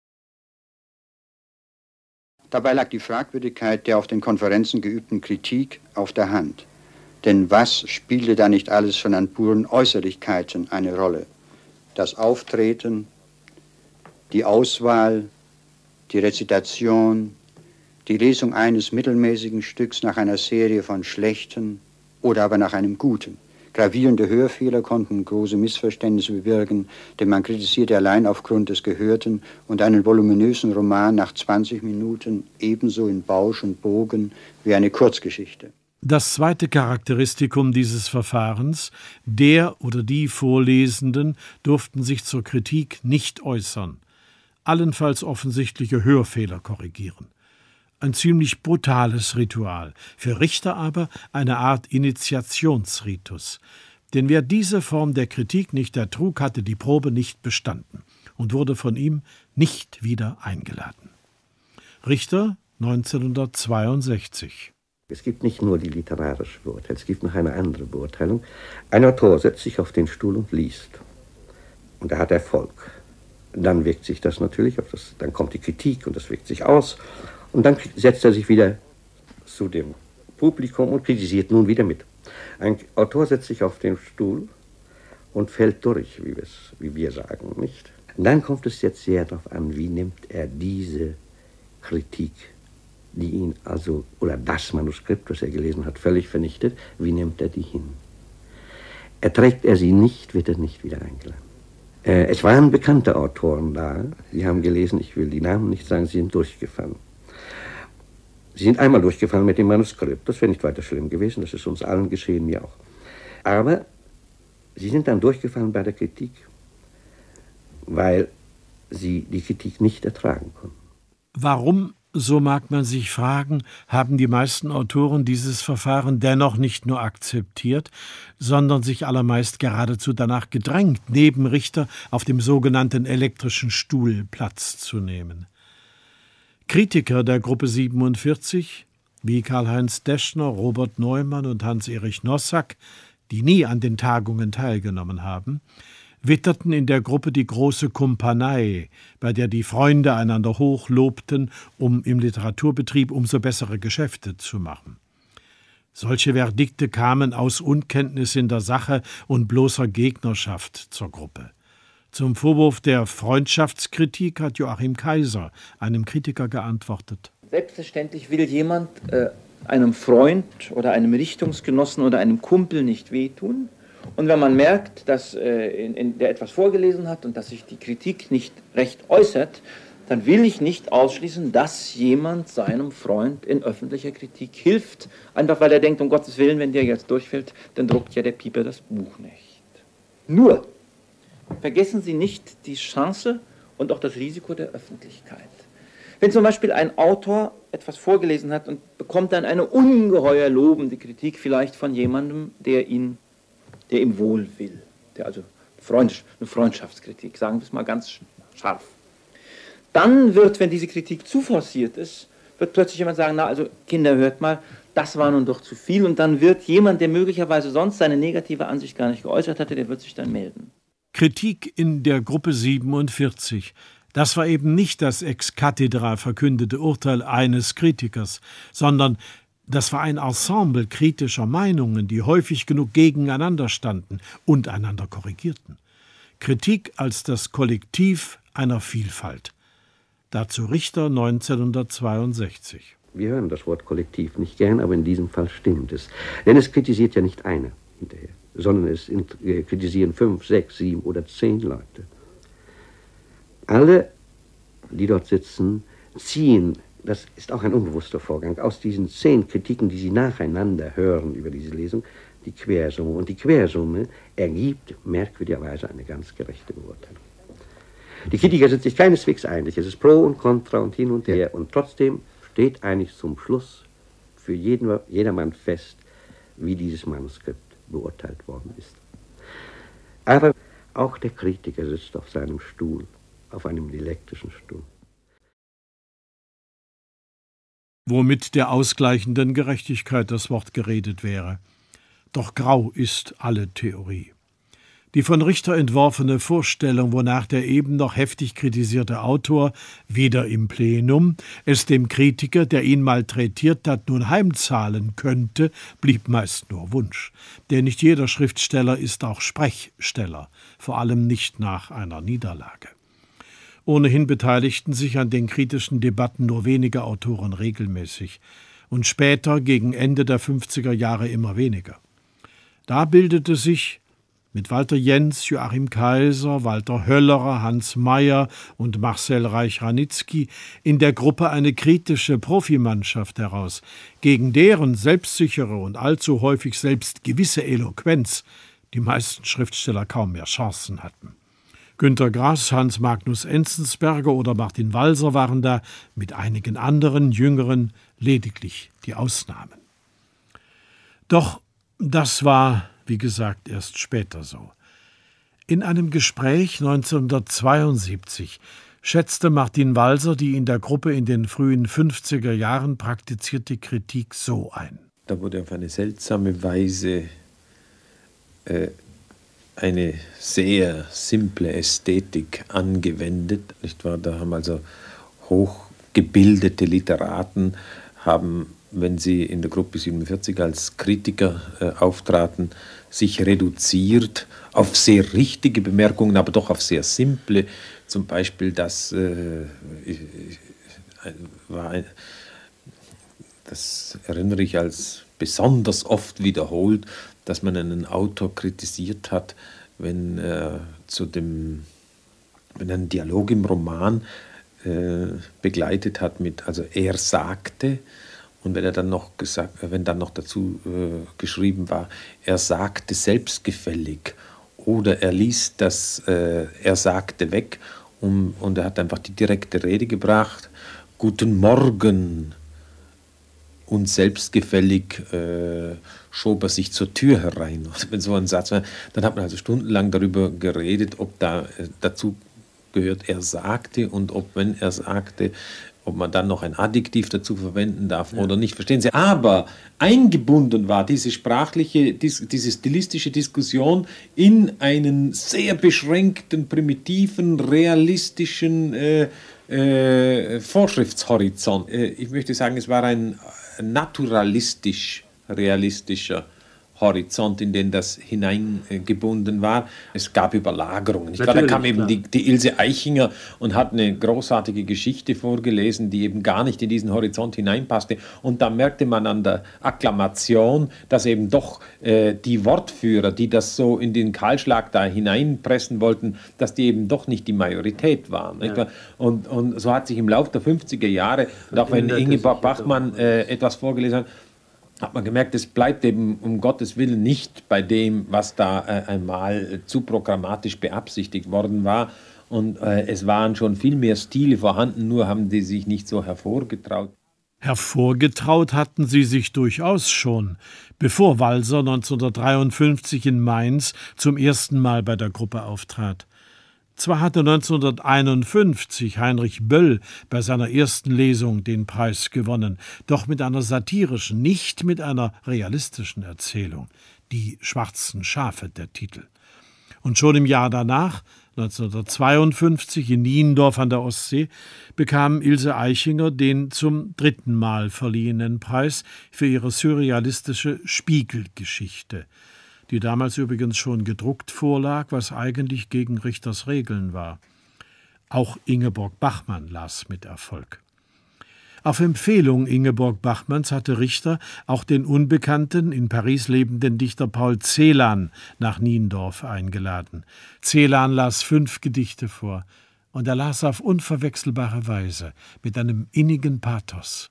Speaker 14: Dabei lag die Fragwürdigkeit der auf den Konferenzen geübten Kritik auf der Hand. Denn was spielte da nicht alles schon an puren Äußerlichkeiten eine Rolle? Das Auftreten, die Auswahl, die Rezitation, die Lesung eines mittelmäßigen Stücks nach einer Serie von schlechten oder aber nach einem guten. Gravierende Hörfehler konnten große Missverständnisse bewirken, denn man kritisierte allein aufgrund des Gehörten und einen voluminösen Roman nach zwanzig Minuten ebenso in Bausch und Bogen wie eine Kurzgeschichte.
Speaker 2: Das zweite Charakteristikum dieses Verfahrens: der oder die Vorlesenden durften sich zur Kritik nicht äußern, allenfalls offensichtliche Hörfehler korrigieren. Ein ziemlich brutales Ritual, für Richter aber eine Art Initiationsritus. Denn wer diese Form der Kritik nicht ertrug, hatte die Probe nicht bestanden und wurde von ihm nicht wieder eingeladen. Richter neunzehnhundertzweiundsechzig.
Speaker 11: Es gibt nicht nur die literarische Beurteilung, es gibt noch eine andere Beurteilung. Ein Autor setzt sich auf den Stuhl und liest. Und er hat Erfolg. Dann wirkt sich das natürlich auf das, dann kommt die Kritik und das wirkt sich aus. Und dann setzt er sich wieder zu dem Publikum und kritisiert nun wieder mit. Ein Autor setzt sich auf den Stuhl und fällt durch, wie, wie wir sagen, nicht? Und dann kommt es jetzt sehr darauf an, wie nimmt er diese Kritik, die ihn also, oder das Manuskript, das er gelesen hat, völlig vernichtet, wie nimmt er die hin? Erträgt er sie nicht, wird er nicht wieder eingeladen. Äh, es waren bekannte Autoren da, Sie haben gelesen, ich will die Namen nicht sagen, sie sind durchgefallen. Sie sind einmal durchgefallen mit dem Manuskript, das wäre nicht weiter schlimm gewesen, das ist uns allen geschehen, mir auch. Aber sie sind dann durchgefallen bei der Kritik, weil sie die Kritik nicht ertragen konnten.
Speaker 2: Warum, so mag man sich fragen, haben die meisten Autoren dieses Verfahren dennoch nicht nur akzeptiert, sondern sich allermeist geradezu danach gedrängt, neben Richter auf dem sogenannten elektrischen Stuhl Platz zu nehmen? Kritiker der Gruppe siebenundvierzig, wie Karl-Heinz Deschner, Robert Neumann und Hans-Erich Nossack, die nie an den Tagungen teilgenommen haben, witterten in der Gruppe die große Kumpanei, bei der die Freunde einander hochlobten, um im Literaturbetrieb umso bessere Geschäfte zu machen. Solche Verdikte kamen aus Unkenntnis in der Sache und bloßer Gegnerschaft zur Gruppe. Zum Vorwurf der Freundschaftskritik hat Joachim Kaiser, einem Kritiker, geantwortet:
Speaker 15: Selbstverständlich will jemand äh, einem Freund oder einem Richtungsgenossen oder einem Kumpel nicht wehtun. Und wenn man merkt, dass äh, in, in der etwas vorgelesen hat und dass sich die Kritik nicht recht äußert, dann will ich nicht ausschließen, dass jemand seinem Freund in öffentlicher Kritik hilft, einfach weil er denkt, um Gottes Willen, wenn der jetzt durchfällt, dann druckt ja der Pieper das Buch nicht. Nur vergessen Sie nicht die Chance und auch das Risiko der Öffentlichkeit. Wenn zum Beispiel ein Autor etwas vorgelesen hat und bekommt dann eine ungeheuer lobende Kritik, vielleicht von jemandem, der, ihn, der ihm wohl will, der also Freund, eine Freundschaftskritik, sagen wir es mal ganz scharf. Dann wird, wenn diese Kritik zu forciert ist, wird plötzlich jemand sagen, na also Kinder, hört mal, das war nun doch zu viel. Und dann wird jemand, der möglicherweise sonst seine negative Ansicht gar nicht geäußert hatte, der wird sich dann melden.
Speaker 2: Kritik in der Gruppe siebenundvierzig. Das war eben nicht das ex cathedra verkündete Urteil eines Kritikers, sondern das war ein Ensemble kritischer Meinungen, die häufig genug gegeneinander standen und einander korrigierten. Kritik als das Kollektiv einer Vielfalt. Dazu Richter neunzehnhundertzweiundsechzig.
Speaker 11: Wir hören das Wort Kollektiv nicht gern, aber in diesem Fall stimmt es. Denn es kritisiert ja nicht einer hinterher, sondern es kritisieren fünf, sechs, sieben oder zehn Leute. Alle, die dort sitzen, ziehen, das ist auch ein unbewusster Vorgang, aus diesen zehn Kritiken, die sie nacheinander hören über diese Lesung, die Quersumme. Und die Quersumme ergibt merkwürdigerweise eine ganz gerechte Beurteilung. Die Kritiker sind sich keineswegs einig. Es ist Pro und Contra und hin und her. Und trotzdem steht eigentlich zum Schluss für jeden, jedermann fest, wie dieses Manuskript beurteilt worden ist. Aber auch der Kritiker sitzt auf seinem Stuhl, auf einem dialektischen Stuhl.
Speaker 2: Womit der ausgleichenden Gerechtigkeit das Wort geredet wäre. Doch grau ist alle Theorie. Die von Richter entworfene Vorstellung, wonach der eben noch heftig kritisierte Autor, weder im Plenum, es dem Kritiker, der ihn malträtiert hat, nun heimzahlen könnte, blieb meist nur Wunsch. Denn nicht jeder Schriftsteller ist auch Sprechsteller, vor allem nicht nach einer Niederlage. Ohnehin beteiligten sich an den kritischen Debatten nur wenige Autoren regelmäßig und später, gegen Ende der fünfziger Jahre, immer weniger. Da bildete sich mit Walter Jens, Joachim Kaiser, Walter Höllerer, Hans Meyer und Marcel Reich-Ranitzky in der Gruppe eine kritische Profimannschaft heraus, gegen deren selbstsichere und allzu häufig selbstgewisse Eloquenz die meisten Schriftsteller kaum mehr Chancen hatten. Günter Grass, Hans Magnus Enzensberger oder Martin Walser waren da mit einigen anderen Jüngeren lediglich die Ausnahmen. Doch das war, wie gesagt, erst später so. In einem Gespräch neunzehnhundertzweiundsiebzig schätzte Martin Walser die in der Gruppe in den frühen fünfziger Jahren praktizierte Kritik so ein.
Speaker 16: Da wurde auf eine seltsame Weise äh, eine sehr simple Ästhetik angewendet, nicht wahr? Da haben also hochgebildete Literaten, haben, wenn sie in der Gruppe siebenundvierzig als Kritiker äh, auftraten, sich reduziert auf sehr richtige Bemerkungen, aber doch auf sehr simple. Zum Beispiel, das äh, war ein, das erinnere ich als besonders oft wiederholt, dass man einen Autor kritisiert hat, wenn er zu dem, wenn er einen Dialog im Roman äh, begleitet hat mit, also er sagte, und wenn er dann noch gesagt, wenn dann noch dazu äh, geschrieben war, er sagte selbstgefällig oder er ließ das äh, er sagte weg um, und er hat einfach die direkte Rede gebracht, guten Morgen, und selbstgefällig äh, schob er sich zur Tür herein. Und wenn so ein Satz war, dann hat man also stundenlang darüber geredet, ob da äh, dazu gehört, er sagte, und ob, wenn er sagte, ob man dann noch ein Adjektiv dazu verwenden darf ja. oder nicht. Verstehen Sie? Aber eingebunden war diese sprachliche, diese stilistische Diskussion in einen sehr beschränkten, primitiven, realistischen äh, äh, Vorschriftshorizont. Äh, ich möchte sagen, es war ein naturalistisch-realistischer Horizont, in den das hineingebunden war. Es gab Überlagerungen. Ich glaube, da kam eben die, die Ilse Aichinger und hat eine großartige Geschichte vorgelesen, die eben gar nicht in diesen Horizont hineinpasste. Und da merkte man an der Akklamation, dass eben doch äh, die Wortführer, die das so in den Kahlschlag da hineinpressen wollten, dass die eben doch nicht die Majorität waren. Nicht? Ja. Und, und so hat sich im Laufe der fünfziger Jahre, und auch wenn Ingeborg Bachmann äh, etwas vorgelesen hat, hat man gemerkt, es bleibt eben um Gottes Willen nicht bei dem, was da äh, einmal äh, zu programmatisch beabsichtigt worden war. Und äh, es waren schon viel mehr Stile vorhanden, nur haben die sich nicht so hervorgetraut.
Speaker 2: Hervorgetraut hatten sie sich durchaus schon, bevor Walser neunzehnhundertdreiundfünfzig in Mainz zum ersten Mal bei der Gruppe auftrat. Zwar hatte neunzehnhunderteinundfünfzig Heinrich Böll bei seiner ersten Lesung den Preis gewonnen, doch mit einer satirischen, nicht mit einer realistischen Erzählung. Die schwarzen Schafe, der Titel. Und schon im Jahr danach, neunzehnhundertzweiundfünfzig in Niendorf an der Ostsee, bekam Ilse Aichinger den zum dritten Mal verliehenen Preis für ihre surrealistische Spiegelgeschichte. die damals übrigens schon gedruckt vorlag, was eigentlich gegen Richters Regeln war. Auch Ingeborg Bachmann las mit Erfolg. Auf Empfehlung Ingeborg Bachmanns hatte Richter auch den unbekannten, in Paris lebenden Dichter Paul Celan nach Niendorf eingeladen. Celan las fünf Gedichte vor, und er las auf unverwechselbare Weise, mit einem innigen Pathos.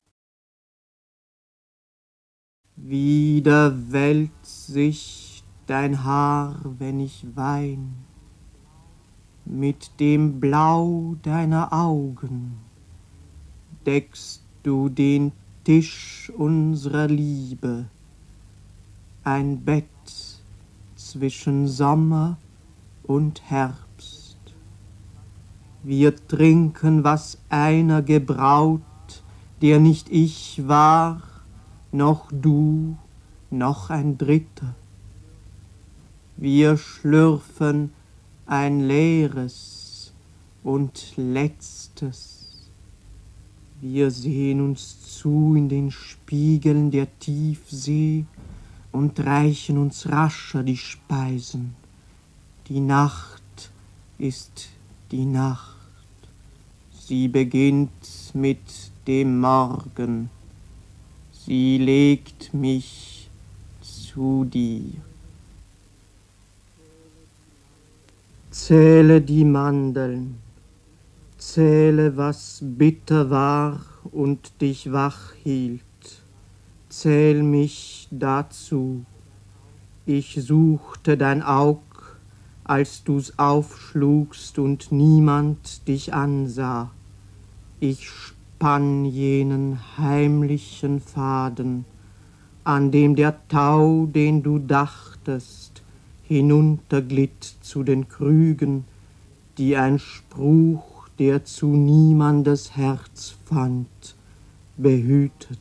Speaker 17: Wieder wälzt sich dein Haar, wenn ich wein, mit dem Blau deiner Augen deckst du den Tisch unserer Liebe, ein Bett zwischen Sommer und Herbst. Wir trinken, was einer gebraut, der nicht ich war, noch du, noch ein Dritter. Wir schlürfen ein leeres und letztes. Wir sehen uns zu in den Spiegeln der Tiefsee und reichen uns rascher die Speisen. Die Nacht ist die Nacht. Sie beginnt mit dem Morgen. Sie legt mich zu dir. Zähle die Mandeln, zähle, was bitter war und dich wach hielt. Zähl mich dazu. Ich suchte dein Aug, als du's aufschlugst und niemand dich ansah. Ich spann jenen heimlichen Faden, an dem der Tau, den du dachtest, hinunterglitt zu den Krügen, die ein Spruch, der zu niemandes Herz fand, behütet.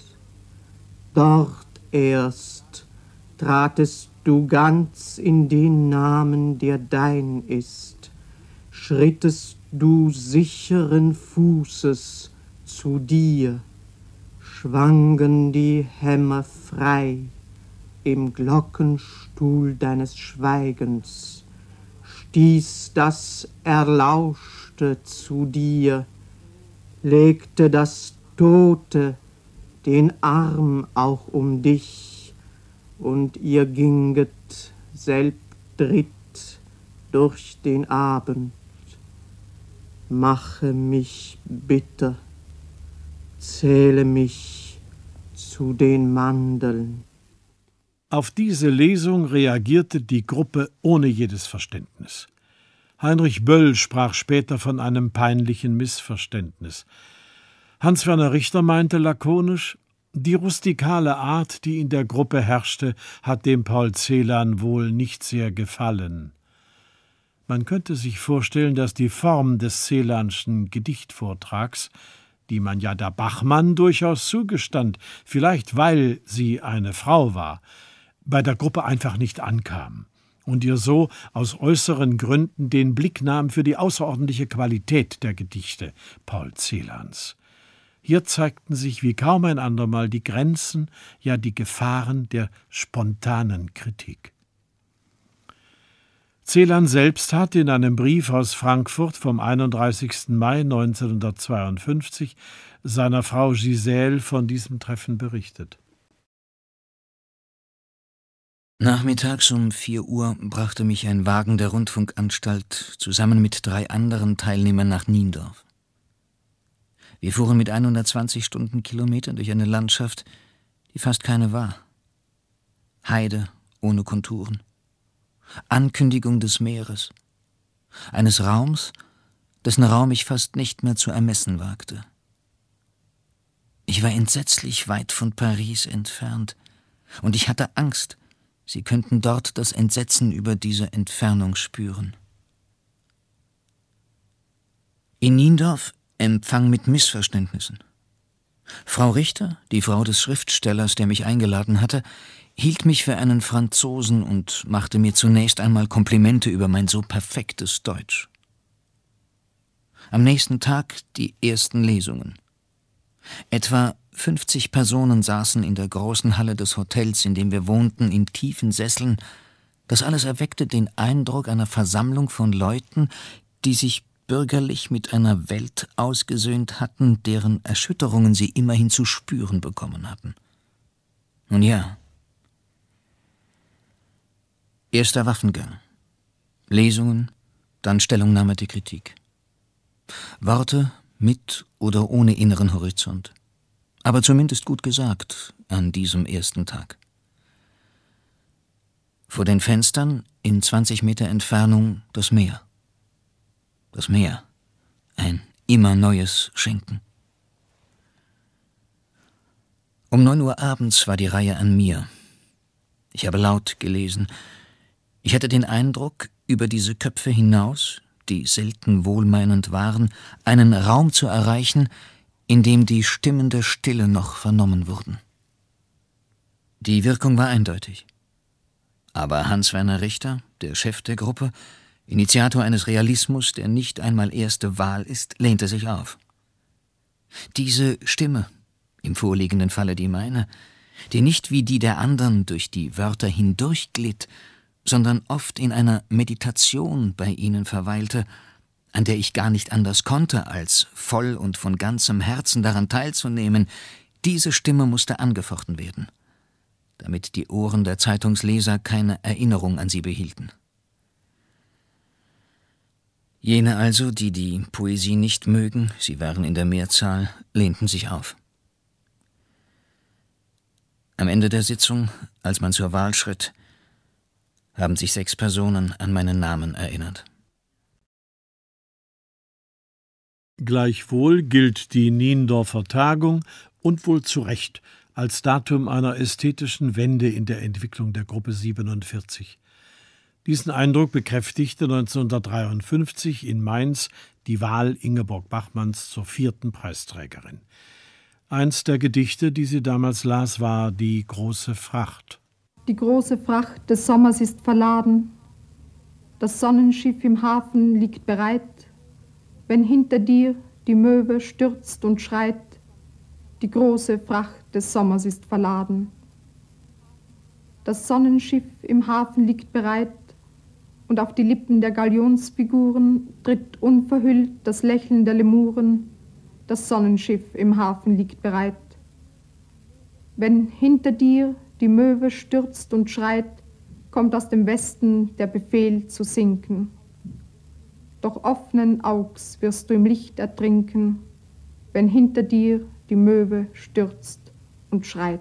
Speaker 17: Dort erst tratest du ganz in den Namen, der dein ist, schrittest du sicheren Fußes zu dir, schwangen die Hämmer frei im Glockenstuhl deines Schweigens, stieß das Erlauschte zu dir, legte das Tote den Arm auch um dich, und ihr ginget selbdritt durch den Abend. Mache mich bitter, zähle mich zu den Mandeln.
Speaker 2: Auf diese Lesung reagierte die Gruppe ohne jedes Verständnis. Heinrich Böll sprach später von einem peinlichen Missverständnis. Hans-Werner Richter meinte lakonisch, die rustikale Art, die in der Gruppe herrschte, hat dem Paul Celan wohl nicht sehr gefallen. Man könnte sich vorstellen, dass die Form des Celanschen Gedichtvortrags, die man ja der Bachmann durchaus zugestand, vielleicht weil sie eine Frau war, bei der Gruppe einfach nicht ankam und ihr so aus äußeren Gründen den Blick nahm für die außerordentliche Qualität der Gedichte Paul Celans. Hier zeigten sich wie kaum ein andermal die Grenzen, ja die Gefahren der spontanen Kritik. Celan selbst hat in einem Brief aus Frankfurt vom einunddreißigsten Mai neunzehnhundertzweiundfünfzig seiner Frau Gisèle von diesem Treffen berichtet.
Speaker 18: Nachmittags um vier Uhr brachte mich ein Wagen der Rundfunkanstalt zusammen mit drei anderen Teilnehmern nach Niendorf. Wir fuhren mit hundertzwanzig Stundenkilometern durch eine Landschaft, die fast keine war. Heide ohne Konturen. Ankündigung des Meeres. Eines Raums, dessen Raum ich fast nicht mehr zu ermessen wagte. Ich war entsetzlich weit von Paris entfernt, und ich hatte Angst, Sie könnten dort das Entsetzen über diese Entfernung spüren. In Niendorf Empfang mit Missverständnissen. Frau Richter, die Frau des Schriftstellers, der mich eingeladen hatte, hielt mich für einen Franzosen und machte mir zunächst einmal Komplimente über mein so perfektes Deutsch. Am nächsten Tag die ersten Lesungen. Etwa fünfzig Personen saßen in der großen Halle des Hotels, in dem wir wohnten, in tiefen Sesseln. Das alles erweckte den Eindruck einer Versammlung von Leuten, die sich bürgerlich mit einer Welt ausgesöhnt hatten, deren Erschütterungen sie immerhin zu spüren bekommen hatten. Nun ja. Erster Waffengang. Lesungen, dann Stellungnahme der Kritik. Worte mit oder ohne inneren Horizont. Aber zumindest gut gesagt an diesem ersten Tag. Vor den Fenstern, in zwanzig Meter Entfernung, das Meer. Das Meer. Ein immer neues Schenken. Um neun Uhr abends war die Reihe an mir. Ich habe laut gelesen. Ich hatte den Eindruck, über diese Köpfe hinaus, die selten wohlmeinend waren, einen Raum zu erreichen, in dem die Stimmen der Stille noch vernommen wurden. Die Wirkung war eindeutig. Aber Hans-Werner Richter, der Chef der Gruppe, Initiator eines Realismus, der nicht einmal erste Wahl ist, lehnte sich auf. Diese Stimme, im vorliegenden Falle die meine, die nicht wie die der anderen durch die Wörter hindurchglitt, sondern oft in einer Meditation bei ihnen verweilte, an der ich gar nicht anders konnte, als voll und von ganzem Herzen daran teilzunehmen, diese Stimme musste angefochten werden, damit die Ohren der Zeitungsleser keine Erinnerung an sie behielten. Jene also, die die Poesie nicht mögen, sie waren in der Mehrzahl, lehnten sich auf. Am Ende der Sitzung, als man zur Wahl schritt, haben sich sechs Personen an meinen Namen erinnert.
Speaker 2: Gleichwohl gilt die Niendorfer Tagung, und wohl zu Recht, als Datum einer ästhetischen Wende in der Entwicklung der Gruppe siebenundvierzig. Diesen Eindruck bekräftigte neunzehnhundertdreiundfünfzig in Mainz die Wahl Ingeborg Bachmanns zur vierten Preisträgerin. Eins der Gedichte, die sie damals las, war Die große Fracht.
Speaker 19: Die große Fracht des Sommers ist verladen, das Sonnenschiff im Hafen liegt bereit, wenn hinter dir die Möwe stürzt und schreit, die große Fracht des Sommers ist verladen. Das Sonnenschiff im Hafen liegt bereit, und auf die Lippen der Galionsfiguren tritt unverhüllt das Lächeln der Lemuren, das Sonnenschiff im Hafen liegt bereit. Wenn hinter dir die Möwe stürzt und schreit, kommt aus dem Westen der Befehl zu sinken. Doch offenen Augs wirst du im Licht ertrinken, wenn hinter dir die Möwe stürzt und schreit.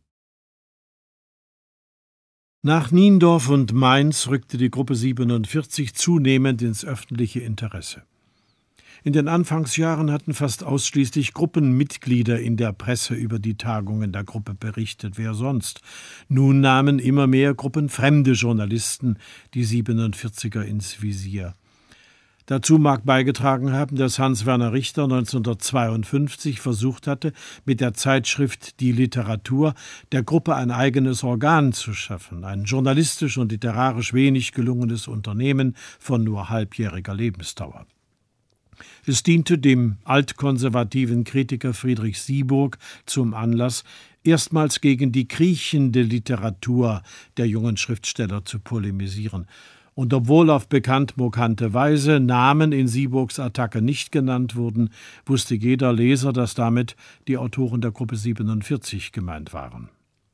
Speaker 2: Nach Niendorf und Mainz rückte die Gruppe siebenundvierzig zunehmend ins öffentliche Interesse. In den Anfangsjahren hatten fast ausschließlich Gruppenmitglieder in der Presse über die Tagungen der Gruppe berichtet, wer sonst. Nun nahmen immer mehr gruppenfremde Journalisten die siebenundvierziger ins Visier. Dazu mag beigetragen haben, dass Hans-Werner Richter neunzehnhundertzweiundfünfzig versucht hatte, mit der Zeitschrift Die Literatur der Gruppe ein eigenes Organ zu schaffen, ein journalistisch und literarisch wenig gelungenes Unternehmen von nur halbjähriger Lebensdauer. Es diente dem altkonservativen Kritiker Friedrich Sieburg zum Anlass, erstmals gegen die kriechende Literatur der jungen Schriftsteller zu polemisieren. Und obwohl auf bekannt mokante Weise Namen in Sieburgs Attacke nicht genannt wurden, wusste jeder Leser, dass damit die Autoren der Gruppe siebenundvierzig gemeint waren.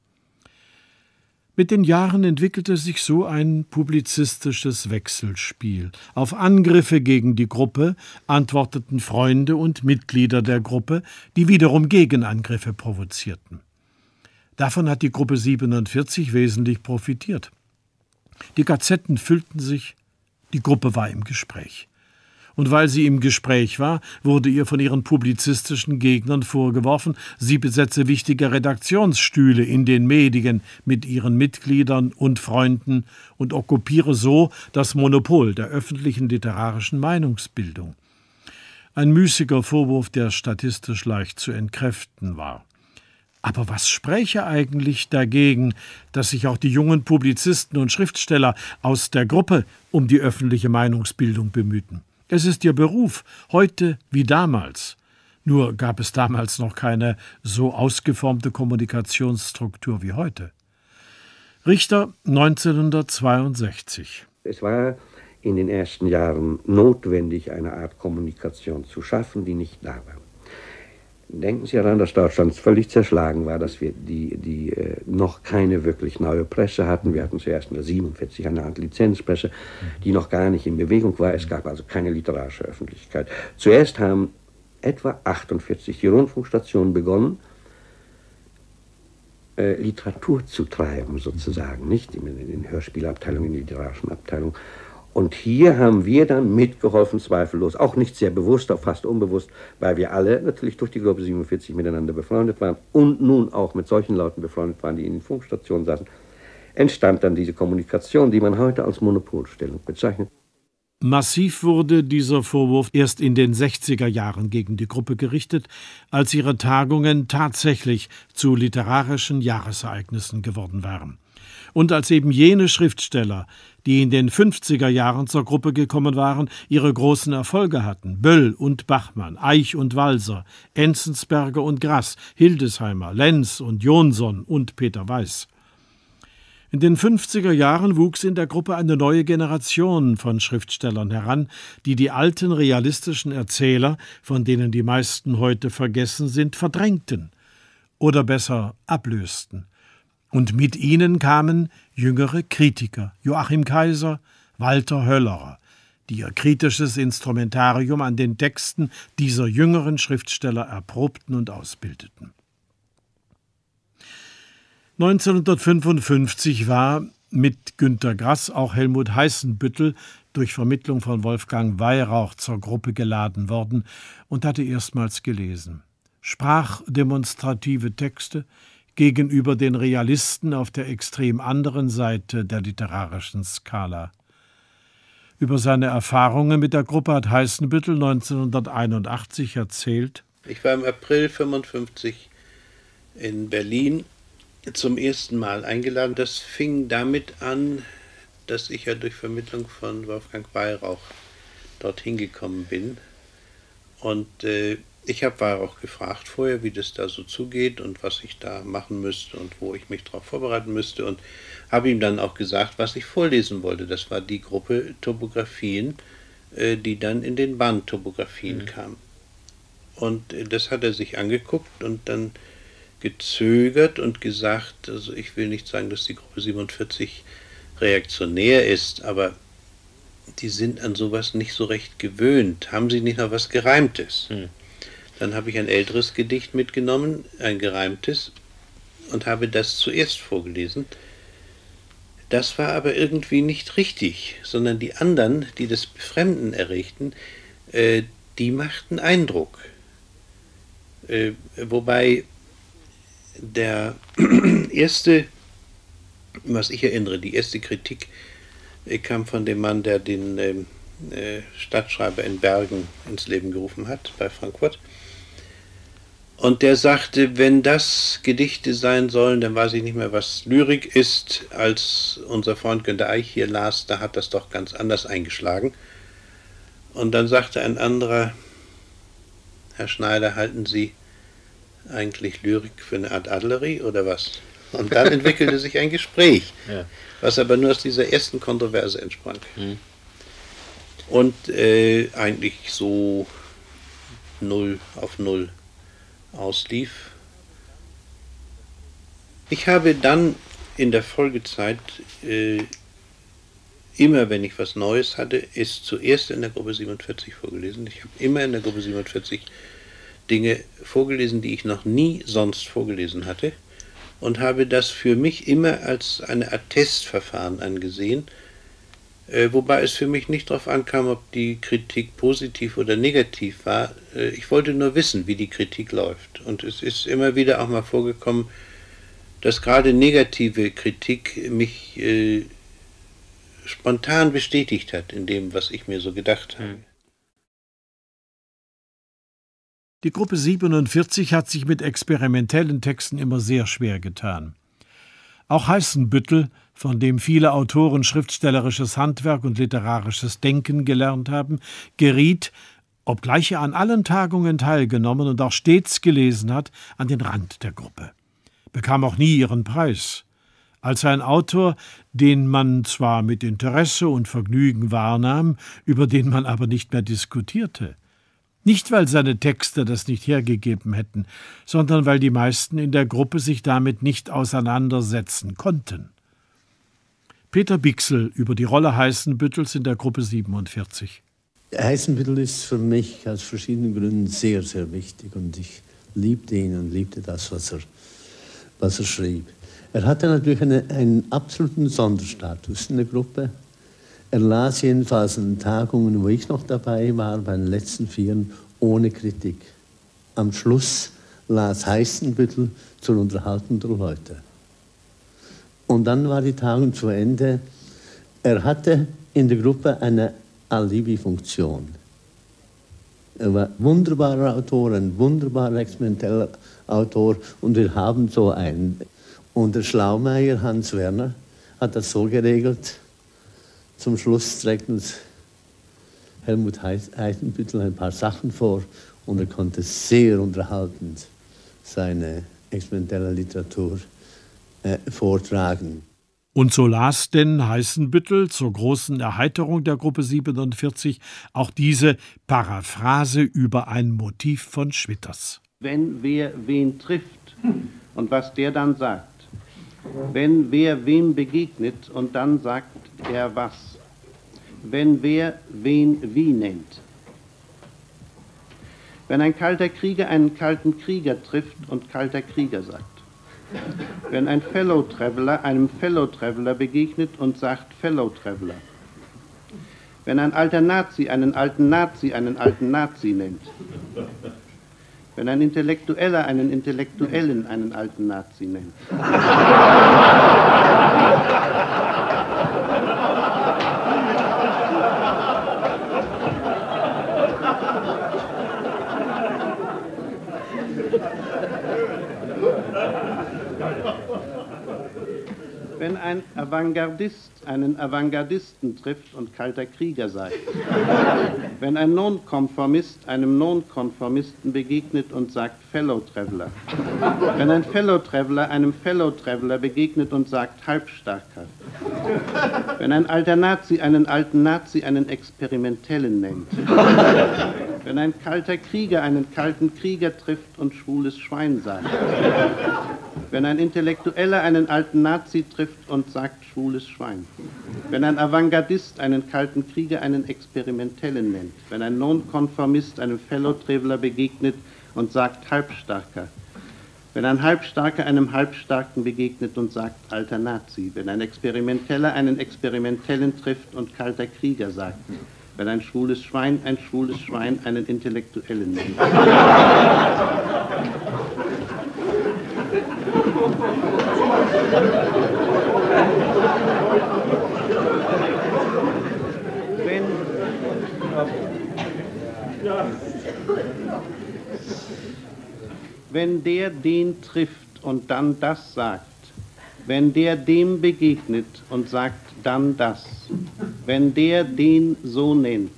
Speaker 2: Mit den Jahren entwickelte sich so ein publizistisches Wechselspiel. Auf Angriffe gegen die Gruppe antworteten Freunde und Mitglieder der Gruppe, die wiederum Gegenangriffe provozierten. Davon hat die Gruppe siebenundvierzig wesentlich profitiert. Die Gazetten füllten sich, die Gruppe war im Gespräch. Und weil sie im Gespräch war, wurde ihr von ihren publizistischen Gegnern vorgeworfen, sie besetze wichtige Redaktionsstühle in den Medien mit ihren Mitgliedern und Freunden und okkupiere so das Monopol der öffentlichen literarischen Meinungsbildung. Ein müßiger Vorwurf, der statistisch leicht zu entkräften war. Aber was spräche eigentlich dagegen, dass sich auch die jungen Publizisten und Schriftsteller aus der Gruppe um die öffentliche Meinungsbildung bemühten? Es ist ihr Beruf, heute wie damals. Nur gab es damals noch keine so ausgeformte Kommunikationsstruktur wie heute. Richter neunzehnhundertzweiundsechzig.
Speaker 11: Es war in den ersten Jahren notwendig, eine Art Kommunikation zu schaffen, die nicht da war. Denken Sie daran, dass Deutschland völlig zerschlagen war, dass wir die, die äh, noch keine wirklich neue Presse hatten. Wir hatten zuerst in der siebenundvierzig eine Art Lizenzpresse, die noch gar nicht in Bewegung war. Es gab also keine literarische Öffentlichkeit. Zuerst haben etwa achtundvierzig die Rundfunkstationen begonnen, äh, Literatur zu treiben, sozusagen, nicht in den Hörspielabteilungen, in den literarischen Abteilungen. Und hier haben wir dann mitgeholfen, zweifellos, auch nicht sehr bewusst, auch fast unbewusst, weil wir alle natürlich durch die Gruppe siebenundvierzig miteinander befreundet waren und nun auch mit solchen Leuten befreundet waren, die in den Funkstationen saßen, entstand dann diese Kommunikation, die man heute als Monopolstellung bezeichnet.
Speaker 2: Massiv wurde dieser Vorwurf erst in den sechziger Jahren gegen die Gruppe gerichtet, als ihre Tagungen tatsächlich zu literarischen Jahresereignissen geworden waren. Und als eben jene Schriftsteller, die in den fünfziger Jahren zur Gruppe gekommen waren, ihre großen Erfolge hatten: Böll und Bachmann, Eich und Walser, Enzensberger und Grass, Hildesheimer, Lenz und Jonsson und Peter Weiß. In den fünfziger Jahren wuchs in der Gruppe eine neue Generation von Schriftstellern heran, die die alten realistischen Erzähler, von denen die meisten heute vergessen sind, verdrängten oder besser ablösten. Und mit ihnen kamen jüngere Kritiker, Joachim Kaiser, Walter Höllerer, die ihr kritisches Instrumentarium an den Texten dieser jüngeren Schriftsteller erprobten und ausbildeten. neunzehnhundertfünfundfünfzig war mit Günter Grass auch Helmut Heißenbüttel durch Vermittlung von Wolfgang Weyrauch zur Gruppe geladen worden und hatte erstmals gelesen. Sprachdemonstrative Texte gegenüber den Realisten auf der extrem anderen Seite der literarischen Skala. Über seine Erfahrungen mit der Gruppe hat Heißenbüttel neunzehnhunderteinundachtzig erzählt:
Speaker 6: Ich war im April fünfundfünfzig in Berlin zum ersten Mal eingeladen. Das fing damit an, dass ich ja durch Vermittlung von Wolfgang Weyrauch dorthin gekommen bin. Und äh, ich habe Weyrauch gefragt vorher, wie das da so zugeht und was ich da machen müsste und wo ich mich darauf vorbereiten müsste, und habe ihm dann auch gesagt, was ich vorlesen wollte. Das war die Gruppe Topographien, äh, die dann in den Band Topographien mhm. kam. Und äh, das hat er sich angeguckt und dann gezögert und gesagt, also ich will nicht sagen, dass die Gruppe siebenundvierzig reaktionär ist, aber die sind an sowas nicht so recht gewöhnt. Haben sie nicht noch was Gereimtes? Hm. Dann habe ich ein älteres Gedicht mitgenommen, ein gereimtes, und habe das zuerst vorgelesen. Das war aber irgendwie nicht richtig, sondern die anderen, die das Befremden erregten, äh, die machten Eindruck. Äh, wobei der erste, was ich erinnere, die erste Kritik kam von dem Mann, der den äh, Stadtschreiber in Bergen ins Leben gerufen hat, bei Frankfurt. Und der sagte, wenn das Gedichte sein sollen, dann weiß ich nicht mehr, was Lyrik ist. Als unser Freund Günter Eich hier las, da hat das doch ganz anders eingeschlagen. Und dann sagte ein anderer: Herr Schneider, halten Sie eigentlich Lyrik für eine Art Adlerie oder was? Und dann entwickelte sich ein Gespräch, ja. was aber nur aus dieser ersten Kontroverse entsprang. Mhm. Und äh, eigentlich so null auf null auslief. Ich habe dann in der Folgezeit äh, immer, wenn ich was Neues hatte, ist zuerst in der Gruppe siebenundvierzig vorgelesen. Ich habe immer in der Gruppe siebenundvierzig Dinge vorgelesen, die ich noch nie sonst vorgelesen hatte, und habe das für mich immer als eine Art Testverfahren angesehen, äh, wobei es für mich nicht darauf ankam, ob die Kritik positiv oder negativ war. Äh, ich wollte nur wissen, wie die Kritik läuft. Und es ist immer wieder auch mal vorgekommen, dass gerade negative Kritik mich äh, spontan bestätigt hat in dem, was ich mir so gedacht habe.
Speaker 2: Die Gruppe siebenundvierzig hat sich mit experimentellen Texten immer sehr schwer getan. Auch Heißenbüttel, von dem viele Autoren schriftstellerisches Handwerk und literarisches Denken gelernt haben, geriet, obgleich er an allen Tagungen teilgenommen und auch stets gelesen hat, an den Rand der Gruppe. Bekam auch nie ihren Preis. Als ein Autor, den man zwar mit Interesse und Vergnügen wahrnahm, über den man aber nicht mehr diskutierte. Nicht, weil seine Texte das nicht hergegeben hätten, sondern weil die meisten in der Gruppe sich damit nicht auseinandersetzen konnten. Peter Bichsel über die Rolle Heißenbüttels in der Gruppe siebenundvierzig.
Speaker 20: Heißenbüttel ist für mich aus verschiedenen Gründen sehr, sehr wichtig und ich liebte ihn und liebte das, was er, was er schrieb. Er hatte natürlich eine, einen absoluten Sonderstatus in der Gruppe. Er las jedenfalls an Tagungen, wo ich noch dabei war, bei den letzten Vieren, ohne Kritik. Am Schluss las Heißenbüttel zur Unterhaltung der Leute. Und dann war die Tagung zu Ende. Er hatte in der Gruppe eine Alibi-Funktion. Er war ein wunderbarer Autor, ein wunderbarer experimenteller Autor und wir haben so einen. Und der Schlaumeier, Hans Werner, hat das so geregelt. Zum Schluss trägt uns Helmut Heißenbüttel ein paar Sachen vor und er konnte sehr unterhaltend seine experimentelle Literatur äh, vortragen.
Speaker 2: Und so las denn Heißenbüttel zur großen Erheiterung der Gruppe siebenundvierzig auch diese Paraphrase über ein Motiv von Schwitters.
Speaker 21: Wenn wer wen trifft und was der dann sagt, wenn wer wem begegnet und dann sagt er was, wenn wer wen wie nennt. Wenn ein kalter Krieger einen kalten Krieger trifft und kalter Krieger sagt. Wenn ein Fellow Traveler einem Fellow Traveler begegnet und sagt Fellow Traveler. Wenn ein alter Nazi einen alten Nazi einen alten Nazi nennt. Wenn ein Intellektueller einen Intellektuellen einen alten Nazi nennt. Wenn ein Avantgardist einen Avantgardisten trifft und kalter Krieger sei. Wenn ein Nonkonformist einem Nonkonformisten begegnet und sagt Fellow Traveler. Wenn ein Fellow Traveler einem Fellow Traveler begegnet und sagt Halbstarker. Wenn ein alter Nazi einen alten Nazi einen Experimentellen nennt. Wenn ein kalter Krieger einen kalten Krieger trifft und schwules Schwein sagt. Wenn ein Intellektueller einen alten Nazi trifft und sagt schwules Schwein. Wenn ein Avantgardist einen kalten Krieger einen Experimentellen nennt. Wenn ein Nonkonformist einem Fellow Traveler begegnet und sagt Halbstarker. Wenn ein Halbstarker einem Halbstarken begegnet und sagt alter Nazi. Wenn ein Experimenteller einen Experimentellen trifft und kalter Krieger sagt. Wenn ein schwules Schwein ein schwules Schwein einen Intellektuellen nennt. Wenn, wenn der den trifft und dann das sagt, wenn der dem begegnet und sagt dann das, wenn der den so nennt,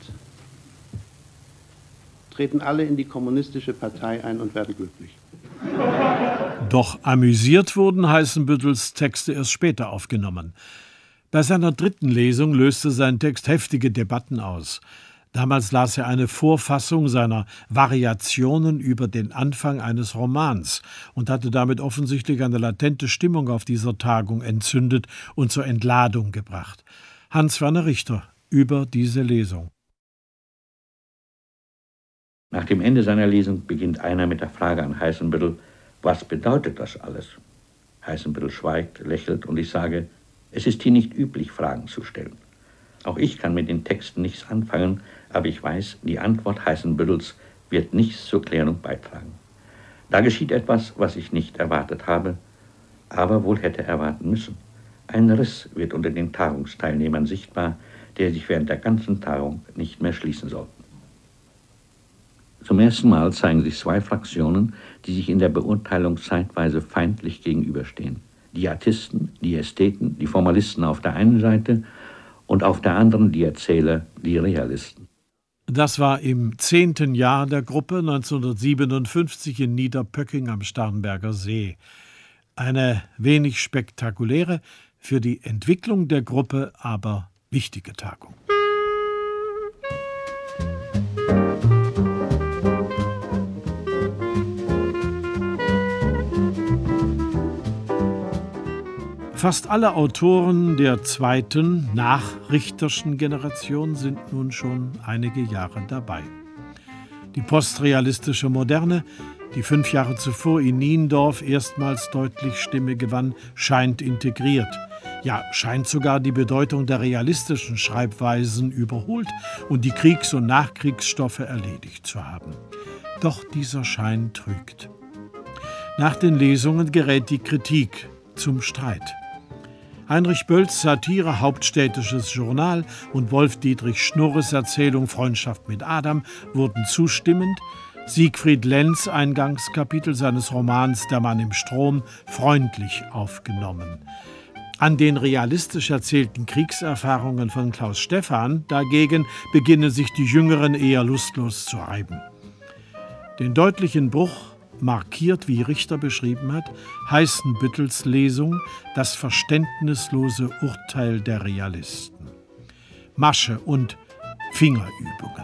Speaker 21: treten alle in die kommunistische Partei ein und werden glücklich.
Speaker 2: Doch amüsiert wurden Heißenbüttels Texte erst später aufgenommen. Bei seiner dritten Lesung löste sein Text heftige Debatten aus. Damals las er eine Vorfassung seiner Variationen über den Anfang eines Romans und hatte damit offensichtlich eine latente Stimmung auf dieser Tagung entzündet und zur Entladung gebracht. Hans-Werner Richter über diese Lesung.
Speaker 10: Nach dem Ende seiner Lesung beginnt einer mit der Frage an Heißenbüttel, was bedeutet das alles? Heißenbüttel schweigt, lächelt und ich sage, es ist hier nicht üblich, Fragen zu stellen. Auch ich kann mit den Texten nichts anfangen, aber ich weiß, die Antwort Heißenbüttels wird nichts zur Klärung beitragen. Da geschieht etwas, was ich nicht erwartet habe, aber wohl hätte erwarten müssen. Ein Riss wird unter den Tagungsteilnehmern sichtbar, der sich während der ganzen Tagung nicht mehr schließen sollte. Zum ersten Mal zeigen sich zwei Fraktionen, die sich in der Beurteilung zeitweise feindlich gegenüberstehen. Die Artisten, die Ästheten, die Formalisten auf der einen Seite und auf der anderen die Erzähler, die Realisten.
Speaker 2: Das war im zehnten Jahr der Gruppe neunzehnhundertsiebenundfünfzig in Niederpöcking am Starnberger See. Eine wenig spektakuläre, für die Entwicklung der Gruppe aber wichtige Tagung. Fast alle Autoren der zweiten, nachrichterschen Generation sind nun schon einige Jahre dabei. Die postrealistische Moderne, die fünf Jahre zuvor in Niendorf erstmals deutlich Stimme gewann, scheint integriert. Ja, scheint sogar die Bedeutung der realistischen Schreibweisen überholt und die Kriegs- und Nachkriegsstoffe erledigt zu haben. Doch dieser Schein trügt. Nach den Lesungen gerät die Kritik zum Streit. Heinrich Bölls Satire Hauptstädtisches Journal und Wolf-Dietrich Schnurres Erzählung Freundschaft mit Adam wurden zustimmend, Siegfried Lenz Eingangskapitel seines Romans Der Mann im Strom freundlich aufgenommen. An den realistisch erzählten Kriegserfahrungen von Klaus Stephan dagegen beginnen sich die Jüngeren eher lustlos zu reiben. Den deutlichen Bruch markiert, wie Richter beschrieben hat, Heißenbüttels Lesung Das verständnislose Urteil der Realisten. Masche und Fingerübungen.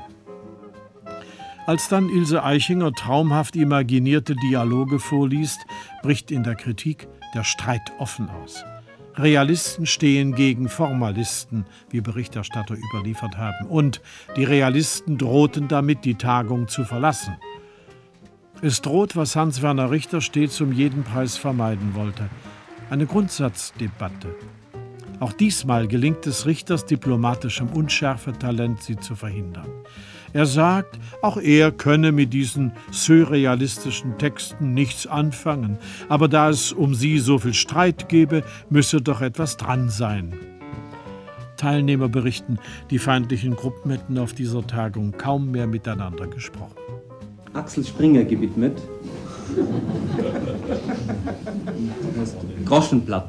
Speaker 2: Als dann Ilse Eichinger traumhaft imaginierte Dialoge vorliest, bricht in der Kritik der Streit offen aus. Realisten stehen gegen Formalisten, wie Berichterstatter überliefert haben, und die Realisten drohten damit, die Tagung zu verlassen. Es droht, was Hans-Werner Richter stets um jeden Preis vermeiden wollte: eine Grundsatzdebatte. Auch diesmal gelingt es Richters diplomatischem Unschärfetalent, sie zu verhindern. Er sagt, auch er könne mit diesen surrealistischen Texten nichts anfangen, aber da es um sie so viel Streit gebe, müsse doch etwas dran sein. Teilnehmer berichten, die feindlichen Gruppen hätten auf dieser Tagung kaum mehr miteinander gesprochen.
Speaker 15: Axel Springer gewidmet. Groschenblatt.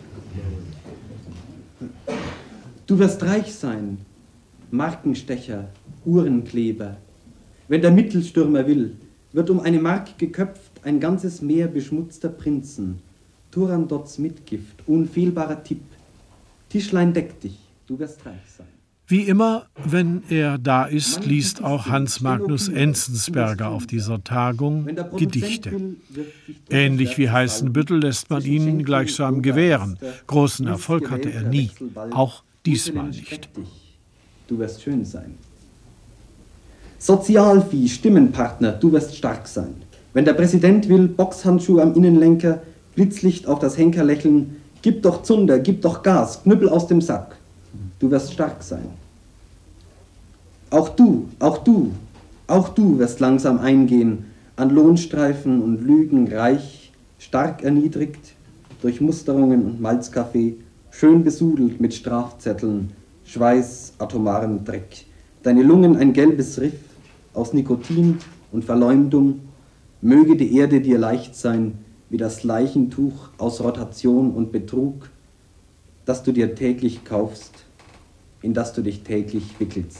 Speaker 15: Du wirst reich sein, Markenstecher, Uhrenkleber. Wenn der Mittelstürmer will, wird um eine Mark geköpft ein ganzes Meer beschmutzter Prinzen. Turandots Mitgift, unfehlbarer Tipp. Tischlein deck dich, du wirst reich sein.
Speaker 2: Wie immer, wenn er da ist, liest auch Hans Magnus Enzensberger auf dieser Tagung Gedichte. Ähnlich wie Heißenbüttel lässt man ihn gleichsam gewähren. Großen Erfolg hatte er nie, auch diesmal nicht.
Speaker 15: Du wirst schön sein. Sozialvieh, Stimmenpartner, du wirst stark sein. Wenn der Präsident will, Boxhandschuh am Innenlenker, Blitzlicht auf das Henkerlächeln, gib doch Zunder, gib doch Gas, Knüppel aus dem Sack. Du wirst stark sein. Auch du, auch du, auch du wirst langsam eingehen, an Lohnstreifen und Lügen reich, stark erniedrigt, durch Musterungen und Malzkaffee, schön besudelt mit Strafzetteln, Schweiß, atomarem Dreck. Deine Lungen ein gelbes Riff aus Nikotin und Verleumdung. Möge die Erde dir leicht sein, wie das Leichentuch aus Rotation und Betrug, das du dir täglich kaufst, in das du dich täglich wickelst.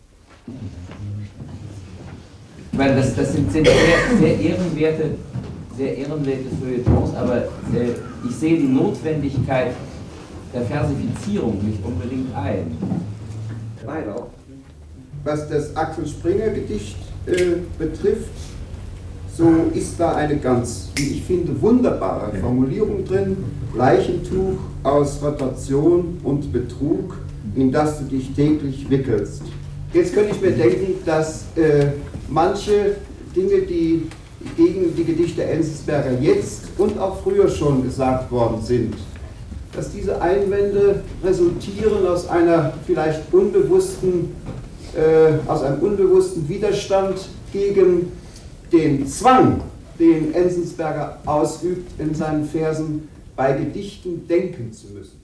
Speaker 1: Weil das, das sind, sind sehr, sehr ehrenwerte, sehr ehrenwerte Feuilletons, aber äh, ich sehe die Notwendigkeit der Versifizierung nicht unbedingt ein.
Speaker 22: Weihrauch. Was das Axel Springer Gedicht äh, betrifft, so ist da eine ganz, wie ich finde, wunderbare Formulierung drin: Leichentuch aus Rotation und Betrug, in das du dich täglich wickelst. Jetzt könnte ich mir denken, dass äh, manche Dinge, die gegen die Gedichte Enzensberger jetzt und auch früher schon gesagt worden sind, dass diese Einwände resultieren aus einer vielleicht unbewussten, äh, aus einem unbewussten Widerstand gegen den Zwang, den Enzensberger ausübt, in seinen Versen bei Gedichten denken zu müssen.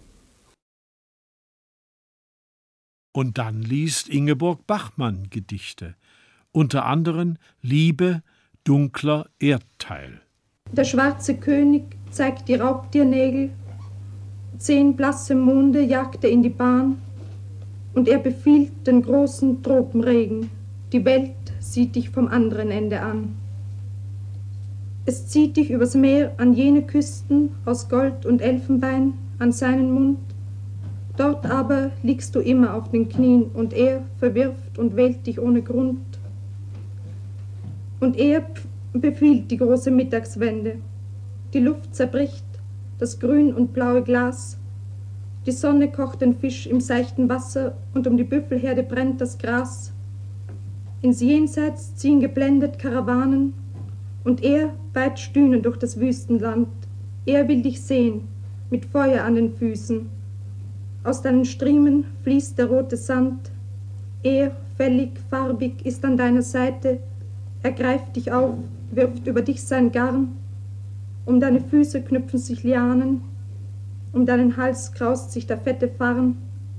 Speaker 2: Und dann liest Ingeborg Bachmann Gedichte, unter anderem Liebe, dunkler Erdteil.
Speaker 19: Der schwarze König zeigt die Raubtiernägel, zehn blasse Monde jagt er in die Bahn und er befiehlt den großen Tropenregen. Die Welt sieht dich vom anderen Ende an. Es zieht dich übers Meer an jene Küsten aus Gold und Elfenbein an seinen Mund. Dort aber liegst du immer auf den Knien und er verwirft und wählt dich ohne Grund. Und er befiehlt die große Mittagswende. Die Luft zerbricht, das grün und blaue Glas. Die Sonne kocht den Fisch im seichten Wasser und um die Büffelherde brennt das Gras. Ins Jenseits ziehen geblendet Karawanen und er weit stühnen durch das Wüstenland. Er will dich sehen, mit Feuer an den Füßen. Aus deinen Striemen fließt der rote Sand. Er, fällig, farbig, ist an deiner Seite. Er greift dich auf, wirft über dich sein Garn. Um deine Füße knüpfen sich Lianen. Um deinen Hals kraust sich der fette Farn.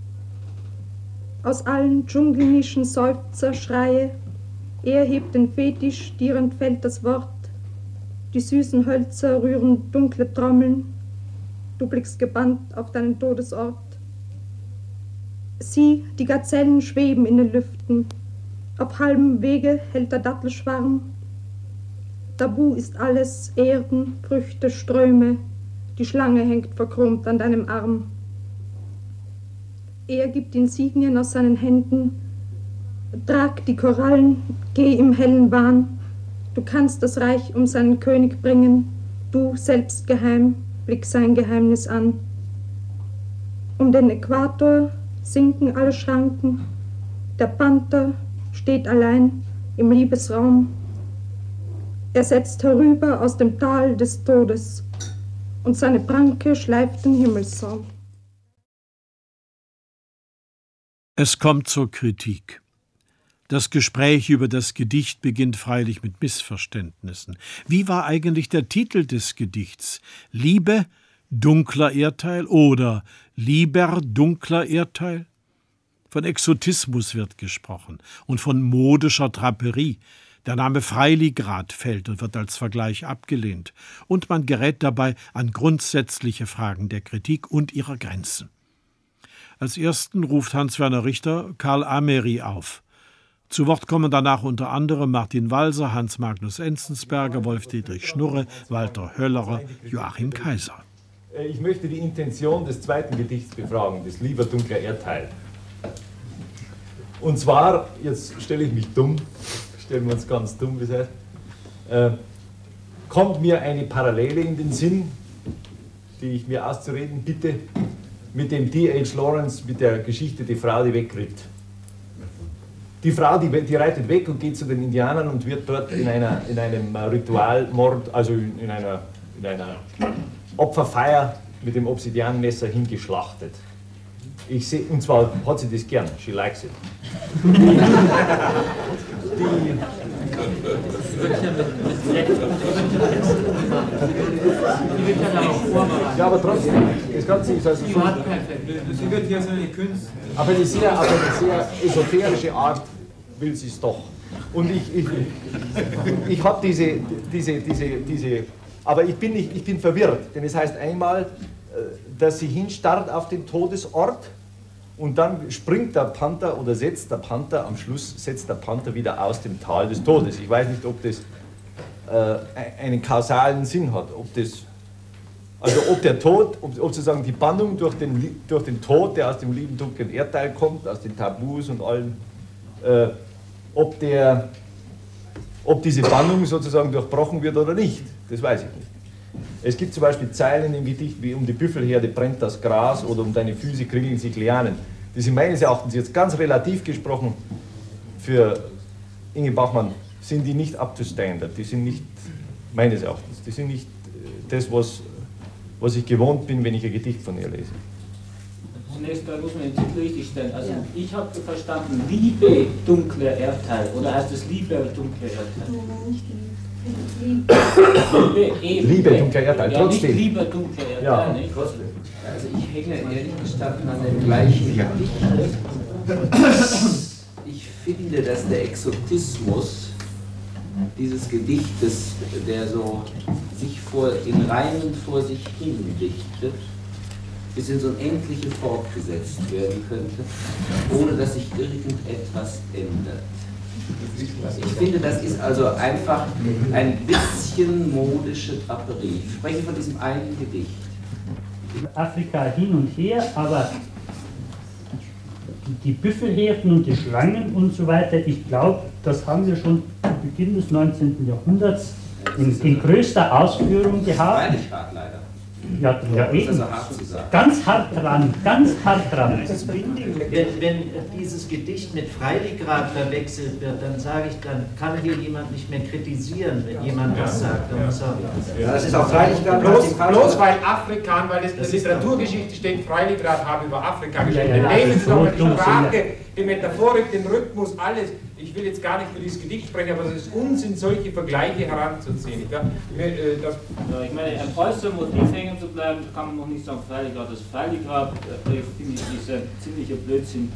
Speaker 19: Aus allen Dschungelnischen Seufzer, Schreie. Er hebt den Fetisch, dir entfällt das Wort. Die süßen Hölzer rühren dunkle Trommeln. Du blickst gebannt auf deinen Todesort. Sieh, die Gazellen schweben in den Lüften. Auf halbem Wege hält der Dattelschwarm. Tabu ist alles, Erden, Früchte, Ströme. Die Schlange hängt verchromt an deinem Arm. Er gibt Insignien aus seinen Händen. Trag die Korallen, geh im hellen Wahn. Du kannst das Reich um seinen König bringen. Du, selbst geheim, blick sein Geheimnis an. Um den Äquator sinken alle Schranken. Der Panther steht allein im Liebesraum. Er setzt herüber aus dem Tal des Todes und seine Pranke schleift den Himmelsraum.
Speaker 2: Es kommt zur Kritik. Das Gespräch über das Gedicht beginnt freilich mit Missverständnissen. Wie war eigentlich der Titel des Gedichts? Liebe, dunkler Erdteil oder lieber dunkler Erdteil? Von Exotismus wird gesprochen und von modischer Draperie. Der Name Freiligrad fällt und wird als Vergleich abgelehnt. Und man gerät dabei an grundsätzliche Fragen der Kritik und ihrer Grenzen. Als ersten ruft Hans-Werner Richter Karl Ameri auf. Zu Wort kommen danach unter anderem Martin Walser, Hans-Magnus Enzensberger, Wolf-Dietrich Schnurre, Walter Höllerer, Joachim Kaiser.
Speaker 3: Ich möchte die Intention des zweiten Gedichts befragen, des Lieber dunkler Erdteil. Und zwar, jetzt stelle ich mich dumm, stellen wir uns ganz dumm, wie es heißt, äh, kommt mir eine Parallele in den Sinn, die ich mir auszureden bitte, mit dem D H Lawrence, mit der Geschichte Die Frau, die wegritt. Die Frau, die, die reitet weg und geht zu den Indianern und wird dort in, einer, in einem Ritualmord, also in, in, einer, in einer Opferfeier mit dem Obsidianmesser hingeschlachtet. Ich seh, und zwar hat sie das gern, she likes it. Die, die, ja, aber trotzdem, das Ganze ist also so, sie wird hier so eine Kunst. Auf eine sehr, auf eine sehr esoterische Art will sie es doch. Und ich, ich, ich habe diese, diese, diese, diese, aber ich bin, nicht, ich bin verwirrt, denn es heißt einmal, dass sie hinstarrt auf den Todesort und dann springt der Panther oder setzt der Panther, am Schluss setzt der Panther wieder aus dem Tal des Todes. Ich weiß nicht, ob das äh, einen kausalen Sinn hat, ob das, also ob der Tod, ob, ob sozusagen die Bannung durch den, durch den Tod, der aus dem lieben dunklen Erdteil kommt, aus den Tabus und allem, äh, ob, der, ob diese Bannung sozusagen durchbrochen wird oder nicht, das weiß ich nicht. Es gibt zum Beispiel Zeilen im Gedicht wie um die Büffelherde brennt das Gras oder um deine Füße kringeln sich Lianen. Die sind meines Erachtens jetzt ganz relativ gesprochen für Inge Bachmann, sind die nicht up to standard, die sind nicht, meines Erachtens, die sind nicht das, was, was ich gewohnt bin, wenn ich ein Gedicht von ihr lese.
Speaker 1: Zunächst mal muss man den Titel richtig stellen. Also ja. Ich habe verstanden, Liebe dunkler Erdteil, oder heißt es Liebe dunkler Erdteil? Liebe, Liebe,
Speaker 3: Liebe dunkler Erdteil,
Speaker 1: ja,
Speaker 3: trotzdem.
Speaker 1: Nicht lieber dunkler Erdteil,
Speaker 3: ja,
Speaker 1: nicht?
Speaker 3: Trotzdem.
Speaker 1: Also ich hänge ehrlich gestanden an dem gleichen Gedicht. Ich finde, dass der Exotismus dieses Gedichtes, der so sich vor, in Reimen vor sich hin dichtet, bis ins Unendliche fortgesetzt werden könnte, ohne dass sich irgendetwas ändert. Ich finde, das ist also einfach ein bisschen modische Draperie. Ich spreche von diesem einen Gedicht.
Speaker 5: Afrika hin und her, aber die Büffelherden und die Schlangen und so weiter, ich glaube, das haben wir schon zu Beginn des neunzehnten Jahrhunderts in, in größter Ausführung gehabt. Ja, ja eben. Ganz hart dran, ganz hart dran.
Speaker 12: Wenn, wenn dieses Gedicht mit Freiligrad verwechselt wird, dann sage ich, dann kann hier jemand nicht mehr kritisieren, wenn jemand was sagt. Dann muss er,
Speaker 7: ja, das ist auch Freiligrad. Bloß, bloß weil Afrika, weil es in der Literaturgeschichte steht, Freiligrad haben über Afrika geschrieben. Ja, ja, ja, nehmen Sie doch mal die Sprache, die Metaphorik, den Rhythmus, alles. Ich will jetzt gar nicht für dieses Gedicht sprechen, aber es ist Unsinn, solche Vergleiche heranzuziehen. Ja, das
Speaker 23: ja, ich meine, am äußeren Motiv hängen zu bleiben, kann man noch nicht sagen, Freiligrad ist Freiligrad. Ich finde dieser ziemliche Blödsinn.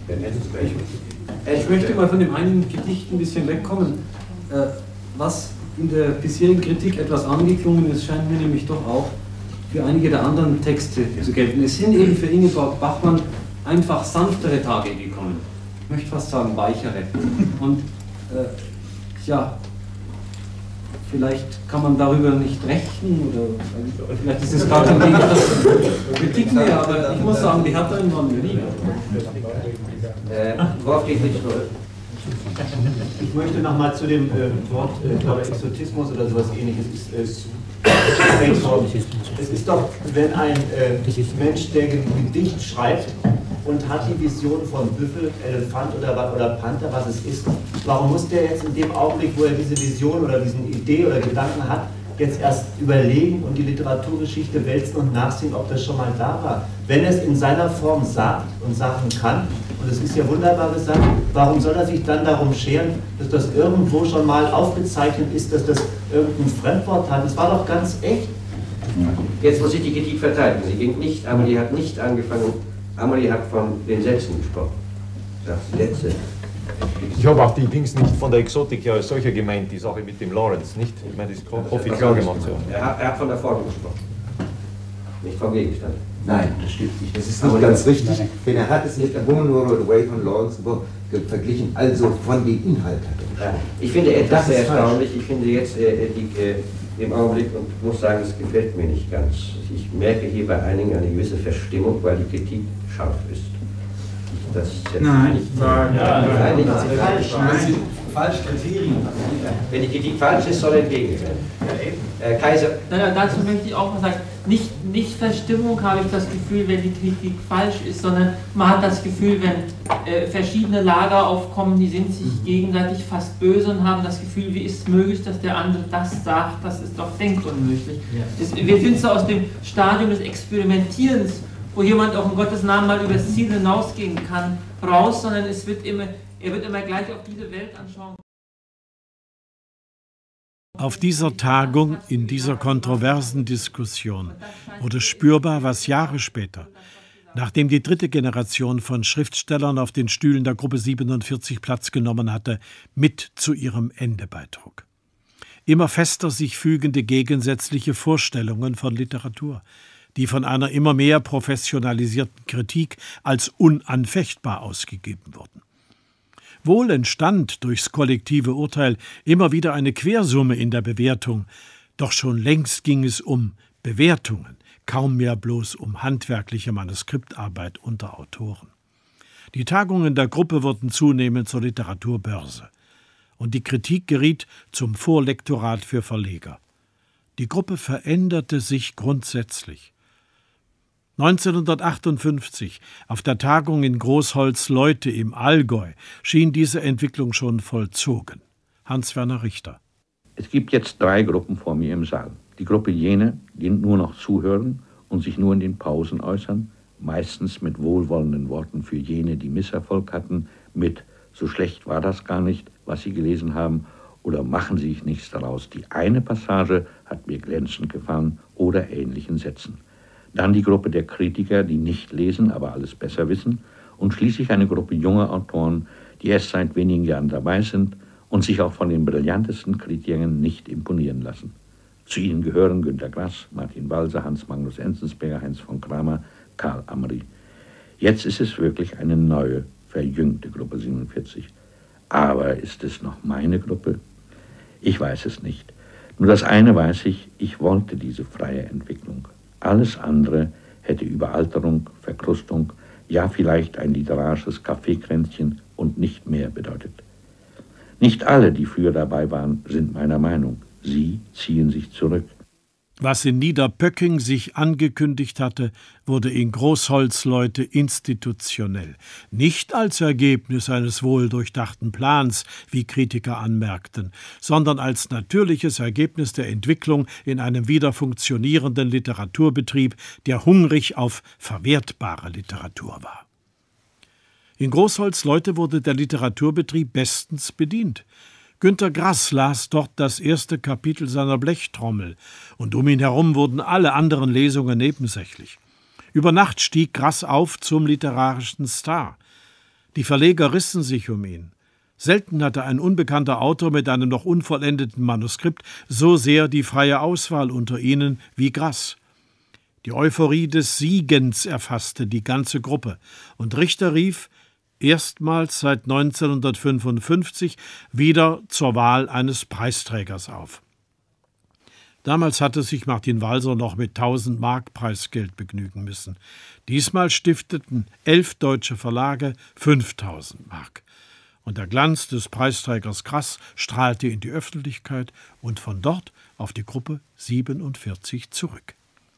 Speaker 24: Ich möchte mal von dem einen Gedicht ein bisschen wegkommen. Was in der bisherigen Kritik etwas angeklungen ist, scheint mir nämlich doch auch für einige der anderen Texte zu gelten. Es sind eben für Ingeborg Bachmann einfach sanftere Tage gekommen. Ich möchte fast sagen weichere. Und äh, ja, vielleicht kann man darüber nicht rechnen oder vielleicht ist es gar kein Gegenstand Kritik mehr, aber ich muss sagen, die Härteren waren mir lieber.
Speaker 1: Äh, worauf geht nicht zurück?
Speaker 25: Ich möchte nochmal zu dem äh, Wort, äh, glaube Exotismus oder sowas ähnliches ist, äh, es ist doch, wenn ein äh, Mensch, der ein Gedicht schreibt und hat die Vision von Büffel, Elefant oder, oder Panther, was es ist, warum muss der jetzt in dem Augenblick, wo er diese Vision oder diesen Idee oder Gedanken hat, jetzt erst überlegen und die Literaturgeschichte wälzen und nachsehen, ob das schon mal da war? Wenn er es in seiner Form sagt und sagen kann, und es ist ja wunderbar gesagt, warum soll er sich dann darum scheren, dass das irgendwo schon mal aufgezeichnet ist, dass das irgendein Fremdwort hat? Das war doch ganz echt.
Speaker 11: Jetzt muss ich die Kritik verteidigen. Sie ging nicht, Amelie hat nicht angefangen, Amelie hat von den Sätzen gesprochen. Sätze.
Speaker 3: Ich habe auch die Dings nicht von der Exotik ja als solcher gemeint, die Sache mit dem Lawrence, nicht? Ich meine, das hoffe ich klar gemacht.
Speaker 11: Ja. Er, hat, er hat von der Form gesprochen, nicht vom Gegenstand.
Speaker 26: Nein, das stimmt nicht. Das ist nicht ganz richtig, denn er hat es mit A Woman Who Rode Away von Lawrence verglichen, also von den Inhalten hat er.
Speaker 11: Ich finde etwas sehr erstaunlich, ich finde jetzt äh, die, äh, im Augenblick und muss sagen, es gefällt mir nicht ganz. Ich merke hier bei einigen eine gewisse Verstimmung, weil die Kritik scharf ist. Das ist
Speaker 27: nein,
Speaker 11: nicht,
Speaker 27: nein,
Speaker 11: ja,
Speaker 27: nein,
Speaker 11: nein, nicht
Speaker 27: nein,
Speaker 11: falsch.
Speaker 27: nein.
Speaker 11: Falsch Kriterien. Wenn die Kritik falsch ist, soll entgegen werden. Äh, Kaiser.
Speaker 28: Nein, dazu möchte ich auch mal sagen, nicht, nicht Verstimmung habe ich das Gefühl, wenn die Kritik falsch ist, sondern man hat das Gefühl, wenn äh, verschiedene Lager aufkommen, die sind sich gegenseitig fast böse und haben das Gefühl, wie ist es möglich, dass der andere das sagt, das ist doch denkunmöglich. Ja. Das, wir sind so aus dem Stadium des Experimentierens, wo jemand auch in Gottes Namen mal über das Ziel hinausgehen kann, raus, sondern es wird immer, er wird immer gleich auf diese Weltanschauung.
Speaker 2: Auf dieser Tagung, in dieser kontroversen Diskussion, wurde spürbar, was Jahre später, nachdem die dritte Generation von Schriftstellern auf den Stühlen der Gruppe siebenundvierzig Platz genommen hatte, mit zu ihrem Ende beitrug. Immer fester sich fügende gegensätzliche Vorstellungen von Literatur, die von einer immer mehr professionalisierten Kritik als unanfechtbar ausgegeben wurden. Wohl entstand durchs kollektive Urteil immer wieder eine Quersumme in der Bewertung, doch schon längst ging es um Bewertungen, kaum mehr bloß um handwerkliche Manuskriptarbeit unter Autoren. Die Tagungen der Gruppe wurden zunehmend zur Literaturbörse und die Kritik geriet zum Vorlektorat für Verleger. Die Gruppe veränderte sich grundsätzlich. neunzehnhundertachtundfünfzig, auf der Tagung in Großholzleute im Allgäu, schien diese Entwicklung schon vollzogen. Hans-Werner Richter.
Speaker 10: Es gibt jetzt drei Gruppen vor mir im Saal. Die Gruppe jene, die nur noch zuhören und sich nur in den Pausen äußern, meistens mit wohlwollenden Worten für jene, die Misserfolg hatten, mit »so schlecht war das gar nicht, was Sie gelesen haben« oder »machen Sie sich nichts daraus, die eine Passage hat mir glänzend gefallen« oder ähnlichen Sätzen. Dann die Gruppe der Kritiker, die nicht lesen, aber alles besser wissen. Und schließlich eine Gruppe junger Autoren, die erst seit wenigen Jahren dabei sind und sich auch von den brillantesten Kritikern nicht imponieren lassen. Zu ihnen gehören Günter Grass, Martin Walser, Hans Magnus Enzensberger, Heinz von Kramer, Karl Amri. Jetzt ist es wirklich eine neue, verjüngte Gruppe siebenundvierzig. Aber ist es noch meine Gruppe? Ich weiß es nicht. Nur das eine weiß ich, ich wollte diese freie Entwicklung. Alles andere hätte Überalterung, Verkrustung, ja vielleicht ein literarisches Kaffeekränzchen und nicht mehr bedeutet. Nicht alle, die früher dabei waren, sind meiner Meinung. Sie ziehen sich zurück.
Speaker 2: Was in Niederpöcking sich angekündigt hatte, wurde in Großholzleute institutionell. Nicht als Ergebnis eines wohldurchdachten Plans, wie Kritiker anmerkten, sondern als natürliches Ergebnis der Entwicklung in einem wieder funktionierenden Literaturbetrieb, der hungrig auf verwertbare Literatur war. In Großholzleute wurde der Literaturbetrieb bestens bedient. Günter Grass las dort das erste Kapitel seiner Blechtrommel, und um ihn herum wurden alle anderen Lesungen nebensächlich. Über Nacht stieg Grass auf zum literarischen Star. Die Verleger rissen sich um ihn. Selten hatte ein unbekannter Autor mit einem noch unvollendeten Manuskript so sehr die freie Auswahl unter ihnen wie Grass. Die Euphorie des Siegens erfasste die ganze Gruppe, und Richter rief, erstmals seit neunzehnhundertfünfundfünfzig wieder zur Wahl eines Preisträgers auf. Damals hatte sich Martin Walser noch mit tausend Mark Preisgeld begnügen müssen. Diesmal stifteten elf deutsche Verlage fünftausend Mark. Und der Glanz des Preisträgers Grass strahlte in die Öffentlichkeit und von dort auf die Gruppe siebenundvierzig zurück.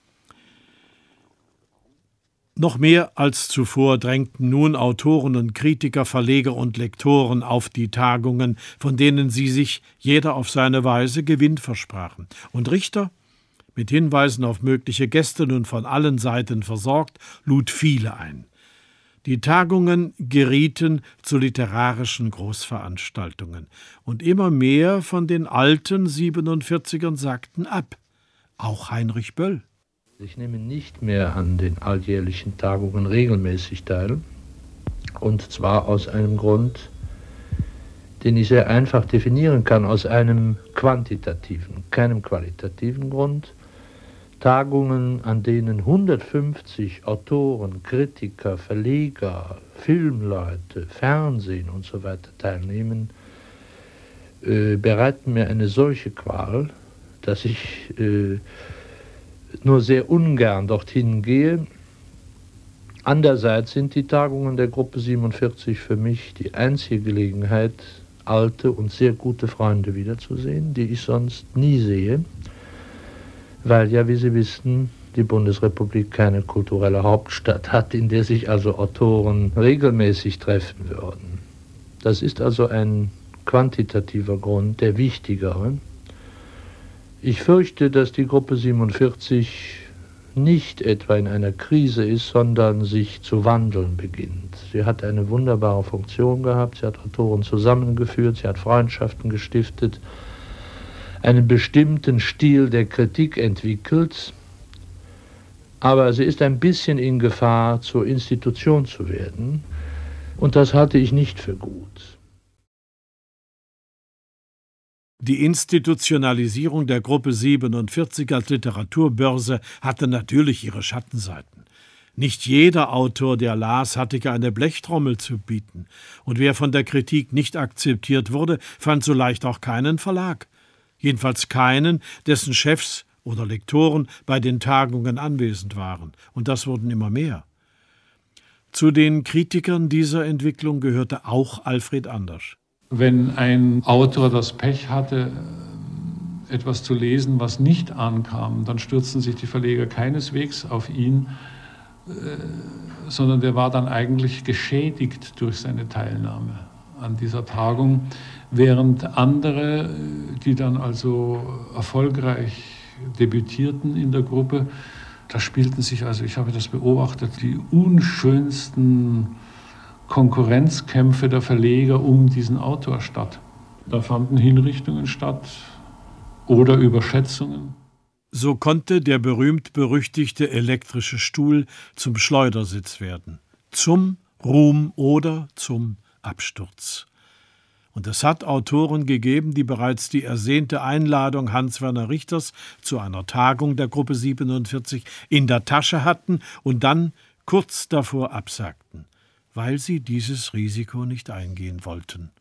Speaker 2: Noch mehr als zuvor drängten nun Autoren und Kritiker, Verleger und Lektoren auf die Tagungen, von denen sie sich jeder auf seine Weise Gewinn versprachen. Und Richter, mit Hinweisen auf mögliche Gäste nun von allen Seiten versorgt, lud viele ein. Die Tagungen gerieten zu literarischen Großveranstaltungen, und immer mehr von den alten Siebenundvierzigern sagten ab, auch Heinrich Böll.
Speaker 6: Ich nehme nicht mehr an den alljährlichen Tagungen regelmäßig teil, und zwar aus einem Grund, den ich sehr einfach definieren kann, aus einem quantitativen, keinem qualitativen Grund. Tagungen, an denen hundertfünfzig Autoren, Kritiker, Verleger, Filmleute, Fernsehen und so weiter teilnehmen, äh, bereiten mir eine solche Qual, dass ich äh, nur sehr ungern dorthin gehe. Andererseits sind die Tagungen der Gruppe siebenundvierzig für mich die einzige Gelegenheit, alte und sehr gute Freunde wiederzusehen, die ich sonst nie sehe, weil ja, wie Sie wissen, die Bundesrepublik keine kulturelle Hauptstadt hat, in der sich also Autoren regelmäßig treffen würden. Das ist also ein quantitativer Grund, der wichtigere. Ich fürchte, dass die Gruppe siebenundvierzig nicht etwa in einer Krise ist, sondern sich zu wandeln beginnt. Sie hat eine wunderbare Funktion gehabt, sie hat Autoren zusammengeführt, sie hat Freundschaften gestiftet, einen bestimmten Stil der Kritik entwickelt, aber sie ist ein bisschen in Gefahr, zur Institution zu werden, und das halte ich nicht für gut.
Speaker 2: Die Institutionalisierung der Gruppe siebenundvierzig als Literaturbörse hatte natürlich ihre Schattenseiten. Nicht jeder Autor, der las, hatte ja eine Blechtrommel zu bieten, und wer von der Kritik nicht akzeptiert wurde, fand so leicht auch keinen Verlag. Jedenfalls keinen, dessen Chefs oder Lektoren bei den Tagungen anwesend waren, und das wurden immer mehr. Zu den Kritikern dieser Entwicklung gehörte auch Alfred Andersch.
Speaker 4: Wenn ein Autor das Pech hatte, etwas zu lesen, was nicht ankam, dann stürzten sich die Verleger keineswegs auf ihn, sondern der war dann eigentlich geschädigt durch seine Teilnahme an dieser Tagung, während andere, die dann also erfolgreich debütierten in der Gruppe, da spielten sich, also ich habe das beobachtet, die unschönsten Konkurrenzkämpfe der Verleger um diesen Autor statt. Da fanden Hinrichtungen statt oder Überschätzungen.
Speaker 2: So konnte der berühmt-berüchtigte elektrische Stuhl zum Schleudersitz werden, zum Ruhm oder zum Absturz. Und es hat Autoren gegeben, die bereits die ersehnte Einladung Hans-Werner Richters zu einer Tagung der Gruppe siebenundvierzig in der Tasche hatten und dann kurz davor absagten, weil sie dieses Risiko nicht eingehen wollten.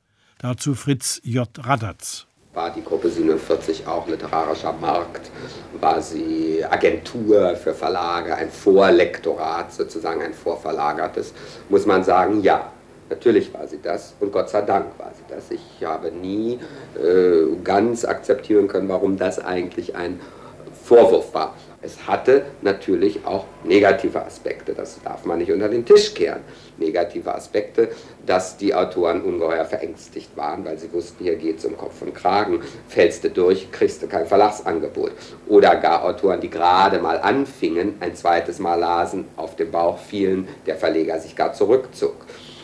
Speaker 2: Dazu Fritz J. Radatz.
Speaker 8: War die Gruppe siebenundvierzig auch literarischer Markt? War sie Agentur für Verlage, ein Vorlektorat, sozusagen ein vorverlagertes? Muss man sagen, ja, natürlich war sie das und Gott sei Dank war sie das. Ich habe nie äh, ganz akzeptieren können, warum das eigentlich ein Vorwurf war. Es hatte natürlich auch negative Aspekte, das darf man nicht unter den Tisch kehren. Negative Aspekte, dass die Autoren ungeheuer verängstigt waren, weil sie wussten, hier geht es um Kopf und Kragen, fällst du durch, kriegst du kein Verlagsangebot. Oder gar Autoren, die gerade mal anfingen, ein zweites Mal lasen, auf den Bauch fielen, der Verleger sich gar zurückzog.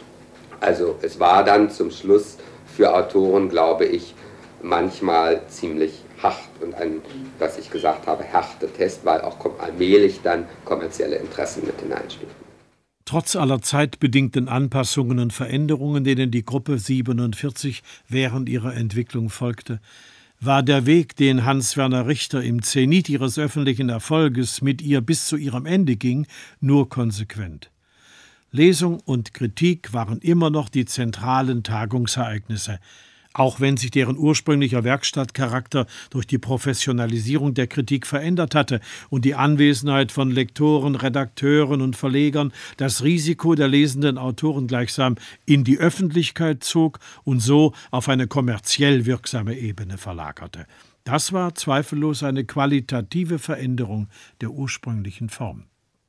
Speaker 8: Also es war dann zum Schluss für Autoren, glaube ich, manchmal ziemlich hart und ein, was ich gesagt habe, Härtetest, weil auch allmählich dann kommerzielle Interessen mit hineinspielten.
Speaker 2: Trotz aller zeitbedingten Anpassungen und Veränderungen, denen die Gruppe siebenundvierzig während ihrer Entwicklung folgte, war der Weg, den Hans-Werner Richter im Zenit ihres öffentlichen Erfolges mit ihr bis zu ihrem Ende ging, nur konsequent. Lesung und Kritik waren immer noch die zentralen Tagungsereignisse, auch wenn sich deren ursprünglicher Werkstattcharakter durch die Professionalisierung der Kritik verändert hatte und die Anwesenheit von Lektoren, Redakteuren und Verlegern das Risiko der lesenden Autoren gleichsam in die Öffentlichkeit zog und so auf eine kommerziell wirksame Ebene verlagerte. Das war zweifellos eine qualitative Veränderung der ursprünglichen Form.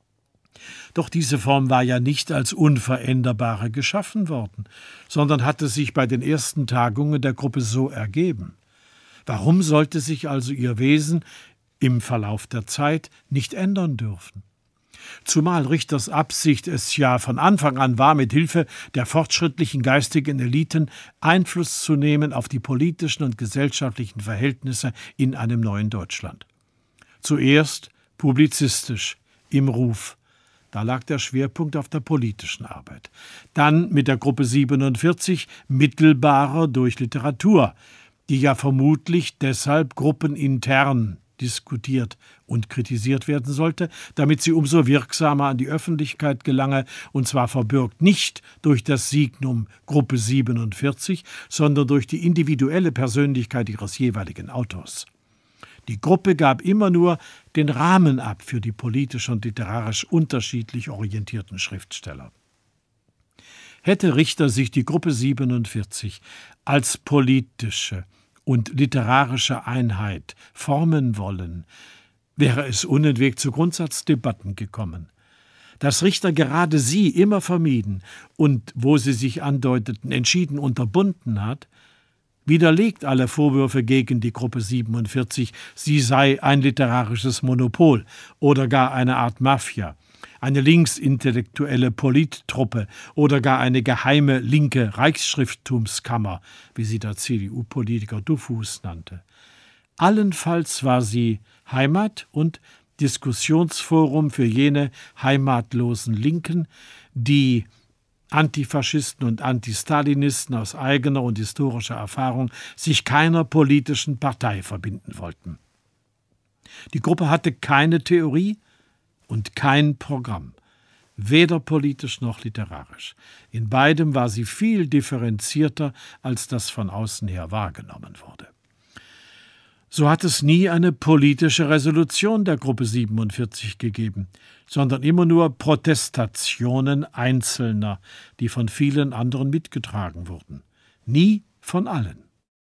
Speaker 2: Doch diese Form war ja nicht als unveränderbare geschaffen worden, sondern hatte sich bei den ersten Tagungen der Gruppe so ergeben. Warum sollte sich also ihr Wesen im Verlauf der Zeit nicht ändern dürfen? Zumal Richters Absicht es ja von Anfang an war, mit Hilfe der fortschrittlichen geistigen Eliten Einfluss zu nehmen auf die politischen und gesellschaftlichen Verhältnisse in einem neuen Deutschland. Zuerst publizistisch, im Ruf. Da lag der Schwerpunkt auf der politischen Arbeit. Dann mit der Gruppe siebenundvierzig mittelbarer durch Literatur, die ja vermutlich deshalb gruppenintern diskutiert und kritisiert werden sollte, damit sie umso wirksamer an die Öffentlichkeit gelange, und zwar verbürgt nicht durch das Signum Gruppe siebenundvierzig, sondern durch die individuelle Persönlichkeit ihres jeweiligen Autors. Die Gruppe gab immer nur den Rahmen ab für die politisch und literarisch unterschiedlich orientierten Schriftsteller. Hätte Richter sich die Gruppe siebenundvierzig als politische und literarische Einheit formen wollen, wäre es unentwegt zu Grundsatzdebatten gekommen. Dass Richter gerade sie immer vermieden und, wo sie sich andeuteten, entschieden unterbunden hat, widerlegt alle Vorwürfe gegen die Gruppe siebenundvierzig, sie sei ein literarisches Monopol oder gar eine Art Mafia, eine linksintellektuelle Polittruppe oder gar eine geheime linke Reichsschrifttumskammer, wie sie der C D U-Politiker Dufus nannte. Allenfalls war sie Heimat- und Diskussionsforum für jene heimatlosen Linken, die Antifaschisten und Antistalinisten aus eigener und historischer Erfahrung sich keiner politischen Partei verbinden wollten. Die Gruppe hatte keine Theorie und kein Programm, weder politisch noch literarisch. In beidem war sie viel differenzierter, als das von außen her wahrgenommen wurde. So hat es nie eine politische Resolution der Gruppe siebenundvierzig gegeben, sondern immer nur Protestationen Einzelner, die von vielen anderen mitgetragen wurden. Nie von allen.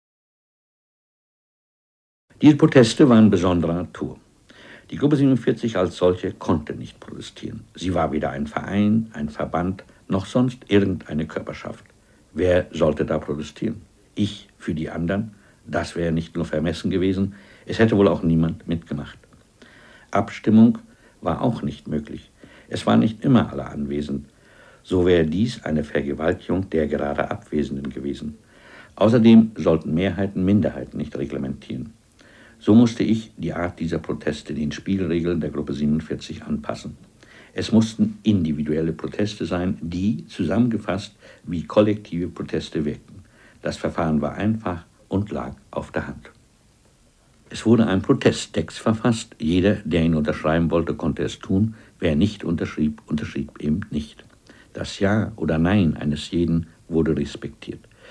Speaker 10: Diese Proteste waren besonderer Natur. Die Gruppe siebenundvierzig als solche konnte nicht protestieren. Sie war weder ein Verein, ein Verband, noch sonst irgendeine Körperschaft. Wer sollte da protestieren? Ich für die anderen? Das wäre nicht nur vermessen gewesen, es hätte wohl auch niemand mitgemacht. Abstimmung war auch nicht möglich. Es waren nicht immer alle anwesend. So wäre dies eine Vergewaltigung der gerade Abwesenden gewesen. Außerdem sollten Mehrheiten Minderheiten nicht reglementieren. So musste ich die Art dieser Proteste den Spielregeln der Gruppe siebenundvierzig anpassen. Es mussten individuelle Proteste sein, die, zusammengefasst, wie kollektive Proteste wirkten. Das Verfahren war einfach und lag auf der Hand. Es wurde ein Protesttext verfasst. Jeder, der ihn unterschreiben wollte, konnte es tun. Wer nicht unterschrieb, unterschrieb eben nicht. Das Ja oder Nein eines jeden wurde respektiert.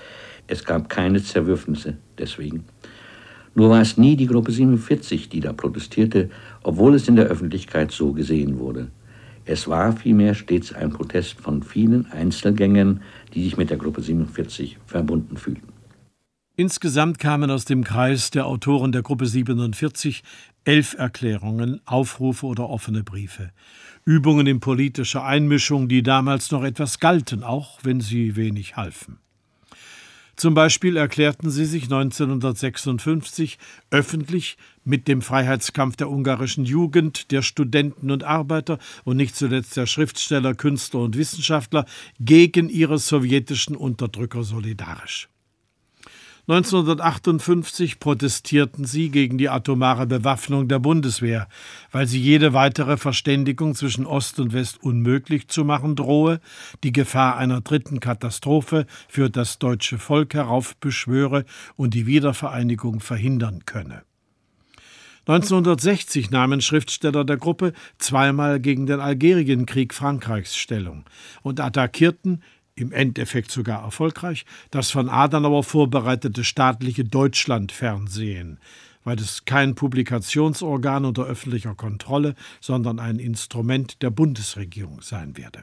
Speaker 10: Es gab keine Zerwürfnisse deswegen. Nur war es nie die Gruppe siebenundvierzig, die da protestierte, obwohl es in der Öffentlichkeit so gesehen wurde. Es war vielmehr stets ein Protest von vielen Einzelgängern, die sich mit der Gruppe siebenundvierzig verbunden fühlten.
Speaker 2: Insgesamt kamen aus dem Kreis der Autoren der Gruppe siebenundvierzig elf Erklärungen, Aufrufe oder offene Briefe. Übungen in politischer Einmischung, die damals noch etwas galten, auch wenn sie wenig halfen. Zum Beispiel erklärten sie sich neunzehnhundertsechsundfünfzig öffentlich mit dem Freiheitskampf der ungarischen Jugend, der Studenten und Arbeiter und nicht zuletzt der Schriftsteller, Künstler und Wissenschaftler gegen ihre sowjetischen Unterdrücker solidarisch. neunzehnhundertachtundfünfzig protestierten sie gegen die atomare Bewaffnung der Bundeswehr, weil sie jede weitere Verständigung zwischen Ost und West unmöglich zu machen drohe, die Gefahr einer dritten Katastrophe für das deutsche Volk heraufbeschwöre und die Wiedervereinigung verhindern könne. neunzehnhundertsechzig nahmen Schriftsteller der Gruppe zweimal gegen den Algerienkrieg Frankreichs Stellung und attackierten, im Endeffekt sogar erfolgreich, das von Adenauer vorbereitete staatliche Deutschlandfernsehen, weil es kein Publikationsorgan unter öffentlicher Kontrolle, sondern ein Instrument der Bundesregierung sein werde.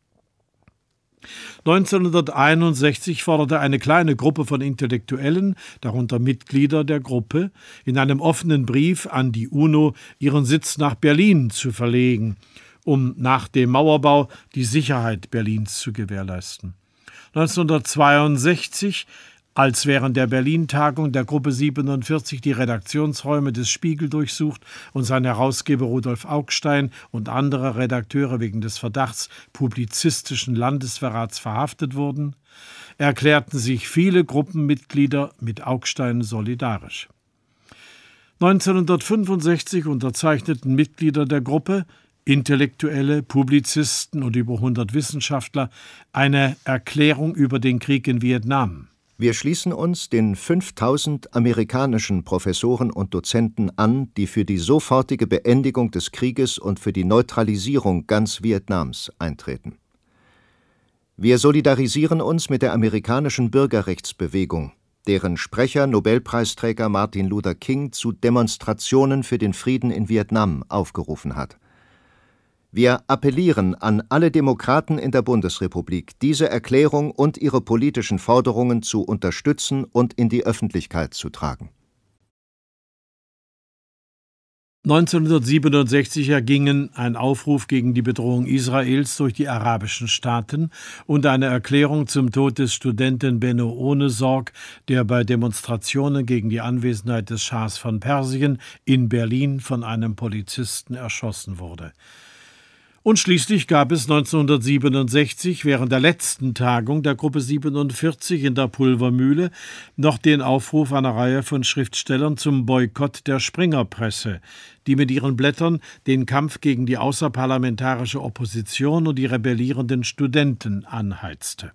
Speaker 2: neunzehnhunderteinundsechzig forderte eine kleine Gruppe von Intellektuellen, darunter Mitglieder der Gruppe, in einem offenen Brief an die UNO ihren Sitz nach Berlin zu verlegen, um nach dem Mauerbau die Sicherheit Berlins zu gewährleisten. neunzehnhundertzweiundsechzig, als während der Berlin-Tagung der Gruppe siebenundvierzig die Redaktionsräume des Spiegel durchsucht und sein Herausgeber Rudolf Augstein und andere Redakteure wegen des Verdachts publizistischen Landesverrats verhaftet wurden, erklärten sich viele Gruppenmitglieder mit Augstein solidarisch. neunzehnhundertfünfundsechzig unterzeichneten Mitglieder der Gruppe, Intellektuelle, Publizisten und über hundert Wissenschaftler, eine Erklärung über den Krieg in Vietnam.
Speaker 9: Wir schließen uns den fünftausend amerikanischen Professoren und Dozenten an, die für die sofortige Beendigung des Krieges und für die Neutralisierung ganz Vietnams eintreten. Wir solidarisieren uns mit der amerikanischen Bürgerrechtsbewegung, deren Sprecher Nobelpreisträger Martin Luther King zu Demonstrationen für den Frieden in Vietnam aufgerufen hat. Wir appellieren an alle Demokraten in der Bundesrepublik, diese Erklärung und ihre politischen Forderungen zu unterstützen und in die Öffentlichkeit zu tragen.
Speaker 2: neunzehnhundertsiebenundsechzig ergingen ein Aufruf gegen die Bedrohung Israels durch die arabischen Staaten und eine Erklärung zum Tod des Studenten Benno Ohnesorg, der bei Demonstrationen gegen die Anwesenheit des Schahs von Persien in Berlin von einem Polizisten erschossen wurde. Und schließlich gab es neunzehnhundertsiebenundsechzig während der letzten Tagung der Gruppe siebenundvierzig in der Pulvermühle noch den Aufruf einer Reihe von Schriftstellern zum Boykott der Springerpresse, die mit ihren Blättern den Kampf gegen die außerparlamentarische Opposition und die rebellierenden Studenten anheizte.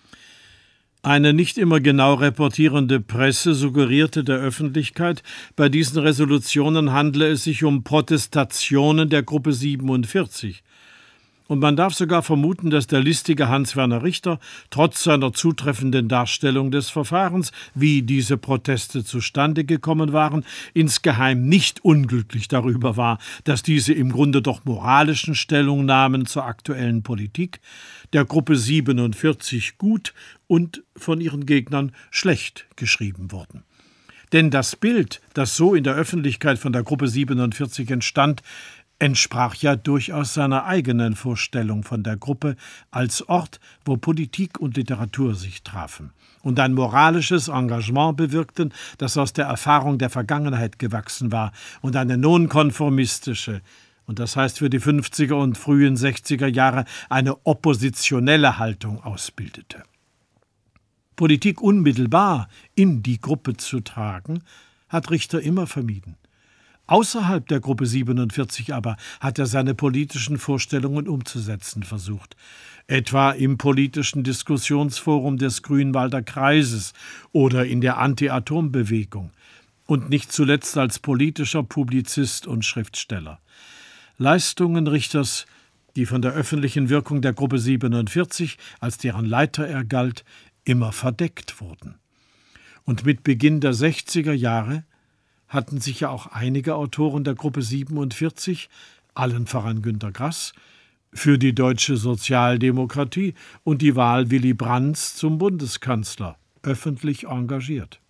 Speaker 2: Eine nicht immer genau reportierende Presse suggerierte der Öffentlichkeit, bei diesen Resolutionen handle es sich um Protestationen der Gruppe siebenundvierzig. Und man darf sogar vermuten, dass der listige Hans-Werner Richter trotz seiner zutreffenden Darstellung des Verfahrens, wie diese Proteste zustande gekommen waren, insgeheim nicht unglücklich darüber war, dass diese im Grunde doch moralischen Stellungnahmen zur aktuellen Politik der Gruppe siebenundvierzig gut und von ihren Gegnern schlecht geschrieben wurden. Denn das Bild, das so in der Öffentlichkeit von der Gruppe siebenundvierzig entstand, entsprach ja durchaus seiner eigenen Vorstellung von der Gruppe als Ort, wo Politik und Literatur sich trafen und ein moralisches Engagement bewirkten, das aus der Erfahrung der Vergangenheit gewachsen war und eine nonkonformistische, und das heißt für die fünfziger und frühen sechziger Jahre eine oppositionelle Haltung ausbildete. Politik unmittelbar in die Gruppe zu tragen, hat Richter immer vermieden. Außerhalb der Gruppe siebenundvierzig aber hat er seine politischen Vorstellungen umzusetzen versucht, etwa im politischen Diskussionsforum des Grünwalder Kreises oder in der Anti-Atom-Bewegung und nicht zuletzt als politischer Publizist und Schriftsteller. Leistungen Richters, die von der öffentlichen Wirkung der Gruppe siebenundvierzig, als deren Leiter er galt, immer verdeckt wurden. Und mit Beginn der sechziger Jahre hatten sich ja auch einige Autoren der Gruppe siebenundvierzig, allen voran Günter Grass, für die deutsche Sozialdemokratie und die Wahl Willy Brandts zum Bundeskanzler öffentlich engagiert.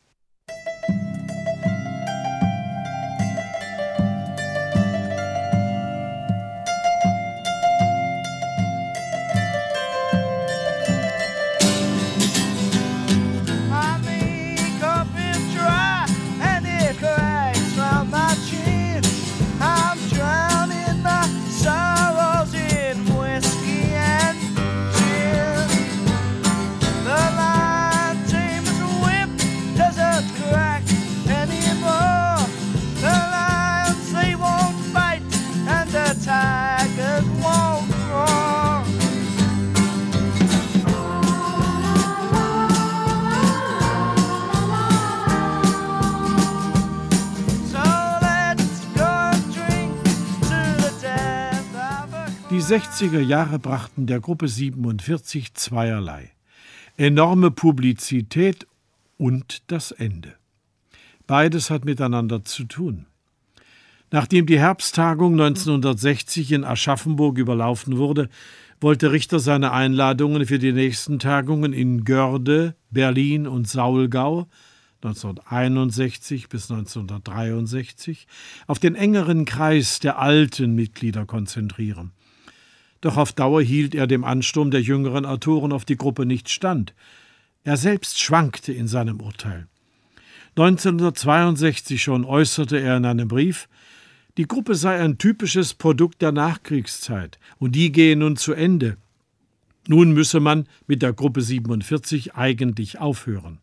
Speaker 2: Die sechziger Jahre brachten der Gruppe siebenundvierzig zweierlei: enorme Publizität und das Ende. Beides hat miteinander zu tun. Nachdem die Herbsttagung neunzehnhundertsechzig in Aschaffenburg überlaufen wurde, wollte Richter seine Einladungen für die nächsten Tagungen in Görde, Berlin und Saulgau neunzehnhunderteinundsechzig bis neunzehnhundertdreiundsechzig auf den engeren Kreis der alten Mitglieder konzentrieren. Doch auf Dauer hielt er dem Ansturm der jüngeren Autoren auf die Gruppe nicht stand. Er selbst schwankte in seinem Urteil. neunzehnhundertzweiundsechzig schon äußerte er in einem Brief, die Gruppe sei ein typisches Produkt der Nachkriegszeit und die gehe nun zu Ende. Nun müsse man mit der Gruppe siebenundvierzig eigentlich aufhören.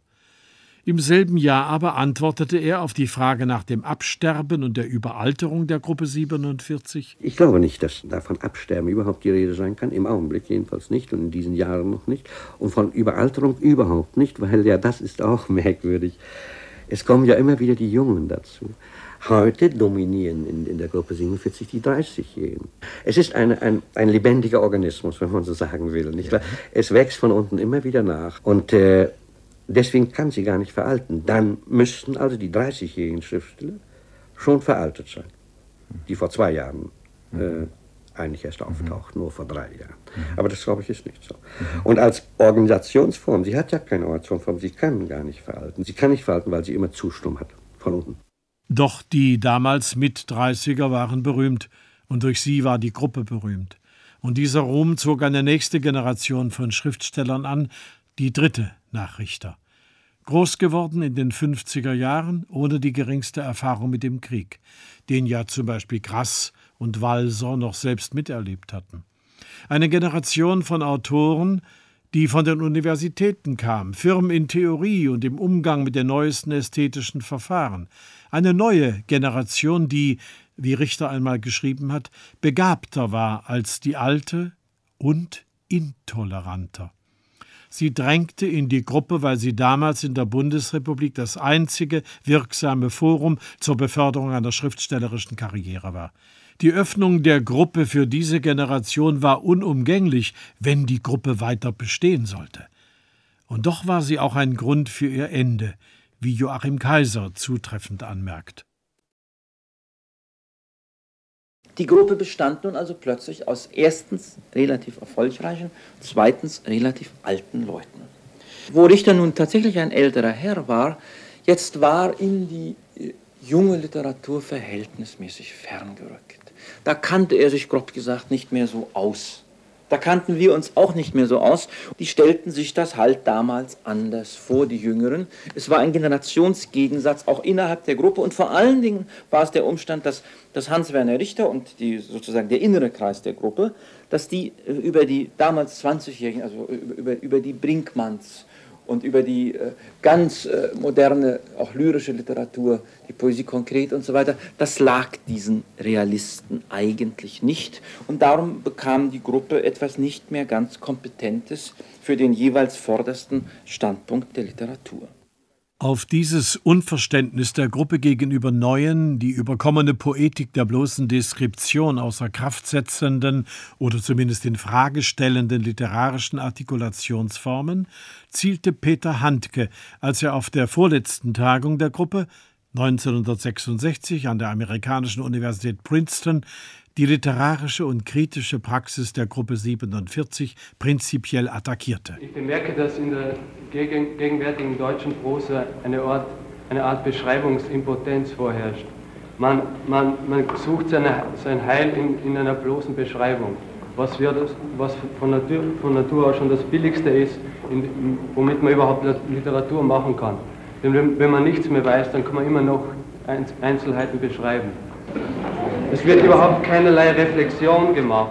Speaker 2: Im selben Jahr aber antwortete er auf die Frage nach dem Absterben und der Überalterung der Gruppe siebenundvierzig.
Speaker 11: Ich glaube nicht, dass davon Absterben überhaupt die Rede sein kann, im Augenblick jedenfalls nicht und in diesen Jahren noch nicht. Und von Überalterung überhaupt nicht, weil ja, das ist auch merkwürdig. Es kommen ja immer wieder die Jungen dazu. Heute dominieren in, in der Gruppe siebenundvierzig die dreißigjährigen. Es ist eine, ein, ein lebendiger Organismus, wenn man so sagen will. Nicht? Ja. Es wächst von unten immer wieder nach. Und äh, deswegen kann sie gar nicht veralten. Dann müssten also die dreißigjährigen Schriftsteller schon veraltet sein, die vor zwei Jahren äh, eigentlich erst auftauchten, nur vor drei Jahren. Aber das, glaube ich, ist nicht so. Und als Organisationsform, sie hat ja keine Organisationsform, sie kann gar nicht veralten. Sie kann nicht veralten, weil sie immer Zustimmung hat, von unten.
Speaker 2: Doch die damals Mit-Dreißiger waren berühmt und durch sie war die Gruppe berühmt. Und dieser Ruhm zog eine nächste Generation von Schriftstellern an, die dritte nach Richter. Groß geworden in den fünfziger Jahren, ohne die geringste Erfahrung mit dem Krieg, den ja zum Beispiel Grass und Walser noch selbst miterlebt hatten. Eine Generation von Autoren, die von den Universitäten kam, firm in Theorie und im Umgang mit den neuesten ästhetischen Verfahren. Eine neue Generation, die, wie Richter einmal geschrieben hat, begabter war als die alte und intoleranter. Sie drängte in die Gruppe, weil sie damals in der Bundesrepublik das einzige wirksame Forum zur Beförderung einer schriftstellerischen Karriere war. Die Öffnung der Gruppe für diese Generation war unumgänglich, wenn die Gruppe weiter bestehen sollte. Und doch war sie auch ein Grund für ihr Ende, wie Joachim Kaiser zutreffend anmerkt.
Speaker 15: Die Gruppe bestand nun also plötzlich aus erstens relativ erfolgreichen, zweitens relativ alten Leuten. Wo Richter nun tatsächlich ein älterer Herr war, jetzt war ihm die junge Literatur verhältnismäßig ferngerückt. Da kannte er sich, grob gesagt, nicht mehr so aus. Da kannten wir uns auch nicht mehr so aus. Die stellten sich das halt damals anders vor, die Jüngeren. Es war ein Generationsgegensatz auch innerhalb der Gruppe und vor allen Dingen war es der Umstand, dass, dass Hans-Werner Richter und die, sozusagen der innere Kreis der Gruppe, dass die über die damals zwanzigjährigen, also über, über die Brinkmanns und über die äh, ganz äh, moderne, auch lyrische Literatur, die Poesie konkret und so weiter, das lag diesen Realisten eigentlich nicht. Und darum bekam die Gruppe etwas nicht mehr ganz Kompetentes für den jeweils vordersten Standpunkt der Literatur.
Speaker 2: Auf dieses Unverständnis der Gruppe gegenüber neuen, die überkommene Poetik der bloßen Deskription außer Kraft setzenden oder zumindest in Frage stellenden literarischen Artikulationsformen zielte Peter Handke, als er auf der vorletzten Tagung der Gruppe neunzehnhundertsechsundsechzig an der amerikanischen Universität Princeton die literarische und kritische Praxis der Gruppe siebenundvierzig prinzipiell attackierte.
Speaker 13: Ich bemerke, dass in der gegenwärtigen deutschen Prosa eine Art, eine Art Beschreibungsimpotenz vorherrscht. Man, man, man sucht seine, sein Heil in, in einer bloßen Beschreibung, was, wir das, was von, Natur, von Natur aus schon das Billigste ist, in, womit man überhaupt Literatur machen kann. Denn wenn, wenn man nichts mehr weiß, dann kann man immer noch Einzelheiten beschreiben. Es wird überhaupt keinerlei Reflexion gemacht.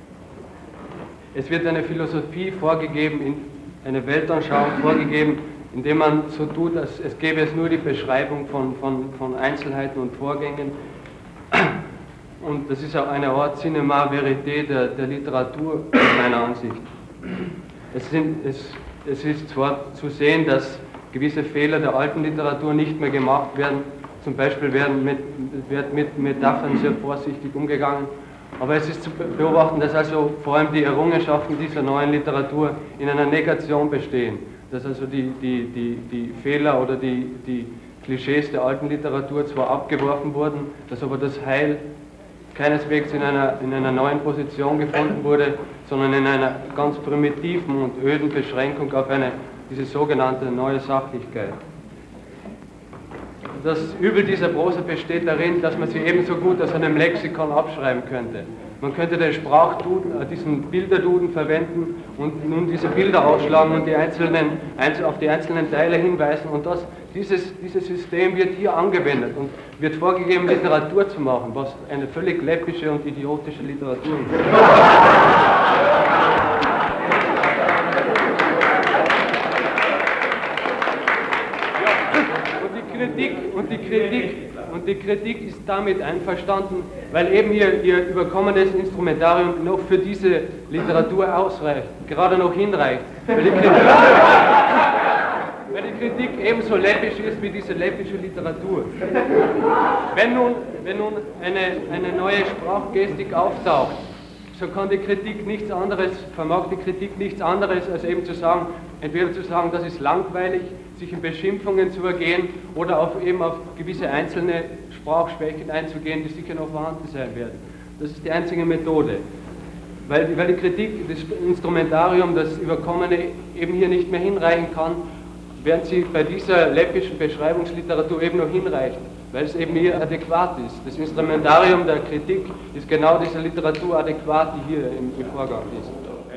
Speaker 13: Es wird eine Philosophie vorgegeben, in eine Weltanschauung vorgegeben, indem man so tut, als es gäbe es nur die Beschreibung von, von, von Einzelheiten und Vorgängen. Und das ist auch eine Art Cinema Verité der, der Literatur, meiner Ansicht. Es, sind, es, es ist zwar zu sehen, dass gewisse Fehler der alten Literatur nicht mehr gemacht werden. Zum Beispiel werden mit, wird mit Metaphern sehr vorsichtig umgegangen. Aber es ist zu beobachten, dass also vor allem die Errungenschaften dieser neuen Literatur in einer Negation bestehen. Dass also die, die, die, die Fehler oder die, die Klischees der alten Literatur zwar abgeworfen wurden, dass aber das Heil keineswegs in einer, in einer neuen Position gefunden wurde, sondern in einer ganz primitiven und öden Beschränkung auf eine, diese sogenannte neue Sachlichkeit. Das Übel dieser Prosa besteht darin, dass man sie ebenso gut aus einem Lexikon abschreiben könnte. Man könnte den Sprachduden, diesen Bilderduden verwenden und nun diese Bilder ausschlagen und die einzelnen, auf die einzelnen Teile hinweisen. Und das, dieses, dieses System wird hier angewendet und wird vorgegeben, Literatur zu machen, was eine völlig läppische und idiotische Literatur ist. Kritik und die Kritik und die Kritik ist damit einverstanden, weil eben ihr, ihr überkommenes Instrumentarium noch für diese Literatur ausreicht, gerade noch hinreicht, weil die Kritik, weil die Kritik ebenso läppisch ist wie diese läppische Literatur. Wenn nun, wenn nun eine, eine neue Sprachgestik auftaucht, so kann die Kritik nichts anderes, vermag die Kritik nichts anderes, als eben zu sagen, entweder zu sagen, das ist langweilig, sich in Beschimpfungen zu ergehen oder auf, eben auf gewisse einzelne Sprachschwächen einzugehen, die sicher noch vorhanden sein werden. Das ist die einzige Methode. Weil, weil die Kritik, das Instrumentarium, das Überkommene eben hier nicht mehr hinreichen kann, während sie bei dieser läppischen Beschreibungsliteratur eben noch hinreichen, weil es eben hier adäquat ist. Das Instrumentarium der Kritik ist genau dieser Literatur adäquat, die hier im, im Vorgang ist.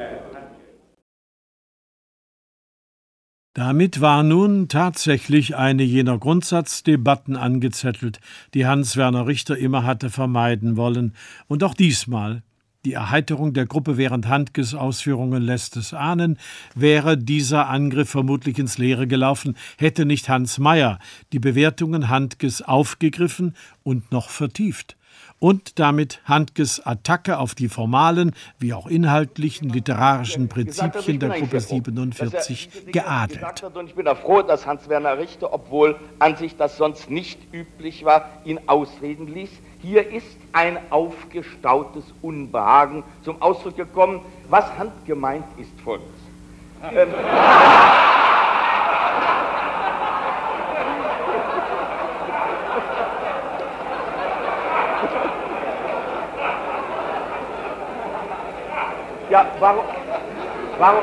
Speaker 2: Damit war nun tatsächlich eine jener Grundsatzdebatten angezettelt, die Hans-Werner Richter immer hatte vermeiden wollen. Und auch diesmal, die Erheiterung der Gruppe während Handkes Ausführungen lässt es ahnen, wäre dieser Angriff vermutlich ins Leere gelaufen, hätte nicht Hans Meyer die Bewertungen Handkes aufgegriffen und noch vertieft. Und damit Handkes Attacke auf die formalen wie auch inhaltlichen literarischen Prinzipien der Gruppe siebenundvierzig geadelt.
Speaker 14: Und ich bin auch froh, dass Hans-Werner Richter, obwohl an sich das sonst nicht üblich war, ihn ausreden ließ. Hier ist ein aufgestautes Unbehagen zum Ausdruck gekommen. Was Handke meint, ist Folgendes. Ähm, Ja, warum, warum,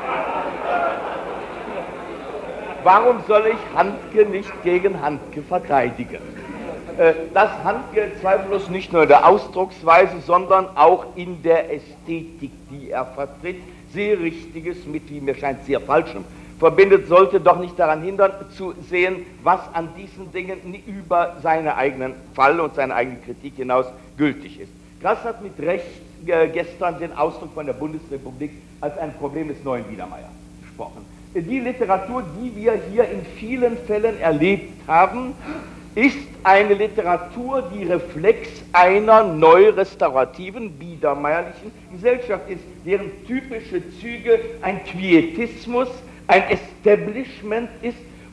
Speaker 14: warum soll ich Handke nicht gegen Handke verteidigen? Äh, dass Handke zweifellos nicht nur in der Ausdrucksweise, sondern auch in der Ästhetik, die er vertritt, sehr Richtiges mit, wie mir scheint, sehr Falschem verbindet, sollte doch nicht daran hindern, zu sehen, was an diesen Dingen über seinen eigenen Fall und seine eigene Kritik hinaus gültig ist. Grass hat mit Recht äh, gestern den Ausdruck von der Bundesrepublik als ein Problem des neuen Biedermeier gesprochen. Die Literatur, die wir hier in vielen Fällen erlebt haben, ist eine Literatur, die Reflex einer neu-restaurativen, biedermeierlichen Gesellschaft ist, deren typische Züge ein Quietismus, ein Establishment ist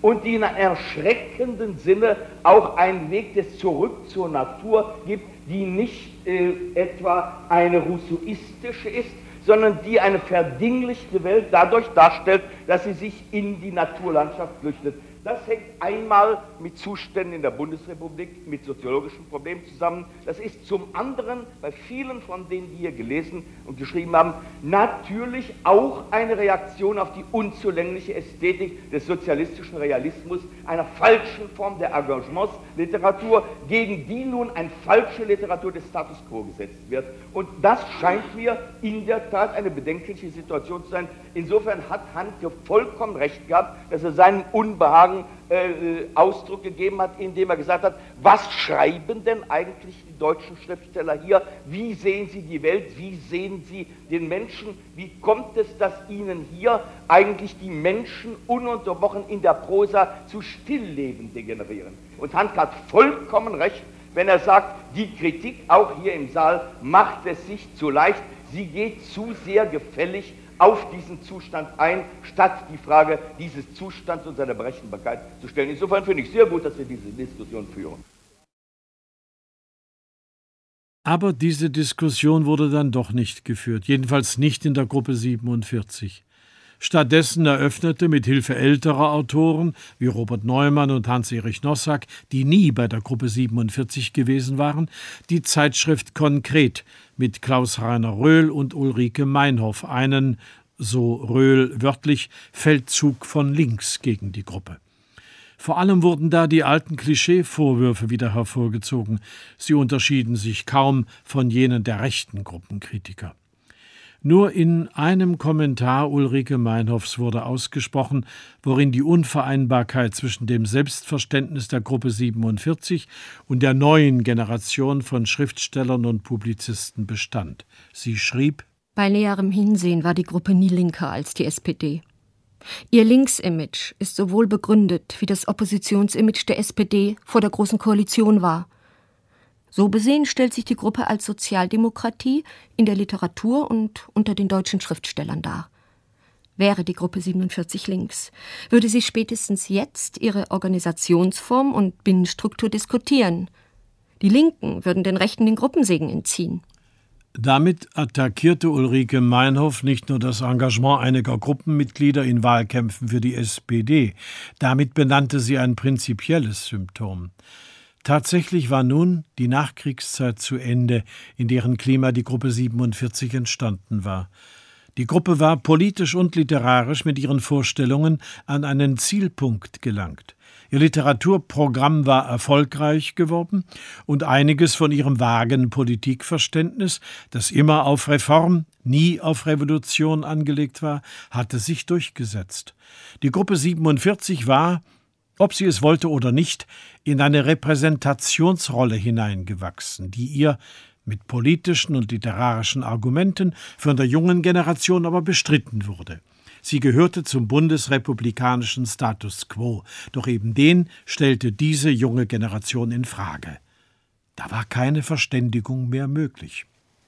Speaker 14: und die in einem erschreckenden Sinne auch einen Weg des Zurück zur Natur gibt, die nicht äh, etwa eine rousseauistische ist, sondern die eine verdinglichte Welt dadurch darstellt, dass sie sich in die Naturlandschaft flüchtet. Das hängt einmal mit Zuständen in der Bundesrepublik, mit soziologischen Problemen zusammen. Das ist zum anderen bei vielen von denen, die hier gelesen und geschrieben haben, natürlich auch eine Reaktion auf die unzulängliche Ästhetik des sozialistischen Realismus, einer falschen Form der Engagementsliteratur, gegen die nun eine falsche Literatur des Status quo gesetzt wird. Und das scheint mir in der Tat eine bedenkliche Situation zu sein. Insofern hat Handke vollkommen recht gehabt, dass er seinen Unbehagen Äh, Ausdruck gegeben hat, indem er gesagt hat, was schreiben denn eigentlich die deutschen Schriftsteller hier, wie sehen sie die Welt, wie sehen sie den Menschen, wie kommt es, dass ihnen hier eigentlich die Menschen ununterbrochen in der Prosa zu Stillleben degenerieren. Und Handke hat vollkommen recht, wenn er sagt, die Kritik auch hier im Saal macht es sich zu leicht, sie geht zu sehr gefällig auf diesen Zustand ein, statt die Frage dieses Zustands und seiner Berechenbarkeit zu stellen. Insofern finde ich sehr gut, dass wir diese Diskussion führen.
Speaker 2: Aber diese Diskussion wurde dann doch nicht geführt, jedenfalls nicht in der Gruppe siebenundvierzig. Stattdessen eröffnete mit Hilfe älterer Autoren wie Robert Neumann und Hans-Erich Nossack, die nie bei der Gruppe siebenundvierzig gewesen waren, die Zeitschrift Konkret mit Klaus-Rainer Röhl und Ulrike Meinhof einen, so Röhl wörtlich, Feldzug von links gegen die Gruppe. Vor allem wurden da die alten Klischee-Vorwürfe wieder hervorgezogen. Sie unterschieden sich kaum von jenen der rechten Gruppenkritiker. Nur in einem Kommentar Ulrike Meinhofs wurde ausgesprochen, worin die Unvereinbarkeit zwischen dem Selbstverständnis der Gruppe siebenundvierzig und der neuen Generation von Schriftstellern und Publizisten bestand. Sie schrieb:
Speaker 16: Bei näherem Hinsehen war die Gruppe nie linker als die S P D. Ihr Links-Image ist so wohl begründet, wie das Oppositionsimage der S P D vor der Großen Koalition war. So besehen stellt sich die Gruppe als Sozialdemokratie in der Literatur und unter den deutschen Schriftstellern dar. Wäre die Gruppe siebenundvierzig links, würde sie spätestens jetzt ihre Organisationsform und Binnenstruktur diskutieren. Die Linken würden den Rechten den Gruppensegen entziehen.
Speaker 2: Damit attackierte Ulrike Meinhof nicht nur das Engagement einiger Gruppenmitglieder in Wahlkämpfen für die S P D, damit benannte sie ein prinzipielles Symptom. Tatsächlich war nun die Nachkriegszeit zu Ende, in deren Klima die Gruppe siebenundvierzig entstanden war. Die Gruppe war politisch und literarisch mit ihren Vorstellungen an einen Zielpunkt gelangt. Ihr Literaturprogramm war erfolgreich geworden und einiges von ihrem vagen Politikverständnis, das immer auf Reform, nie auf Revolution angelegt war, hatte sich durchgesetzt. Die Gruppe siebenundvierzig war, ob sie es wollte oder nicht, in eine Repräsentationsrolle hineingewachsen, die ihr mit politischen und literarischen Argumenten von der jungen Generation aber bestritten wurde. Sie gehörte zum bundesrepublikanischen Status quo, doch eben den stellte diese junge Generation in Frage. Da war keine Verständigung mehr möglich.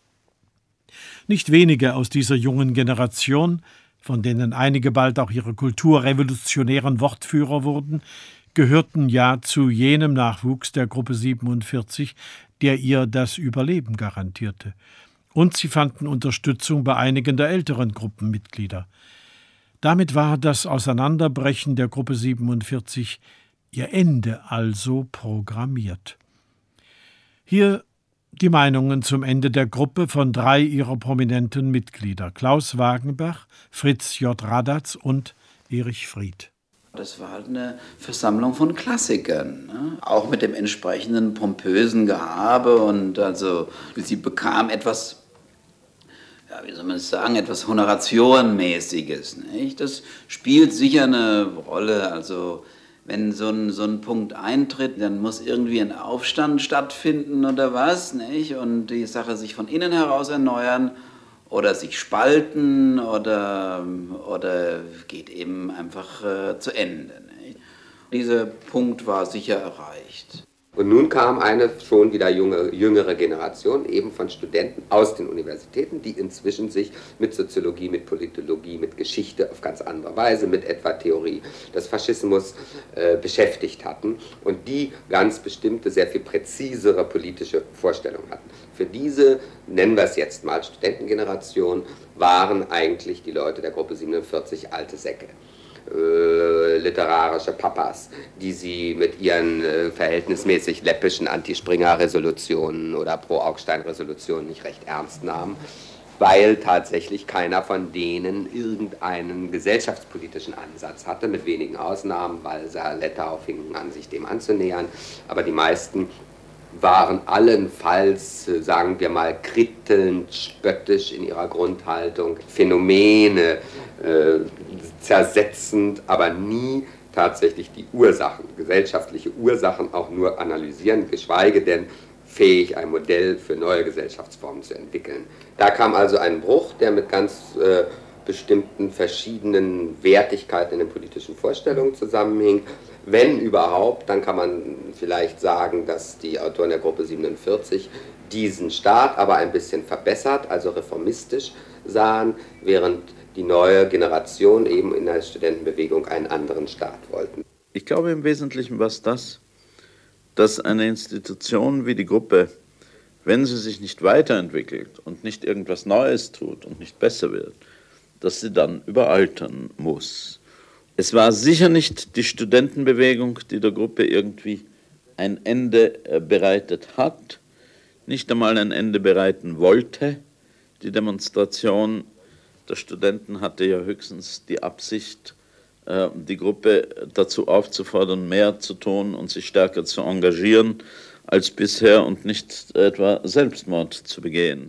Speaker 2: Nicht wenige aus dieser jungen Generation, von denen einige bald auch ihre kulturrevolutionären Wortführer wurden, gehörten ja zu jenem Nachwuchs der Gruppe siebenundvierzig, der ihr das Überleben garantierte. Und sie fanden Unterstützung bei einigen der älteren Gruppenmitglieder. Damit war das Auseinanderbrechen der Gruppe siebenundvierzig, ihr Ende also, programmiert. Hier die Meinungen zum Ende der Gruppe von drei ihrer prominenten Mitglieder, Klaus Wagenbach, Fritz J. Radatz und Erich Fried.
Speaker 17: Das war halt eine Versammlung von Klassikern, ne? Auch mit dem entsprechenden pompösen Gehabe, und also sie bekam etwas, ja, wie soll man es sagen, etwas Honorationmäßiges, nicht? Das spielt sicher eine Rolle, also wenn so ein, so ein Punkt eintritt, dann muss irgendwie ein Aufstand stattfinden oder was, nicht? Und die Sache sich von innen heraus erneuern oder sich spalten oder, oder geht eben einfach äh, zu Ende, nicht? Dieser Punkt war sicher erreicht.
Speaker 8: Und nun kam eine schon wieder junge, jüngere Generation, eben von Studenten aus den Universitäten, die inzwischen sich mit Soziologie, mit Politologie, mit Geschichte auf ganz andere Weise, mit etwa Theorie des Faschismus äh, beschäftigt hatten und die ganz bestimmte, sehr viel präzisere politische Vorstellungen hatten. Für diese, nennen wir es jetzt mal Studentengeneration, waren eigentlich die Leute der Gruppe siebenundvierzig alte Säcke. Äh, literarische Papas, die sie mit ihren äh, verhältnismäßig läppischen Anti-Springer-Resolutionen oder Pro-Augstein-Resolutionen nicht recht ernst nahmen, weil tatsächlich keiner von denen irgendeinen gesellschaftspolitischen Ansatz hatte, mit wenigen Ausnahmen, weil Lettau fingen an, sich dem anzunähern, aber die meisten waren allenfalls, sagen wir mal, krittelnd, spöttisch in ihrer Grundhaltung, Phänomene äh, zersetzend, aber nie tatsächlich die Ursachen, gesellschaftliche Ursachen auch nur analysieren, geschweige denn fähig, ein Modell für neue Gesellschaftsformen zu entwickeln. Da kam also ein Bruch, der mit ganz äh, bestimmten verschiedenen Wertigkeiten in den politischen Vorstellungen zusammenhing. Wenn überhaupt, dann kann man vielleicht sagen, dass die Autoren der Gruppe siebenundvierzig diesen Staat aber ein bisschen verbessert, also reformistisch sahen, während die neue Generation eben in der Studentenbewegung einen anderen Staat wollten.
Speaker 5: Ich glaube im Wesentlichen war es das, dass eine Institution wie die Gruppe, wenn sie sich nicht weiterentwickelt und nicht irgendwas Neues tut und nicht besser wird, dass sie dann überaltern muss. Es war sicher nicht die Studentenbewegung, die der Gruppe irgendwie ein Ende bereitet hat, nicht einmal ein Ende bereiten wollte. Die Demonstration der Studenten hatte ja höchstens die Absicht, die Gruppe dazu aufzufordern, mehr zu tun und sich stärker zu engagieren als bisher und nicht etwa Selbstmord zu begehen.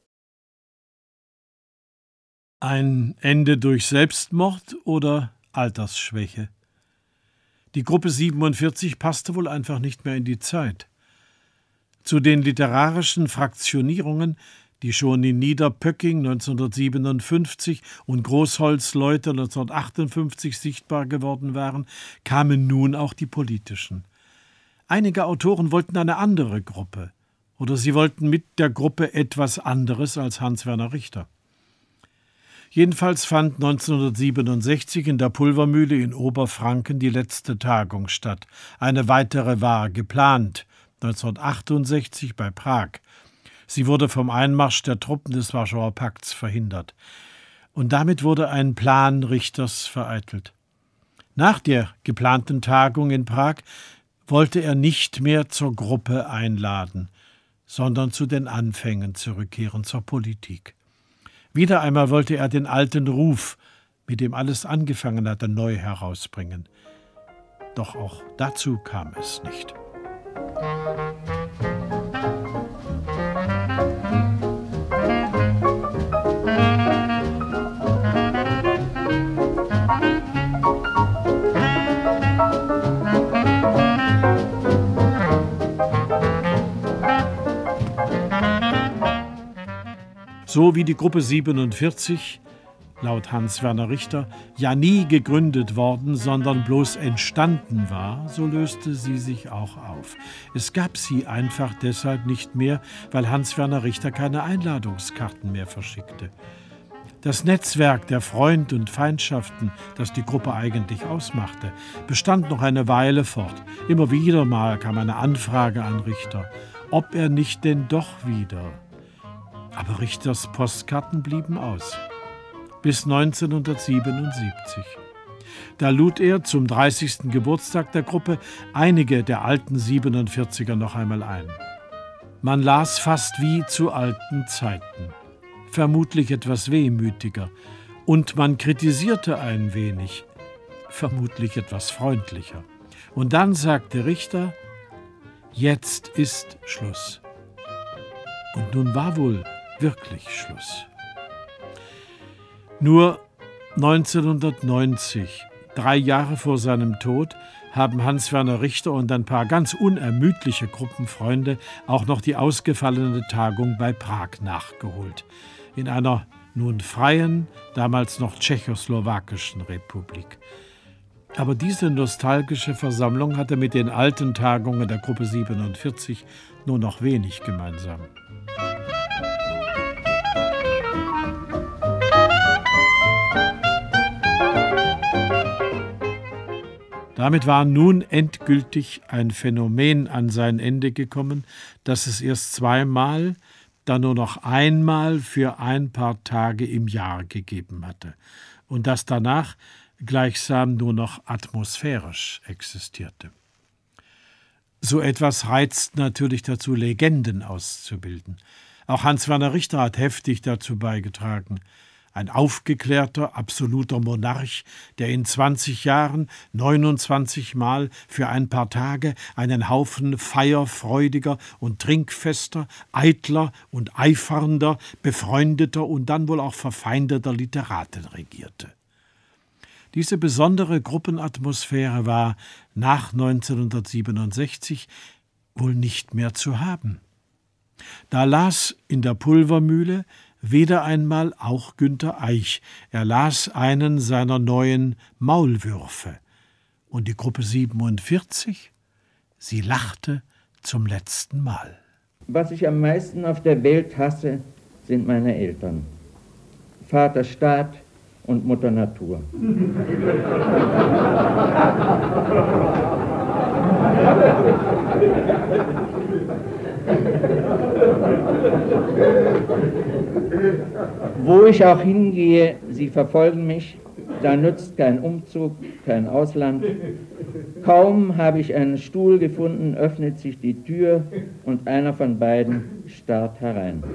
Speaker 2: Ein Ende durch Selbstmord oder Altersschwäche? Die Gruppe siebenundvierzig passte wohl einfach nicht mehr in die Zeit. Zu den literarischen Fraktionierungen, die schon in Niederpöcking neunzehnhundertsiebenundfünfzig und Großholzleute neunzehnhundertachtundfünfzig sichtbar geworden waren, kamen nun auch die politischen. Einige Autoren wollten eine andere Gruppe, oder sie wollten mit der Gruppe etwas anderes als Hans-Werner Richter. Jedenfalls fand neunzehnhundertsiebenundsechzig in der Pulvermühle in Oberfranken die letzte Tagung statt. Eine weitere war geplant, neunzehnhundertachtundsechzig bei Prag. Sie wurde vom Einmarsch der Truppen des Warschauer Pakts verhindert. Und damit wurde ein Plan Richters vereitelt. Nach der geplanten Tagung in Prag wollte er nicht mehr zur Gruppe einladen, sondern zu den Anfängen zurückkehren, zur Politik. Wieder einmal wollte er den alten Ruf, mit dem alles angefangen hatte, neu herausbringen. Doch auch dazu kam es nicht. So wie die Gruppe siebenundvierzig, laut Hans-Werner Richter, ja nie gegründet worden, sondern bloß entstanden war, so löste sie sich auch auf. Es gab sie einfach deshalb nicht mehr, weil Hans-Werner Richter keine Einladungskarten mehr verschickte. Das Netzwerk der Freund- und Feindschaften, das die Gruppe eigentlich ausmachte, bestand noch eine Weile fort. Immer wieder mal kam eine Anfrage an Richter, ob er nicht denn doch wieder. Aber Richters Postkarten blieben aus. Bis neunzehnhundertsiebenundsiebzig. Da lud er zum dreißigsten Geburtstag der Gruppe einige der alten siebenundvierziger noch einmal ein. Man las fast wie zu alten Zeiten, vermutlich etwas wehmütiger, und man kritisierte ein wenig, vermutlich etwas freundlicher. Und dann sagte Richter, jetzt ist Schluss. Und nun war wohl wirklich Schluss. Nur neunzehnhundertneunzig, drei Jahre vor seinem Tod, haben Hans-Werner Richter und ein paar ganz unermüdliche Gruppenfreunde auch noch die ausgefallene Tagung bei Prag nachgeholt. In einer nun freien, damals noch tschechoslowakischen Republik. Aber diese nostalgische Versammlung hatte mit den alten Tagungen der Gruppe siebenundvierzig nur noch wenig gemeinsam. Damit war nun endgültig ein Phänomen an sein Ende gekommen, das es erst zweimal, dann nur noch einmal für ein paar Tage im Jahr gegeben hatte und das danach gleichsam nur noch atmosphärisch existierte. So etwas reizt natürlich dazu, Legenden auszubilden. Auch Hans-Werner Richter hat heftig dazu beigetragen. Ein aufgeklärter, absoluter Monarch, der in zwanzig Jahren neunundzwanzig Mal für ein paar Tage einen Haufen feierfreudiger und trinkfester, eitler und eifernder, befreundeter und dann wohl auch verfeindeter Literaten regierte. Diese besondere Gruppenatmosphäre war nach neunzehnhundertsiebenundsechzig wohl nicht mehr zu haben. Da las in der Pulvermühle wieder einmal auch Günter Eich. Er las einen seiner neuen Maulwürfe. Und die Gruppe siebenundvierzig, sie lachte zum letzten Mal.
Speaker 7: Was ich am meisten auf der Welt hasse, sind meine Eltern. Vater Staat und Mutter Natur. Wo ich auch hingehe, sie verfolgen mich, da nützt kein Umzug, kein Ausland. Kaum habe ich einen Stuhl gefunden, öffnet sich die Tür und einer von beiden starrt herein.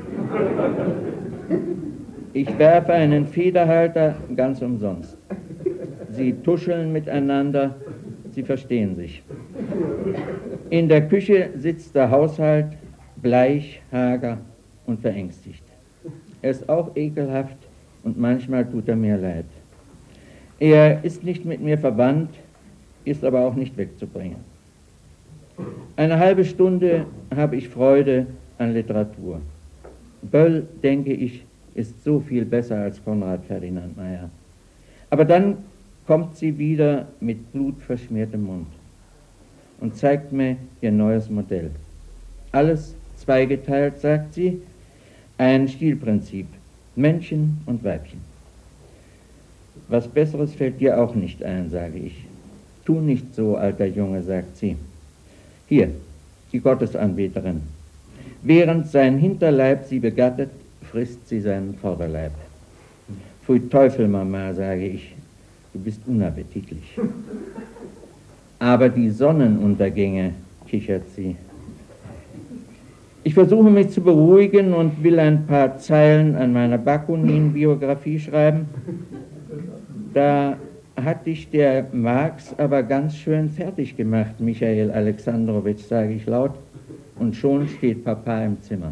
Speaker 7: Ich werfe einen Federhalter ganz umsonst. Sie tuscheln miteinander, sie verstehen sich. In der Küche sitzt der Haushalt, bleich, hager und verängstigt. Er ist auch ekelhaft und manchmal tut er mir leid. Er ist nicht mit mir verwandt, ist aber auch nicht wegzubringen. Eine halbe Stunde habe ich Freude an Literatur. Böll, denke ich, ist so viel besser als Konrad Ferdinand Meyer. Aber dann kommt sie wieder mit blutverschmiertem Mund und zeigt mir ihr neues Modell. Alles zweigeteilt, sagt sie, ein Stilprinzip, Männchen und Weibchen. Was Besseres fällt dir auch nicht ein, sage ich. Tu nicht so, alter Junge, sagt sie. Hier, die Gottesanbeterin. Während sein Hinterleib sie begattet, frisst sie seinen Vorderleib. Pfui Teufel, Mama, sage ich, du bist unappetitlich. Aber die Sonnenuntergänge, kichert sie. Ich versuche mich zu beruhigen und will ein paar Zeilen an meiner Bakunin-Biografie schreiben. Da hat dich der Marx aber ganz schön fertig gemacht, Michael Alexandrowitsch, sage ich laut, und schon steht Papa im Zimmer.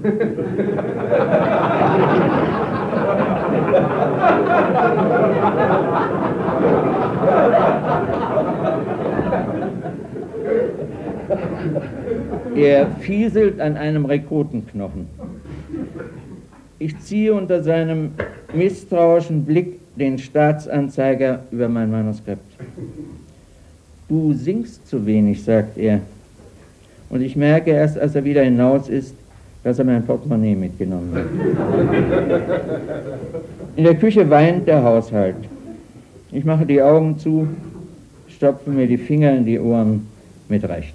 Speaker 7: Er fieselt an einem Rekrutenknochen. Ich ziehe unter seinem misstrauischen Blick den Staatsanzeiger über mein Manuskript. Du singst zu wenig, sagt er. Und ich merke erst, als er wieder hinaus ist, dass er mein Portemonnaie mitgenommen hat. In der Küche weint der Haushalt. Ich mache die Augen zu, stopfe mir die Finger in die Ohren mit Recht.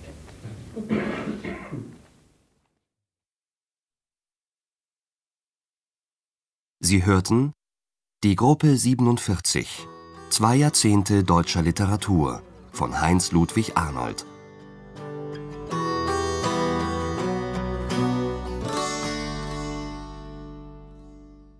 Speaker 12: Sie hörten Die Gruppe siebenundvierzig, zwei Jahrzehnte deutscher Literatur von Heinz Ludwig Arnold.